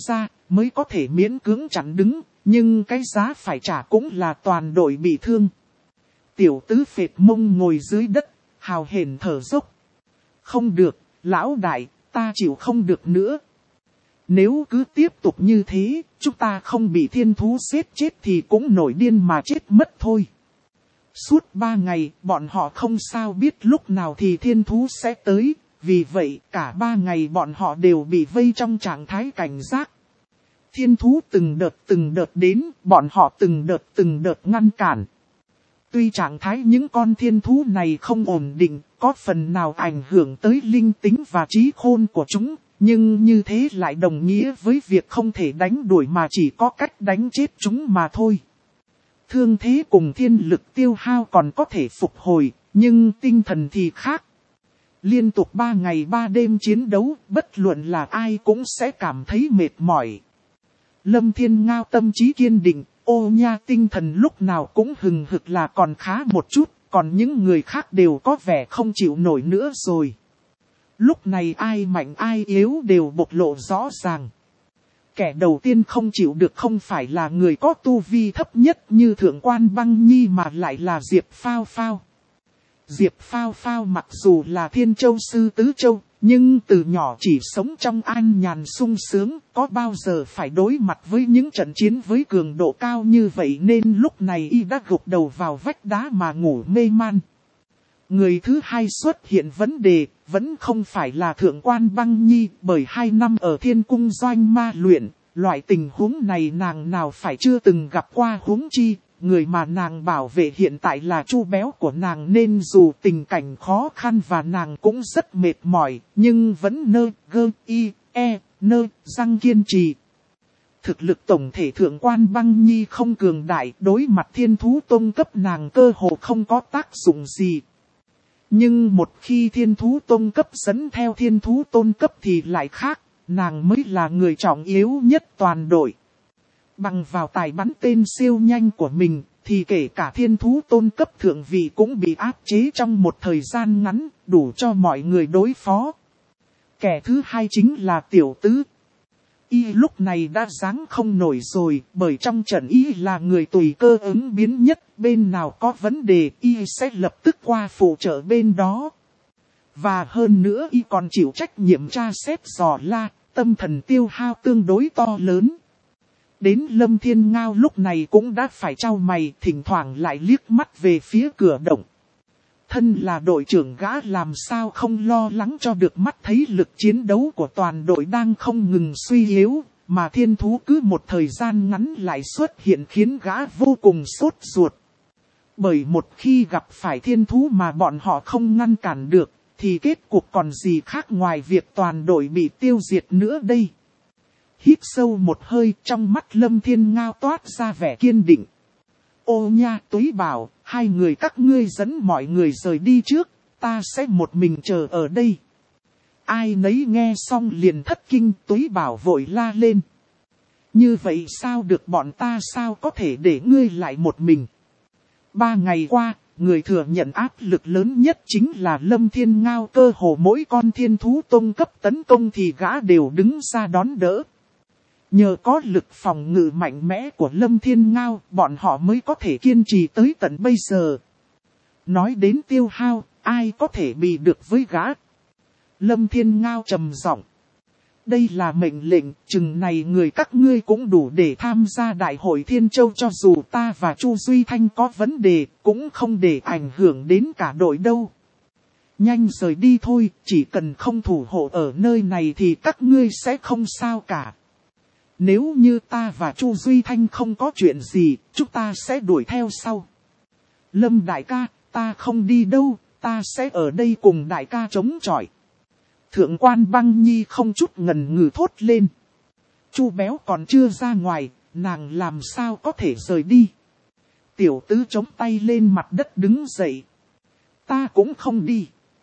mới có thể miễn cưỡng chặn đứng, nhưng cái giá phải trả cũng là toàn đội bị thương. Tiểu tứ phệt mông ngồi dưới đất, hào hển thở dốc. Không được, lão đại, ta chịu không được nữa. Nếu cứ tiếp tục như thế, chúng ta không bị thiên thú giết chết thì cũng nổi điên mà chết mất thôi. Suốt 3 ngày, bọn họ không sao biết lúc nào thì thiên thú sẽ tới, vì vậy cả 3 ngày bọn họ đều bị vây trong trạng thái cảnh giác. Thiên thú từng đợt đến, bọn họ từng đợt ngăn cản. Tuy trạng thái những con thiên thú này không ổn định, có phần nào ảnh hưởng tới linh tính và trí khôn của chúng, nhưng như thế lại đồng nghĩa với việc không thể đánh đuổi mà chỉ có cách đánh chết chúng mà thôi. Thương thế cùng thiên lực tiêu hao còn có thể phục hồi, nhưng tinh thần thì khác. Liên tục 3 ngày 3 đêm chiến đấu, bất luận là ai cũng sẽ cảm thấy mệt mỏi. Lâm Thiên Ngao tâm trí kiên định, Ô Nha tinh thần lúc nào cũng hừng hực là còn khá một chút, còn những người khác đều có vẻ không chịu nổi nữa rồi. Lúc này ai mạnh ai yếu đều bộc lộ rõ ràng. Kẻ đầu tiên không chịu được không phải là người có tu vi thấp nhất như Thượng Quan Băng Nhi mà lại là Diệp Phao Phao. Diệp Phao Phao mặc dù là Thiên Châu Sư Tứ Châu, nhưng từ nhỏ chỉ sống trong an nhàn sung sướng, có bao giờ phải đối mặt với những trận chiến với cường độ cao như vậy nên lúc này y đã gục đầu vào vách đá mà ngủ mê man. Người thứ hai xuất hiện vấn đề, vẫn không phải là Thượng Quan Băng Nhi, bởi 2 năm ở Thiên Cung doanh ma luyện, loại tình huống này nàng nào phải chưa từng gặp qua huống chi. Người mà nàng bảo vệ hiện tại là Chu Béo của nàng nên dù tình cảnh khó khăn và nàng cũng rất mệt mỏi, nhưng vẫn răng kiên trì. Thực lực tổng thể Thượng Quan Băng Nhi không cường đại, đối mặt thiên thú tôn cấp nàng cơ hồ không có tác dụng gì. Nhưng một khi thiên thú tôn cấp dẫn theo thiên thú tôn cấp thì lại khác, nàng mới là người trọng yếu nhất toàn đội. Bằng vào tài bắn tên siêu nhanh của mình, thì kể cả thiên thú tôn cấp thượng vị cũng bị áp chế trong một thời gian ngắn, đủ cho mọi người đối phó. Kẻ thứ hai chính là Tiểu Tứ. Y lúc này đã giáng không nổi rồi, bởi trong trận Y là người tùy cơ ứng biến nhất, bên nào có vấn đề Y sẽ lập tức qua phụ trợ bên đó. Và hơn nữa Y còn chịu trách nhiệm tra xét dò la, tâm thần tiêu hao tương đối to lớn. Đến Lâm Thiên Ngao lúc này cũng đã phải trao mày, thỉnh thoảng lại liếc mắt về phía cửa động. Thân là đội trưởng gã làm sao không lo lắng cho được mắt thấy lực chiến đấu của toàn đội đang không ngừng suy yếu, mà thiên thú cứ một thời gian ngắn lại xuất hiện khiến gã vô cùng sốt ruột. Bởi một khi gặp phải thiên thú mà bọn họ không ngăn cản được, thì kết cục còn gì khác ngoài việc toàn đội bị tiêu diệt nữa đây. Hít sâu một hơi, trong mắt Lâm Thiên Ngao toát ra vẻ kiên định. Ô Nha, Túy Bảo, 2 người các ngươi dẫn mọi người rời đi trước, ta sẽ một mình chờ ở đây. Ai nấy nghe xong liền thất kinh, Túy Bảo vội la lên. Như vậy sao được, bọn ta sao có thể để ngươi lại một mình. 3 ngày qua, người thừa nhận áp lực lớn nhất chính là Lâm Thiên Ngao, cơ hồ mỗi con thiên thú tôn cấp tấn công thì gã đều đứng ra đón đỡ. Nhờ có lực phòng ngự mạnh mẽ của Lâm Thiên Ngao, bọn họ mới có thể kiên trì tới tận bây giờ. Nói đến tiêu hao, ai có thể bị được với gã? Lâm Thiên Ngao trầm giọng. Đây là mệnh lệnh, chừng này người các ngươi cũng đủ để tham gia Đại hội Thiên Châu, cho dù ta và Chu Duy Thanh có vấn đề, cũng không để ảnh hưởng đến cả đội đâu. Nhanh rời đi thôi, chỉ cần không thủ hộ ở nơi này thì các ngươi sẽ không sao cả. Nếu như ta và Chu Duy Thanh không có chuyện gì, chúng ta sẽ đuổi theo sau. Lâm đại ca, ta không đi đâu, ta sẽ ở đây cùng đại ca chống chọi. Thượng Quan Băng Nhi không chút ngần ngừ thốt lên. Chu Béo còn chưa ra ngoài, nàng làm sao có thể rời đi. Tiểu Tứ chống tay lên mặt đất đứng dậy. Ta cũng không đi.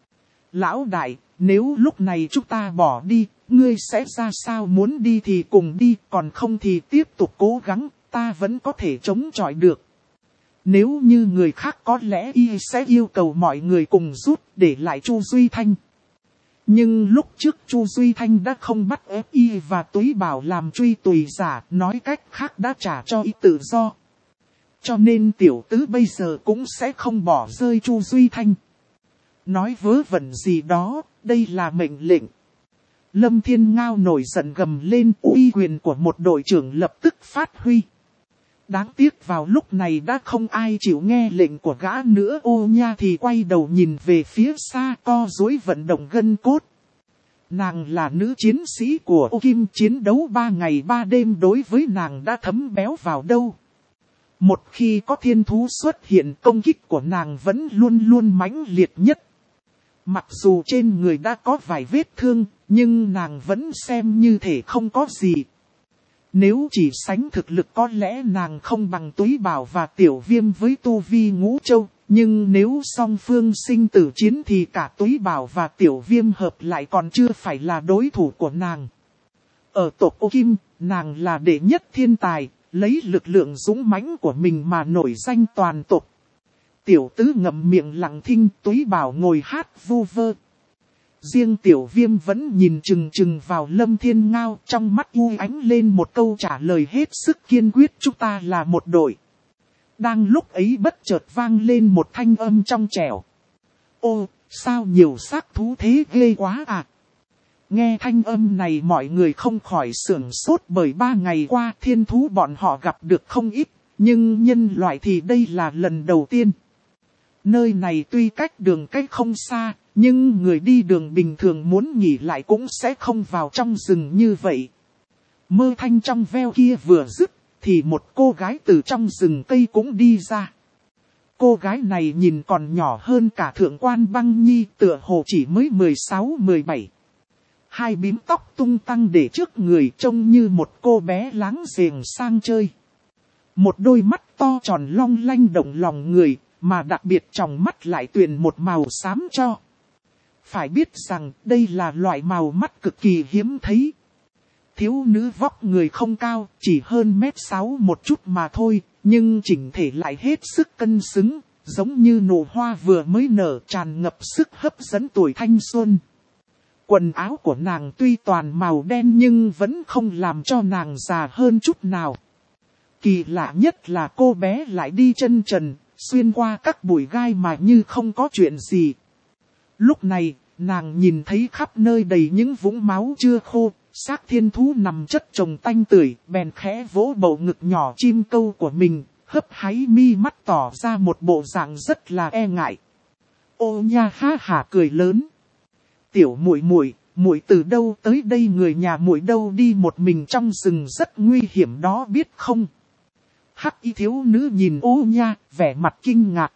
Lão đại, nếu lúc này chúng ta bỏ đi, ngươi sẽ ra sao, muốn đi thì cùng đi, còn không thì tiếp tục cố gắng, ta vẫn có thể chống chọi được. Nếu như người khác có lẽ y sẽ yêu cầu mọi người cùng rút, để lại Chu Duy Thanh. Nhưng lúc trước Chu Duy Thanh đã không bắt ép y và Túy Bảo làm truy tùy giả, nói cách khác đã trả cho y tự do. Cho nên tiểu tứ bây giờ cũng sẽ không bỏ rơi Chu Duy Thanh. Nói vớ vẩn gì đó, đây là mệnh lệnh. Lâm Thiên Ngao nổi giận gầm lên, uy quyền của một đội trưởng lập tức phát huy. Đáng tiếc vào lúc này đã không ai chịu nghe lệnh của gã nữa. Ô Nha thì quay đầu nhìn về phía xa, co duỗi vận động gân cốt. Nàng là nữ chiến sĩ của Ô Kim, chiến đấu 3 ngày 3 đêm đối với nàng đã thấm béo vào đâu. Một khi có thiên thú xuất hiện, công kích của nàng vẫn luôn luôn mãnh liệt nhất. Mặc dù trên người đã có vài vết thương, nhưng nàng vẫn xem như thể không có gì. Nếu chỉ sánh thực lực có lẽ nàng không bằng Túy Bảo và Tiểu Viêm với tu vi ngũ châu. Nhưng nếu song phương sinh tử chiến thì cả Túy Bảo và Tiểu Viêm hợp lại còn chưa phải là đối thủ của nàng. Ở tộc Ô Kim, nàng là đệ nhất thiên tài, lấy lực lượng dũng mãnh của mình mà nổi danh toàn tộc. Tiểu tứ ngậm miệng lặng thinh, Túy Bảo ngồi hát vu vơ. Riêng Tiểu Viêm vẫn nhìn chừng chừng vào Lâm Thiên Ngao, trong mắt u ánh lên một câu trả lời hết sức kiên quyết: chúng ta là một đội. Đang lúc ấy bất chợt vang lên một thanh âm trong trẻo. Ô, sao nhiều xác thú thế ghê quá à? Nghe thanh âm này mọi người không khỏi sửng sốt, bởi 3 ngày qua thiên thú bọn họ gặp được không ít, nhưng nhân loại thì đây là lần đầu tiên. Nơi này tuy cách đường cách không xa, nhưng người đi đường bình thường muốn nghỉ lại cũng sẽ không vào trong rừng như vậy. Mơ thanh trong veo kia vừa dứt, thì một cô gái từ trong rừng cây cũng đi ra. Cô gái này nhìn còn nhỏ hơn cả Thượng quan Băng Nhi, tựa hồ chỉ mới 16-17. Hai bím tóc tung tăng để trước người, trông như một cô bé láng giềng sang chơi. Một đôi mắt to tròn long lanh động lòng người, mà đặc biệt trong mắt lại tuyền một màu xám cho. Phải biết rằng đây là loại màu mắt cực kỳ hiếm thấy. Thiếu nữ vóc người không cao, chỉ hơn 1m6 một chút mà thôi, nhưng chỉnh thể lại hết sức cân xứng, giống như nụ hoa vừa mới nở, tràn ngập sức hấp dẫn tuổi thanh xuân. Quần áo của nàng tuy toàn màu đen nhưng vẫn không làm cho nàng già hơn chút nào. Kỳ lạ nhất là cô bé lại đi chân trần, xuyên qua các bụi gai mà như không có chuyện gì. Lúc này, nàng nhìn thấy khắp nơi đầy những vũng máu chưa khô, xác thiên thú nằm chất chồng tanh tưởi, bèn khẽ vỗ bầu ngực nhỏ chim câu của mình, hấp háy mi mắt tỏ ra một bộ dạng rất là e ngại. Ô Nha ha hả cười lớn. Tiểu muội muội, muội từ đâu tới đây, người nhà muội đâu đi một mình trong rừng rất nguy hiểm đó biết không? Hắc y thiếu nữ nhìn Ô Nha, vẻ mặt kinh ngạc.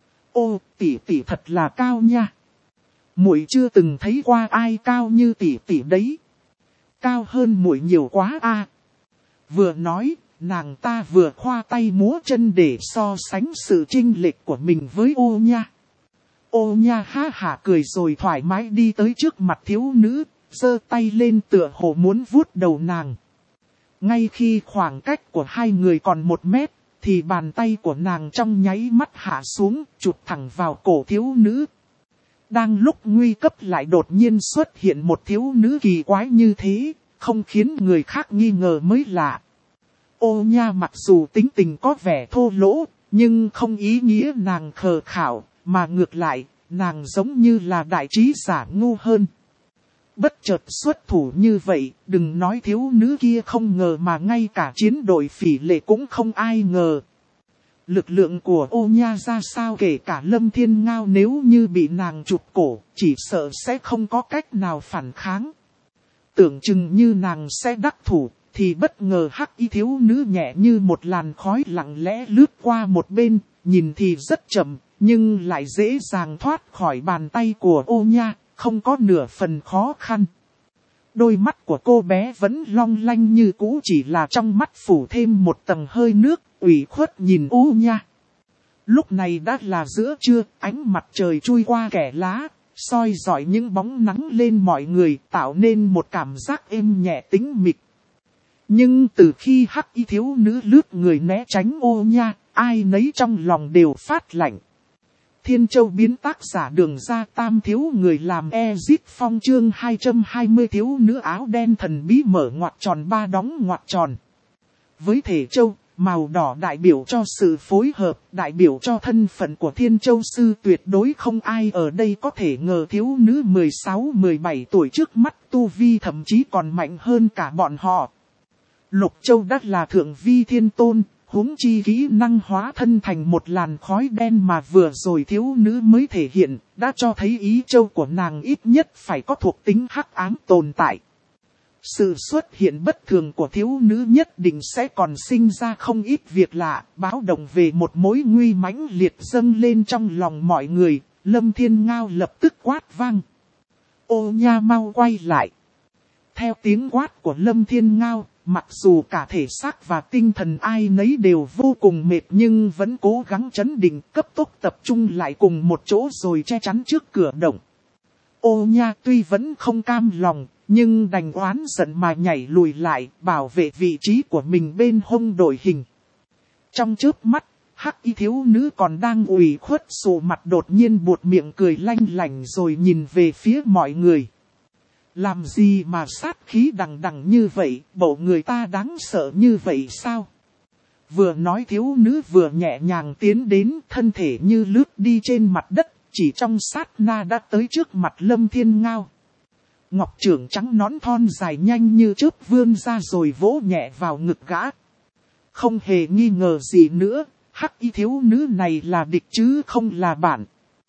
Ô, tỷ tỷ thật là cao nha. Muội chưa từng thấy qua ai cao như tỷ tỷ đấy. Cao hơn muội nhiều quá a. Vừa nói, nàng ta vừa khoa tay múa chân để so sánh sự chênh lệch của mình với Ô Nha. Ô Nha ha hả cười rồi thoải mái đi tới trước mặt thiếu nữ, giơ tay lên tựa hồ muốn vuốt đầu nàng. Ngay khi khoảng cách của hai người còn 1 mét, thì bàn tay của nàng trong nháy mắt hạ xuống, chụp thẳng vào cổ thiếu nữ. Đang lúc nguy cấp lại đột nhiên xuất hiện một thiếu nữ kỳ quái như thế, không khiến người khác nghi ngờ mới lạ. Ô Nha mặc dù tính tình có vẻ thô lỗ, nhưng không ý nghĩa nàng khờ khảo, mà ngược lại, nàng giống như là đại trí giả ngu hơn. Bất chợt xuất thủ như vậy, đừng nói thiếu nữ kia không ngờ mà ngay cả chiến đội Phỉ Lệ cũng không ai ngờ. Lực lượng của Ô Nha ra sao, kể cả Lâm Thiên Ngao nếu như bị nàng chụp cổ, chỉ sợ sẽ không có cách nào phản kháng. Tưởng chừng như nàng sẽ đắc thủ, thì bất ngờ hắc y thiếu nữ nhẹ như một làn khói lặng lẽ lướt qua một bên, nhìn thì rất chậm, nhưng lại dễ dàng thoát khỏi bàn tay của Ô Nha, không có nửa phần khó khăn. Đôi mắt của cô bé vẫn long lanh như cũ, chỉ là trong mắt phủ thêm một tầng hơi nước, ủy khuất nhìn Ô Nha. Lúc này đã là giữa trưa, ánh mặt trời chui qua kẽ lá, soi rọi những bóng nắng lên mọi người, tạo nên một cảm giác êm nhẹ tĩnh mịch. Nhưng từ khi hắc y thiếu nữ lướt người né tránh Ô Nha, ai nấy trong lòng đều phát lạnh. Thiên Châu biến tác giả Đường Ra Tam thiếu người làm Ezit Phong chương 220 thiếu nữ áo đen thần bí mở ngoặc tròn 3 đóng ngoặc tròn. Với thể châu, màu đỏ đại biểu cho sự phối hợp, đại biểu cho thân phận của Thiên Châu sư tuyệt đối không ai ở đây có thể ngờ thiếu nữ 16-17 tuổi trước mắt tu vi thậm chí còn mạnh hơn cả bọn họ. Lục Châu đắt là thượng vi thiên tôn, huống chi kỹ năng hóa thân thành một làn khói đen mà vừa rồi thiếu nữ mới thể hiện, đã cho thấy ý châu của nàng ít nhất phải có thuộc tính hắc ám tồn tại. Sự xuất hiện bất thường của thiếu nữ nhất định sẽ còn sinh ra không ít việc lạ, báo động về một mối nguy mãnh liệt dâng lên trong lòng mọi người. Lâm Thiên Ngao lập tức quát vang. Ô nha mau quay lại. Theo tiếng quát của Lâm Thiên Ngao, mặc dù cả thể xác và tinh thần ai nấy đều vô cùng mệt nhưng vẫn cố gắng trấn định cấp tốc tập trung lại cùng một chỗ rồi che chắn trước cửa động. Ô nha tuy vẫn không cam lòng, nhưng đành oán giận mà nhảy lùi lại, bảo vệ vị trí của mình bên hông đội hình. Trong chớp mắt, hắc y thiếu nữ còn đang ủy khuất sụ mặt đột nhiên buột miệng cười lanh lảnh rồi nhìn về phía mọi người. Làm gì mà sát khí đằng đằng như vậy, bộ người ta đáng sợ như vậy sao? Vừa nói thiếu nữ vừa nhẹ nhàng tiến đến, thân thể như lướt đi trên mặt đất, chỉ trong sát na đã tới trước mặt Lâm Thiên Ngao. Ngọc trưởng trắng nõn thon dài nhanh như chớp vươn ra rồi vỗ nhẹ vào ngực gã. Không hề nghi ngờ gì nữa, hắc y thiếu nữ này là địch chứ không là bạn.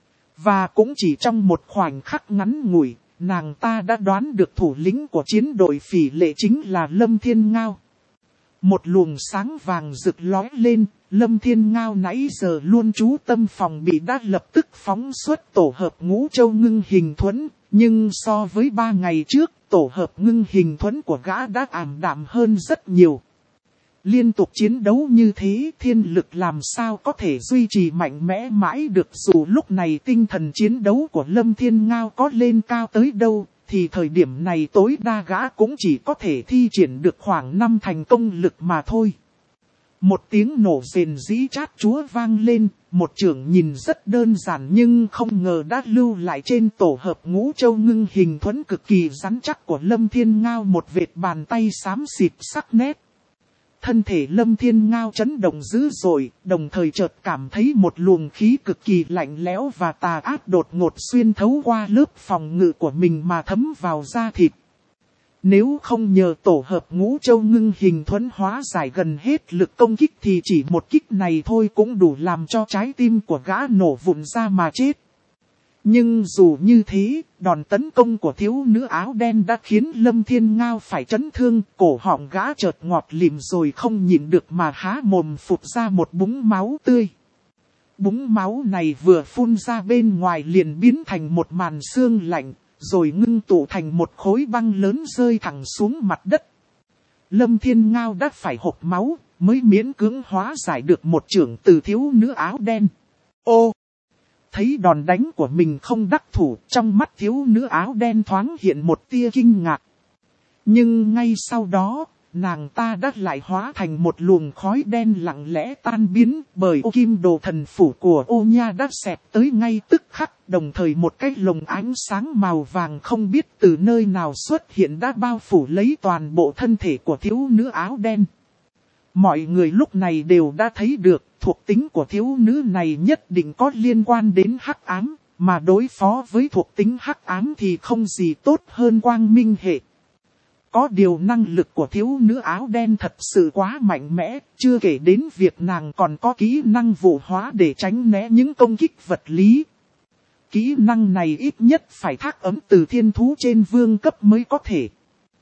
Và cũng chỉ trong một khoảnh khắc ngắn ngủi, nàng ta đã đoán được thủ lĩnh của chiến đội phỉ lệ chính là Lâm Thiên Ngao. Một luồng sáng vàng rực lói lên, Lâm Thiên Ngao nãy giờ luôn chú tâm phòng bị đã lập tức phóng xuất tổ hợp Ngũ Châu ngưng hình thuẫn. Nhưng so với 3 ngày trước, tổ hợp ngưng hình thuẫn của gã đã ảm đạm hơn rất nhiều. Liên tục chiến đấu như thế, thiên lực làm sao có thể duy trì mạnh mẽ mãi được, dù lúc này tinh thần chiến đấu của Lâm Thiên Ngao có lên cao tới đâu, thì thời điểm này tối đa gã cũng chỉ có thể thi triển được khoảng 5 thành công lực mà thôi. Một tiếng nổ rền rĩ chát chúa vang lên, một chưởng nhìn rất đơn giản nhưng không ngờ đã lưu lại trên tổ hợp Ngũ Châu ngưng hình thuẫn cực kỳ rắn chắc của Lâm Thiên Ngao một vệt bàn tay xám xịt sắc nét. Thân thể Lâm Thiên Ngao chấn động dữ dội, đồng thời chợt cảm thấy một luồng khí cực kỳ lạnh lẽo và tà ác đột ngột xuyên thấu qua lớp phòng ngự của mình mà thấm vào da thịt. Nếu không nhờ tổ hợp Ngũ Châu ngưng hình thuẫn hóa giải gần hết lực công kích thì chỉ một kích này thôi cũng đủ làm cho trái tim của gã nổ vụn ra mà chết. Nhưng dù như thế, đòn tấn công của thiếu nữ áo đen đã khiến Lâm Thiên Ngao phải chấn thương, cổ họng gã chợt ngọt lịm rồi không nhịn được mà há mồm phụt ra một búng máu tươi. Búng máu này vừa phun ra bên ngoài liền biến thành một màn sương lạnh, rồi ngưng tụ thành một khối băng lớn rơi thẳng xuống mặt đất. Lâm Thiên Ngao đã phải hộc máu, mới miễn cưỡng hóa giải được một chưởng từ thiếu nữ áo đen. Ô! Thấy đòn đánh của mình không đắc thủ, trong mắt thiếu nữ áo đen thoáng hiện một tia kinh ngạc. Nhưng ngay sau đó, nàng ta đã lại hóa thành một luồng khói đen lặng lẽ tan biến, bởi ô kim đồ thần phủ của ô nha đã xẹt tới ngay tức khắc, đồng thời một cái lồng ánh sáng màu vàng không biết từ nơi nào xuất hiện đã bao phủ lấy toàn bộ thân thể của thiếu nữ áo đen. Mọi người lúc này đều đã thấy được, thuộc tính của thiếu nữ này nhất định có liên quan đến hắc ám, mà đối phó với thuộc tính hắc ám thì không gì tốt hơn quang minh hệ. Có điều năng lực của thiếu nữ áo đen thật sự quá mạnh mẽ, chưa kể đến việc nàng còn có kỹ năng vụ hóa để tránh né những công kích vật lý. Kỹ năng này ít nhất phải thác ấm từ thiên thú trên vương cấp mới có thể.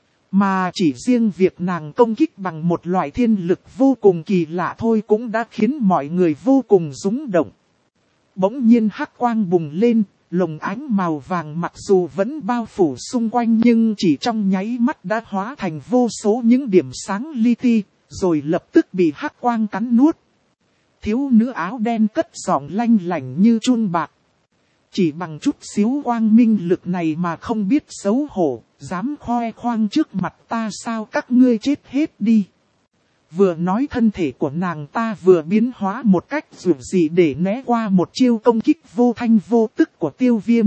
Mà chỉ riêng việc nàng công kích bằng một loại thiên lực vô cùng kỳ lạ thôi cũng đã khiến mọi người vô cùng rúng động. Bỗng nhiên hắc quang bùng lên, lồng ánh màu vàng mặc dù vẫn bao phủ xung quanh nhưng chỉ trong nháy mắt đã hóa thành vô số những điểm sáng li ti, rồi lập tức bị hắc quang cắn nuốt. Thiếu nữ áo đen cất giọng lanh lảnh như chun bạc. Chỉ bằng chút xíu quang minh lực này mà không biết xấu hổ, dám khoe khoang trước mặt ta sao, các ngươi chết hết đi. Vừa nói thân thể của nàng ta vừa biến hóa một cách dữ dị để né qua một chiêu công kích vô thanh vô tức của Tiêu Viêm.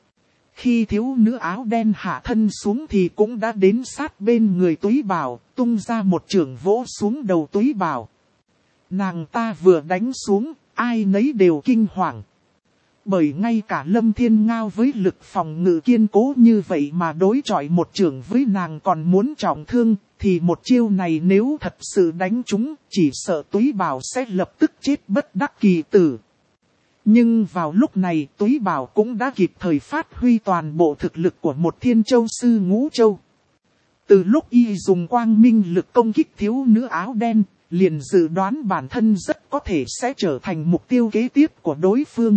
Khi thiếu nữ áo đen hạ thân xuống thì cũng đã đến sát bên người Túy Bảo, tung ra một chưởng vỗ xuống đầu Túy Bảo. Nàng ta vừa đánh xuống, ai nấy đều kinh hoàng. Bởi ngay cả Lâm Thiên Ngao với lực phòng ngự kiên cố như vậy mà đối chọi một chưởng với nàng còn muốn trọng thương, thì một chiêu này nếu thật sự đánh trúng, chỉ sợ Túy Bảo sẽ lập tức chết bất đắc kỳ tử. Nhưng vào lúc này Túy Bảo cũng đã kịp thời phát huy toàn bộ thực lực của một Thiên Châu sư Ngũ Châu. Từ lúc y dùng quang minh lực công kích thiếu nữ áo đen, liền dự đoán bản thân rất có thể sẽ trở thành mục tiêu kế tiếp của đối phương.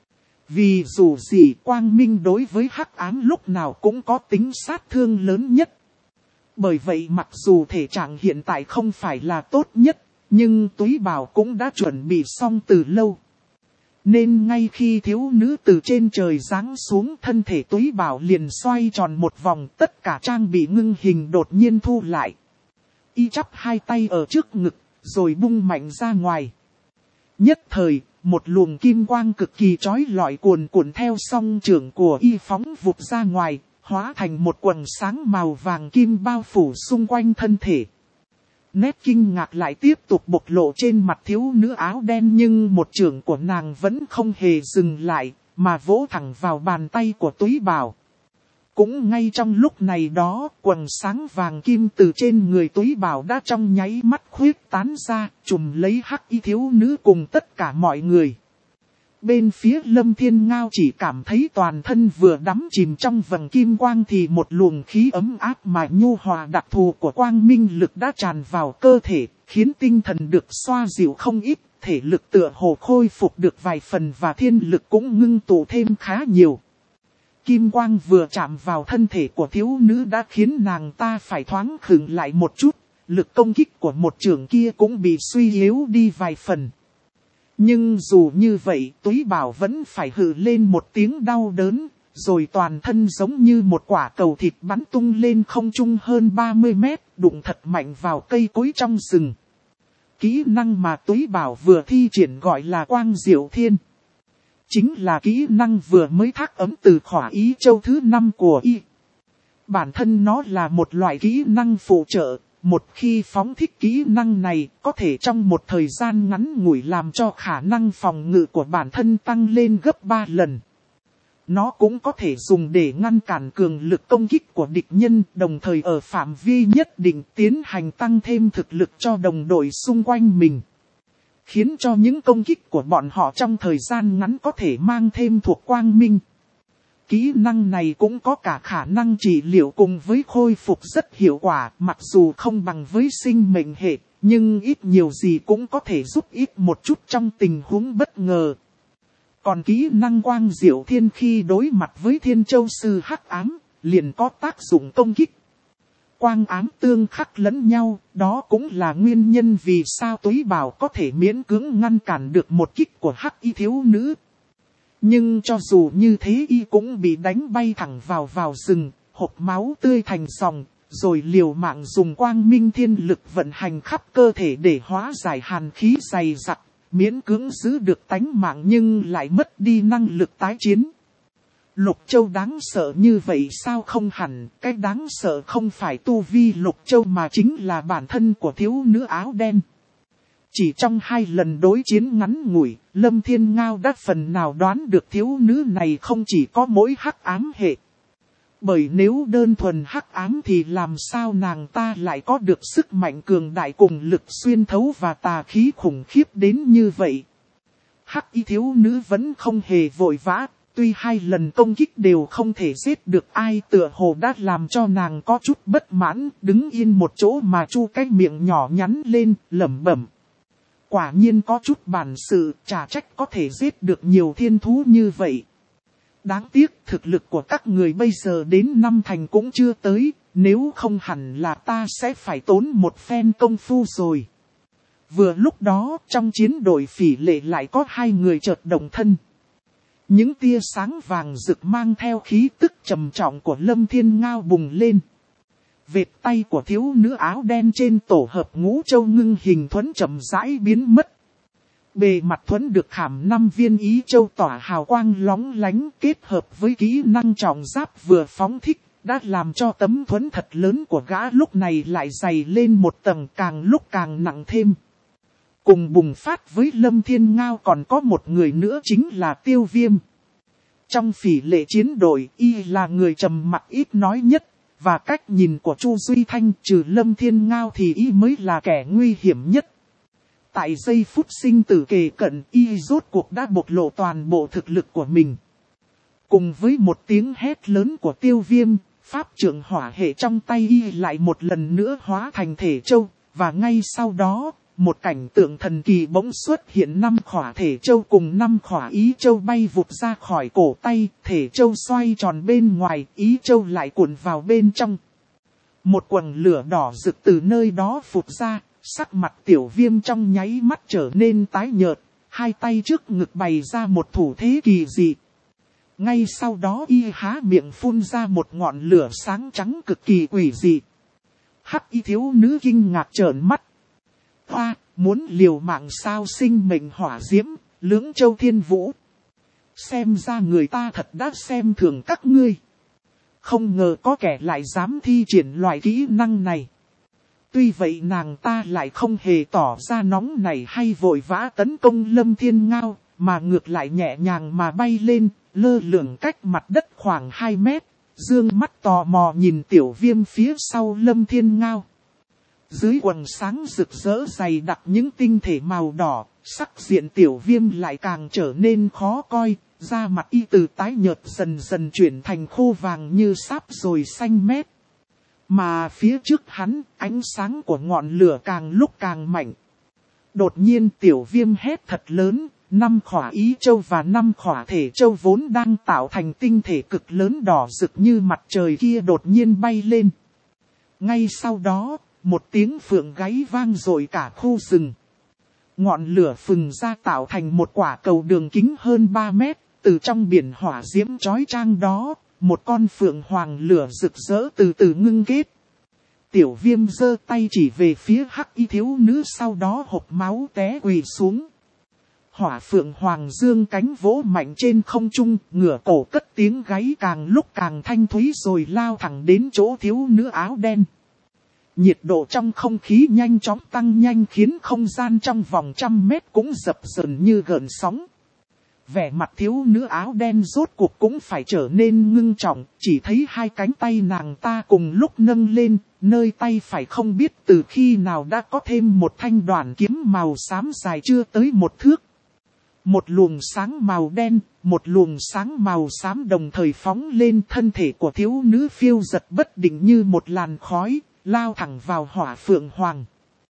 Vì dù gì quang minh đối với hắc ám lúc nào cũng có tính sát thương lớn nhất. Bởi vậy mặc dù thể trạng hiện tại không phải là tốt nhất, nhưng Túy Bảo cũng đã chuẩn bị xong từ lâu. Nên ngay khi thiếu nữ từ trên trời giáng xuống, thân thể Túy Bảo liền xoay tròn một vòng, tất cả trang bị ngưng hình đột nhiên thu lại. Y chắp hai tay ở trước ngực, rồi bung mạnh ra ngoài. Nhất thời, một luồng kim quang cực kỳ chói lọi cuồn cuộn theo song chưởng của y phóng vụt ra ngoài, hóa thành một quầng sáng màu vàng kim bao phủ xung quanh thân thể. Nét kinh ngạc lại tiếp tục bộc lộ trên mặt thiếu nữ áo đen, nhưng một chưởng của nàng vẫn không hề dừng lại, mà vỗ thẳng vào bàn tay của Túy Bảo. Cũng ngay trong lúc này đó, quầng sáng vàng kim từ trên người Túy Bảo đã trong nháy mắt khuyết tán ra, trùm lấy hắc y thiếu nữ cùng tất cả mọi người. Bên phía Lâm Thiên Ngao chỉ cảm thấy toàn thân vừa đắm chìm trong vầng kim quang thì một luồng khí ấm áp mà nhu hòa đặc thù của quang minh lực đã tràn vào cơ thể, khiến tinh thần được xoa dịu không ít, thể lực tựa hồ khôi phục được vài phần và thiên lực cũng ngưng tụ thêm khá nhiều. Kim quang vừa chạm vào thân thể của thiếu nữ đã khiến nàng ta phải thoáng khựng lại một chút, lực công kích của một chưởng kia cũng bị suy yếu đi vài phần. Nhưng dù như vậy, Túy Bảo vẫn phải hừ lên một tiếng đau đớn, rồi toàn thân giống như một quả cầu thịt bắn tung lên không trung hơn 30 mét, đụng thật mạnh vào cây cối trong rừng. Kỹ năng mà Túy Bảo vừa thi triển gọi là Quang Diệu Thiên. Chính là kỹ năng vừa mới thác ấm từ Khỏa Ý Châu thứ 5 của y. Bản thân nó là một loại kỹ năng phụ trợ. Một khi phóng thích kỹ năng này, có thể trong một thời gian ngắn ngủi làm cho khả năng phòng ngự của bản thân tăng lên gấp 3 lần. Nó cũng có thể dùng để ngăn cản cường lực công kích của địch nhân, đồng thời ở phạm vi nhất định tiến hành tăng thêm thực lực cho đồng đội xung quanh mình. Khiến cho những công kích của bọn họ trong thời gian ngắn có thể mang thêm thuộc quang minh. Kỹ năng này cũng có cả khả năng trị liệu cùng với khôi phục rất hiệu quả, mặc dù không bằng với sinh mệnh hệ, nhưng ít nhiều gì cũng có thể giúp ít một chút trong tình huống bất ngờ. Còn kỹ năng Quang Diệu Thiên khi đối mặt với Thiên Châu sư hắc ám, liền có tác dụng công kích. Quang ám tương khắc lẫn nhau, đó cũng là nguyên nhân vì sao Túy Bảo có thể miễn cưỡng ngăn cản được một kích của hắc y thiếu nữ. Nhưng cho dù như thế y cũng bị đánh bay thẳng vào rừng, hộc máu tươi thành dòng, rồi liều mạng dùng quang minh thiên lực vận hành khắp cơ thể để hóa giải hàn khí dày dặc, miễn cưỡng giữ được tánh mạng nhưng lại mất đi năng lực tái chiến. Lục Châu đáng sợ như vậy sao? Không hẳn, cái đáng sợ không phải tu vi Lục Châu mà chính là bản thân của thiếu nữ áo đen. Chỉ trong 2 lần đối chiến ngắn ngủi, Lâm Thiên Ngao đã phần nào đoán được thiếu nữ này không chỉ có mỗi hắc ám hệ. Bởi nếu đơn thuần hắc ám thì làm sao nàng ta lại có được sức mạnh cường đại cùng lực xuyên thấu và tà khí khủng khiếp đến như vậy. Hắc y thiếu nữ vẫn không hề vội vã, tuy 2 lần công kích đều không thể giết được ai, tựa hồ đã làm cho nàng có chút bất mãn, đứng yên một chỗ mà chu cái miệng nhỏ nhắn lên, lẩm bẩm. Quả nhiên có chút bản sự, chả trách có thể giết được nhiều thiên thú như vậy. Đáng tiếc thực lực của các người bây giờ đến 5 thành cũng chưa tới, nếu không hẳn là ta sẽ phải tốn một phen công phu rồi. Vừa lúc đó trong chiến đội Phỉ Lệ lại có 2 người chợt động thân. Những tia sáng vàng rực mang theo khí tức trầm trọng của Lâm Thiên Ngao bùng lên. Vệt tay của thiếu nữ áo đen trên tổ hợp ngũ châu ngưng hình thuẫn chậm rãi biến mất. Bề mặt thuẫn được khảm 5 viên ý châu tỏa hào quang lóng lánh kết hợp với kỹ năng trọng giáp vừa phóng thích, đã làm cho tấm thuẫn thật lớn của gã lúc này lại dày lên một tầng càng lúc càng nặng thêm. Cùng bùng phát với Lâm Thiên Ngao còn có một người nữa chính là Tiêu Viêm. Trong phỉ lệ chiến đội, y là người trầm mặc ít nói nhất, và cách nhìn của Chu Duy Thanh trừ Lâm Thiên Ngao thì y mới là kẻ nguy hiểm nhất. Tại giây phút sinh tử kề cận, y rốt cuộc đã bộc lộ toàn bộ thực lực của mình. Cùng với một tiếng hét lớn của Tiêu Viêm, pháp trượng hỏa hệ trong tay y lại một lần nữa hóa thành thể châu, và ngay sau đó, một cảnh tượng thần kỳ bỗng xuất hiện 5 khỏa thể châu cùng 5 khỏa ý châu bay vụt ra khỏi cổ tay, thể châu xoay tròn bên ngoài, ý châu lại cuộn vào bên trong. Một quầng lửa đỏ rực từ nơi đó phụt ra, sắc mặt Tiểu Viêm trong nháy mắt trở nên tái nhợt, hai tay trước ngực bày ra một thủ thế kỳ dị. Ngay sau đó y há miệng phun ra một ngọn lửa sáng trắng cực kỳ quỷ dị. Hắc y thiếu nữ kinh ngạc trợn mắt. Hoa, muốn liều mạng sao? Sinh mệnh hỏa diễm, lưỡng châu thiên vũ. Xem ra người ta thật đã xem thường các ngươi. Không ngờ có kẻ lại dám thi triển loại kỹ năng này. Tuy vậy nàng ta lại không hề tỏ ra nóng nảy hay vội vã tấn công Lâm Thiên Ngao, mà ngược lại nhẹ nhàng mà bay lên, lơ lửng cách mặt đất khoảng 2 mét, dương mắt tò mò nhìn Tiểu Viêm phía sau Lâm Thiên Ngao. Dưới quần sáng rực rỡ dày đặc những tinh thể màu đỏ, sắc diện Tiểu Viêm lại càng trở nên khó coi, da mặt y từ tái nhợt dần dần chuyển thành khô vàng như sáp rồi xanh mét. Mà phía trước hắn, ánh sáng của ngọn lửa càng lúc càng mạnh. Đột nhiên Tiểu Viêm hét thật lớn, 5 khỏa ý châu và 5 khỏa thể châu vốn đang tạo thành tinh thể cực lớn đỏ rực như mặt trời kia đột nhiên bay lên. Ngay sau đó, một tiếng phượng gáy vang dội cả khu rừng. Ngọn lửa phừng ra tạo thành một quả cầu đường kính hơn 3 mét, từ trong biển hỏa diễm chói chang đó, một con phượng hoàng lửa rực rỡ từ từ ngưng kết. Tiểu Viêm giơ tay chỉ về phía hắc y thiếu nữ, sau đó hộc máu té quỳ xuống. Hỏa phượng hoàng dương cánh vỗ mạnh trên không trung, ngửa cổ cất tiếng gáy càng lúc càng thanh thúy rồi lao thẳng đến chỗ thiếu nữ áo đen. Nhiệt độ trong không khí nhanh chóng tăng nhanh khiến không gian trong vòng 100 mét cũng dập dờn như gợn sóng. Vẻ mặt thiếu nữ áo đen rốt cuộc cũng phải trở nên ngưng trọng, chỉ thấy hai cánh tay nàng ta cùng lúc nâng lên, nơi tay phải không biết từ khi nào đã có thêm một thanh đoàn kiếm màu xám dài chưa tới 1 thước. Một luồng sáng màu đen, một luồng sáng màu xám đồng thời phóng lên, thân thể của thiếu nữ phiêu giật bất định như một làn khói, lao thẳng vào hỏa phượng hoàng.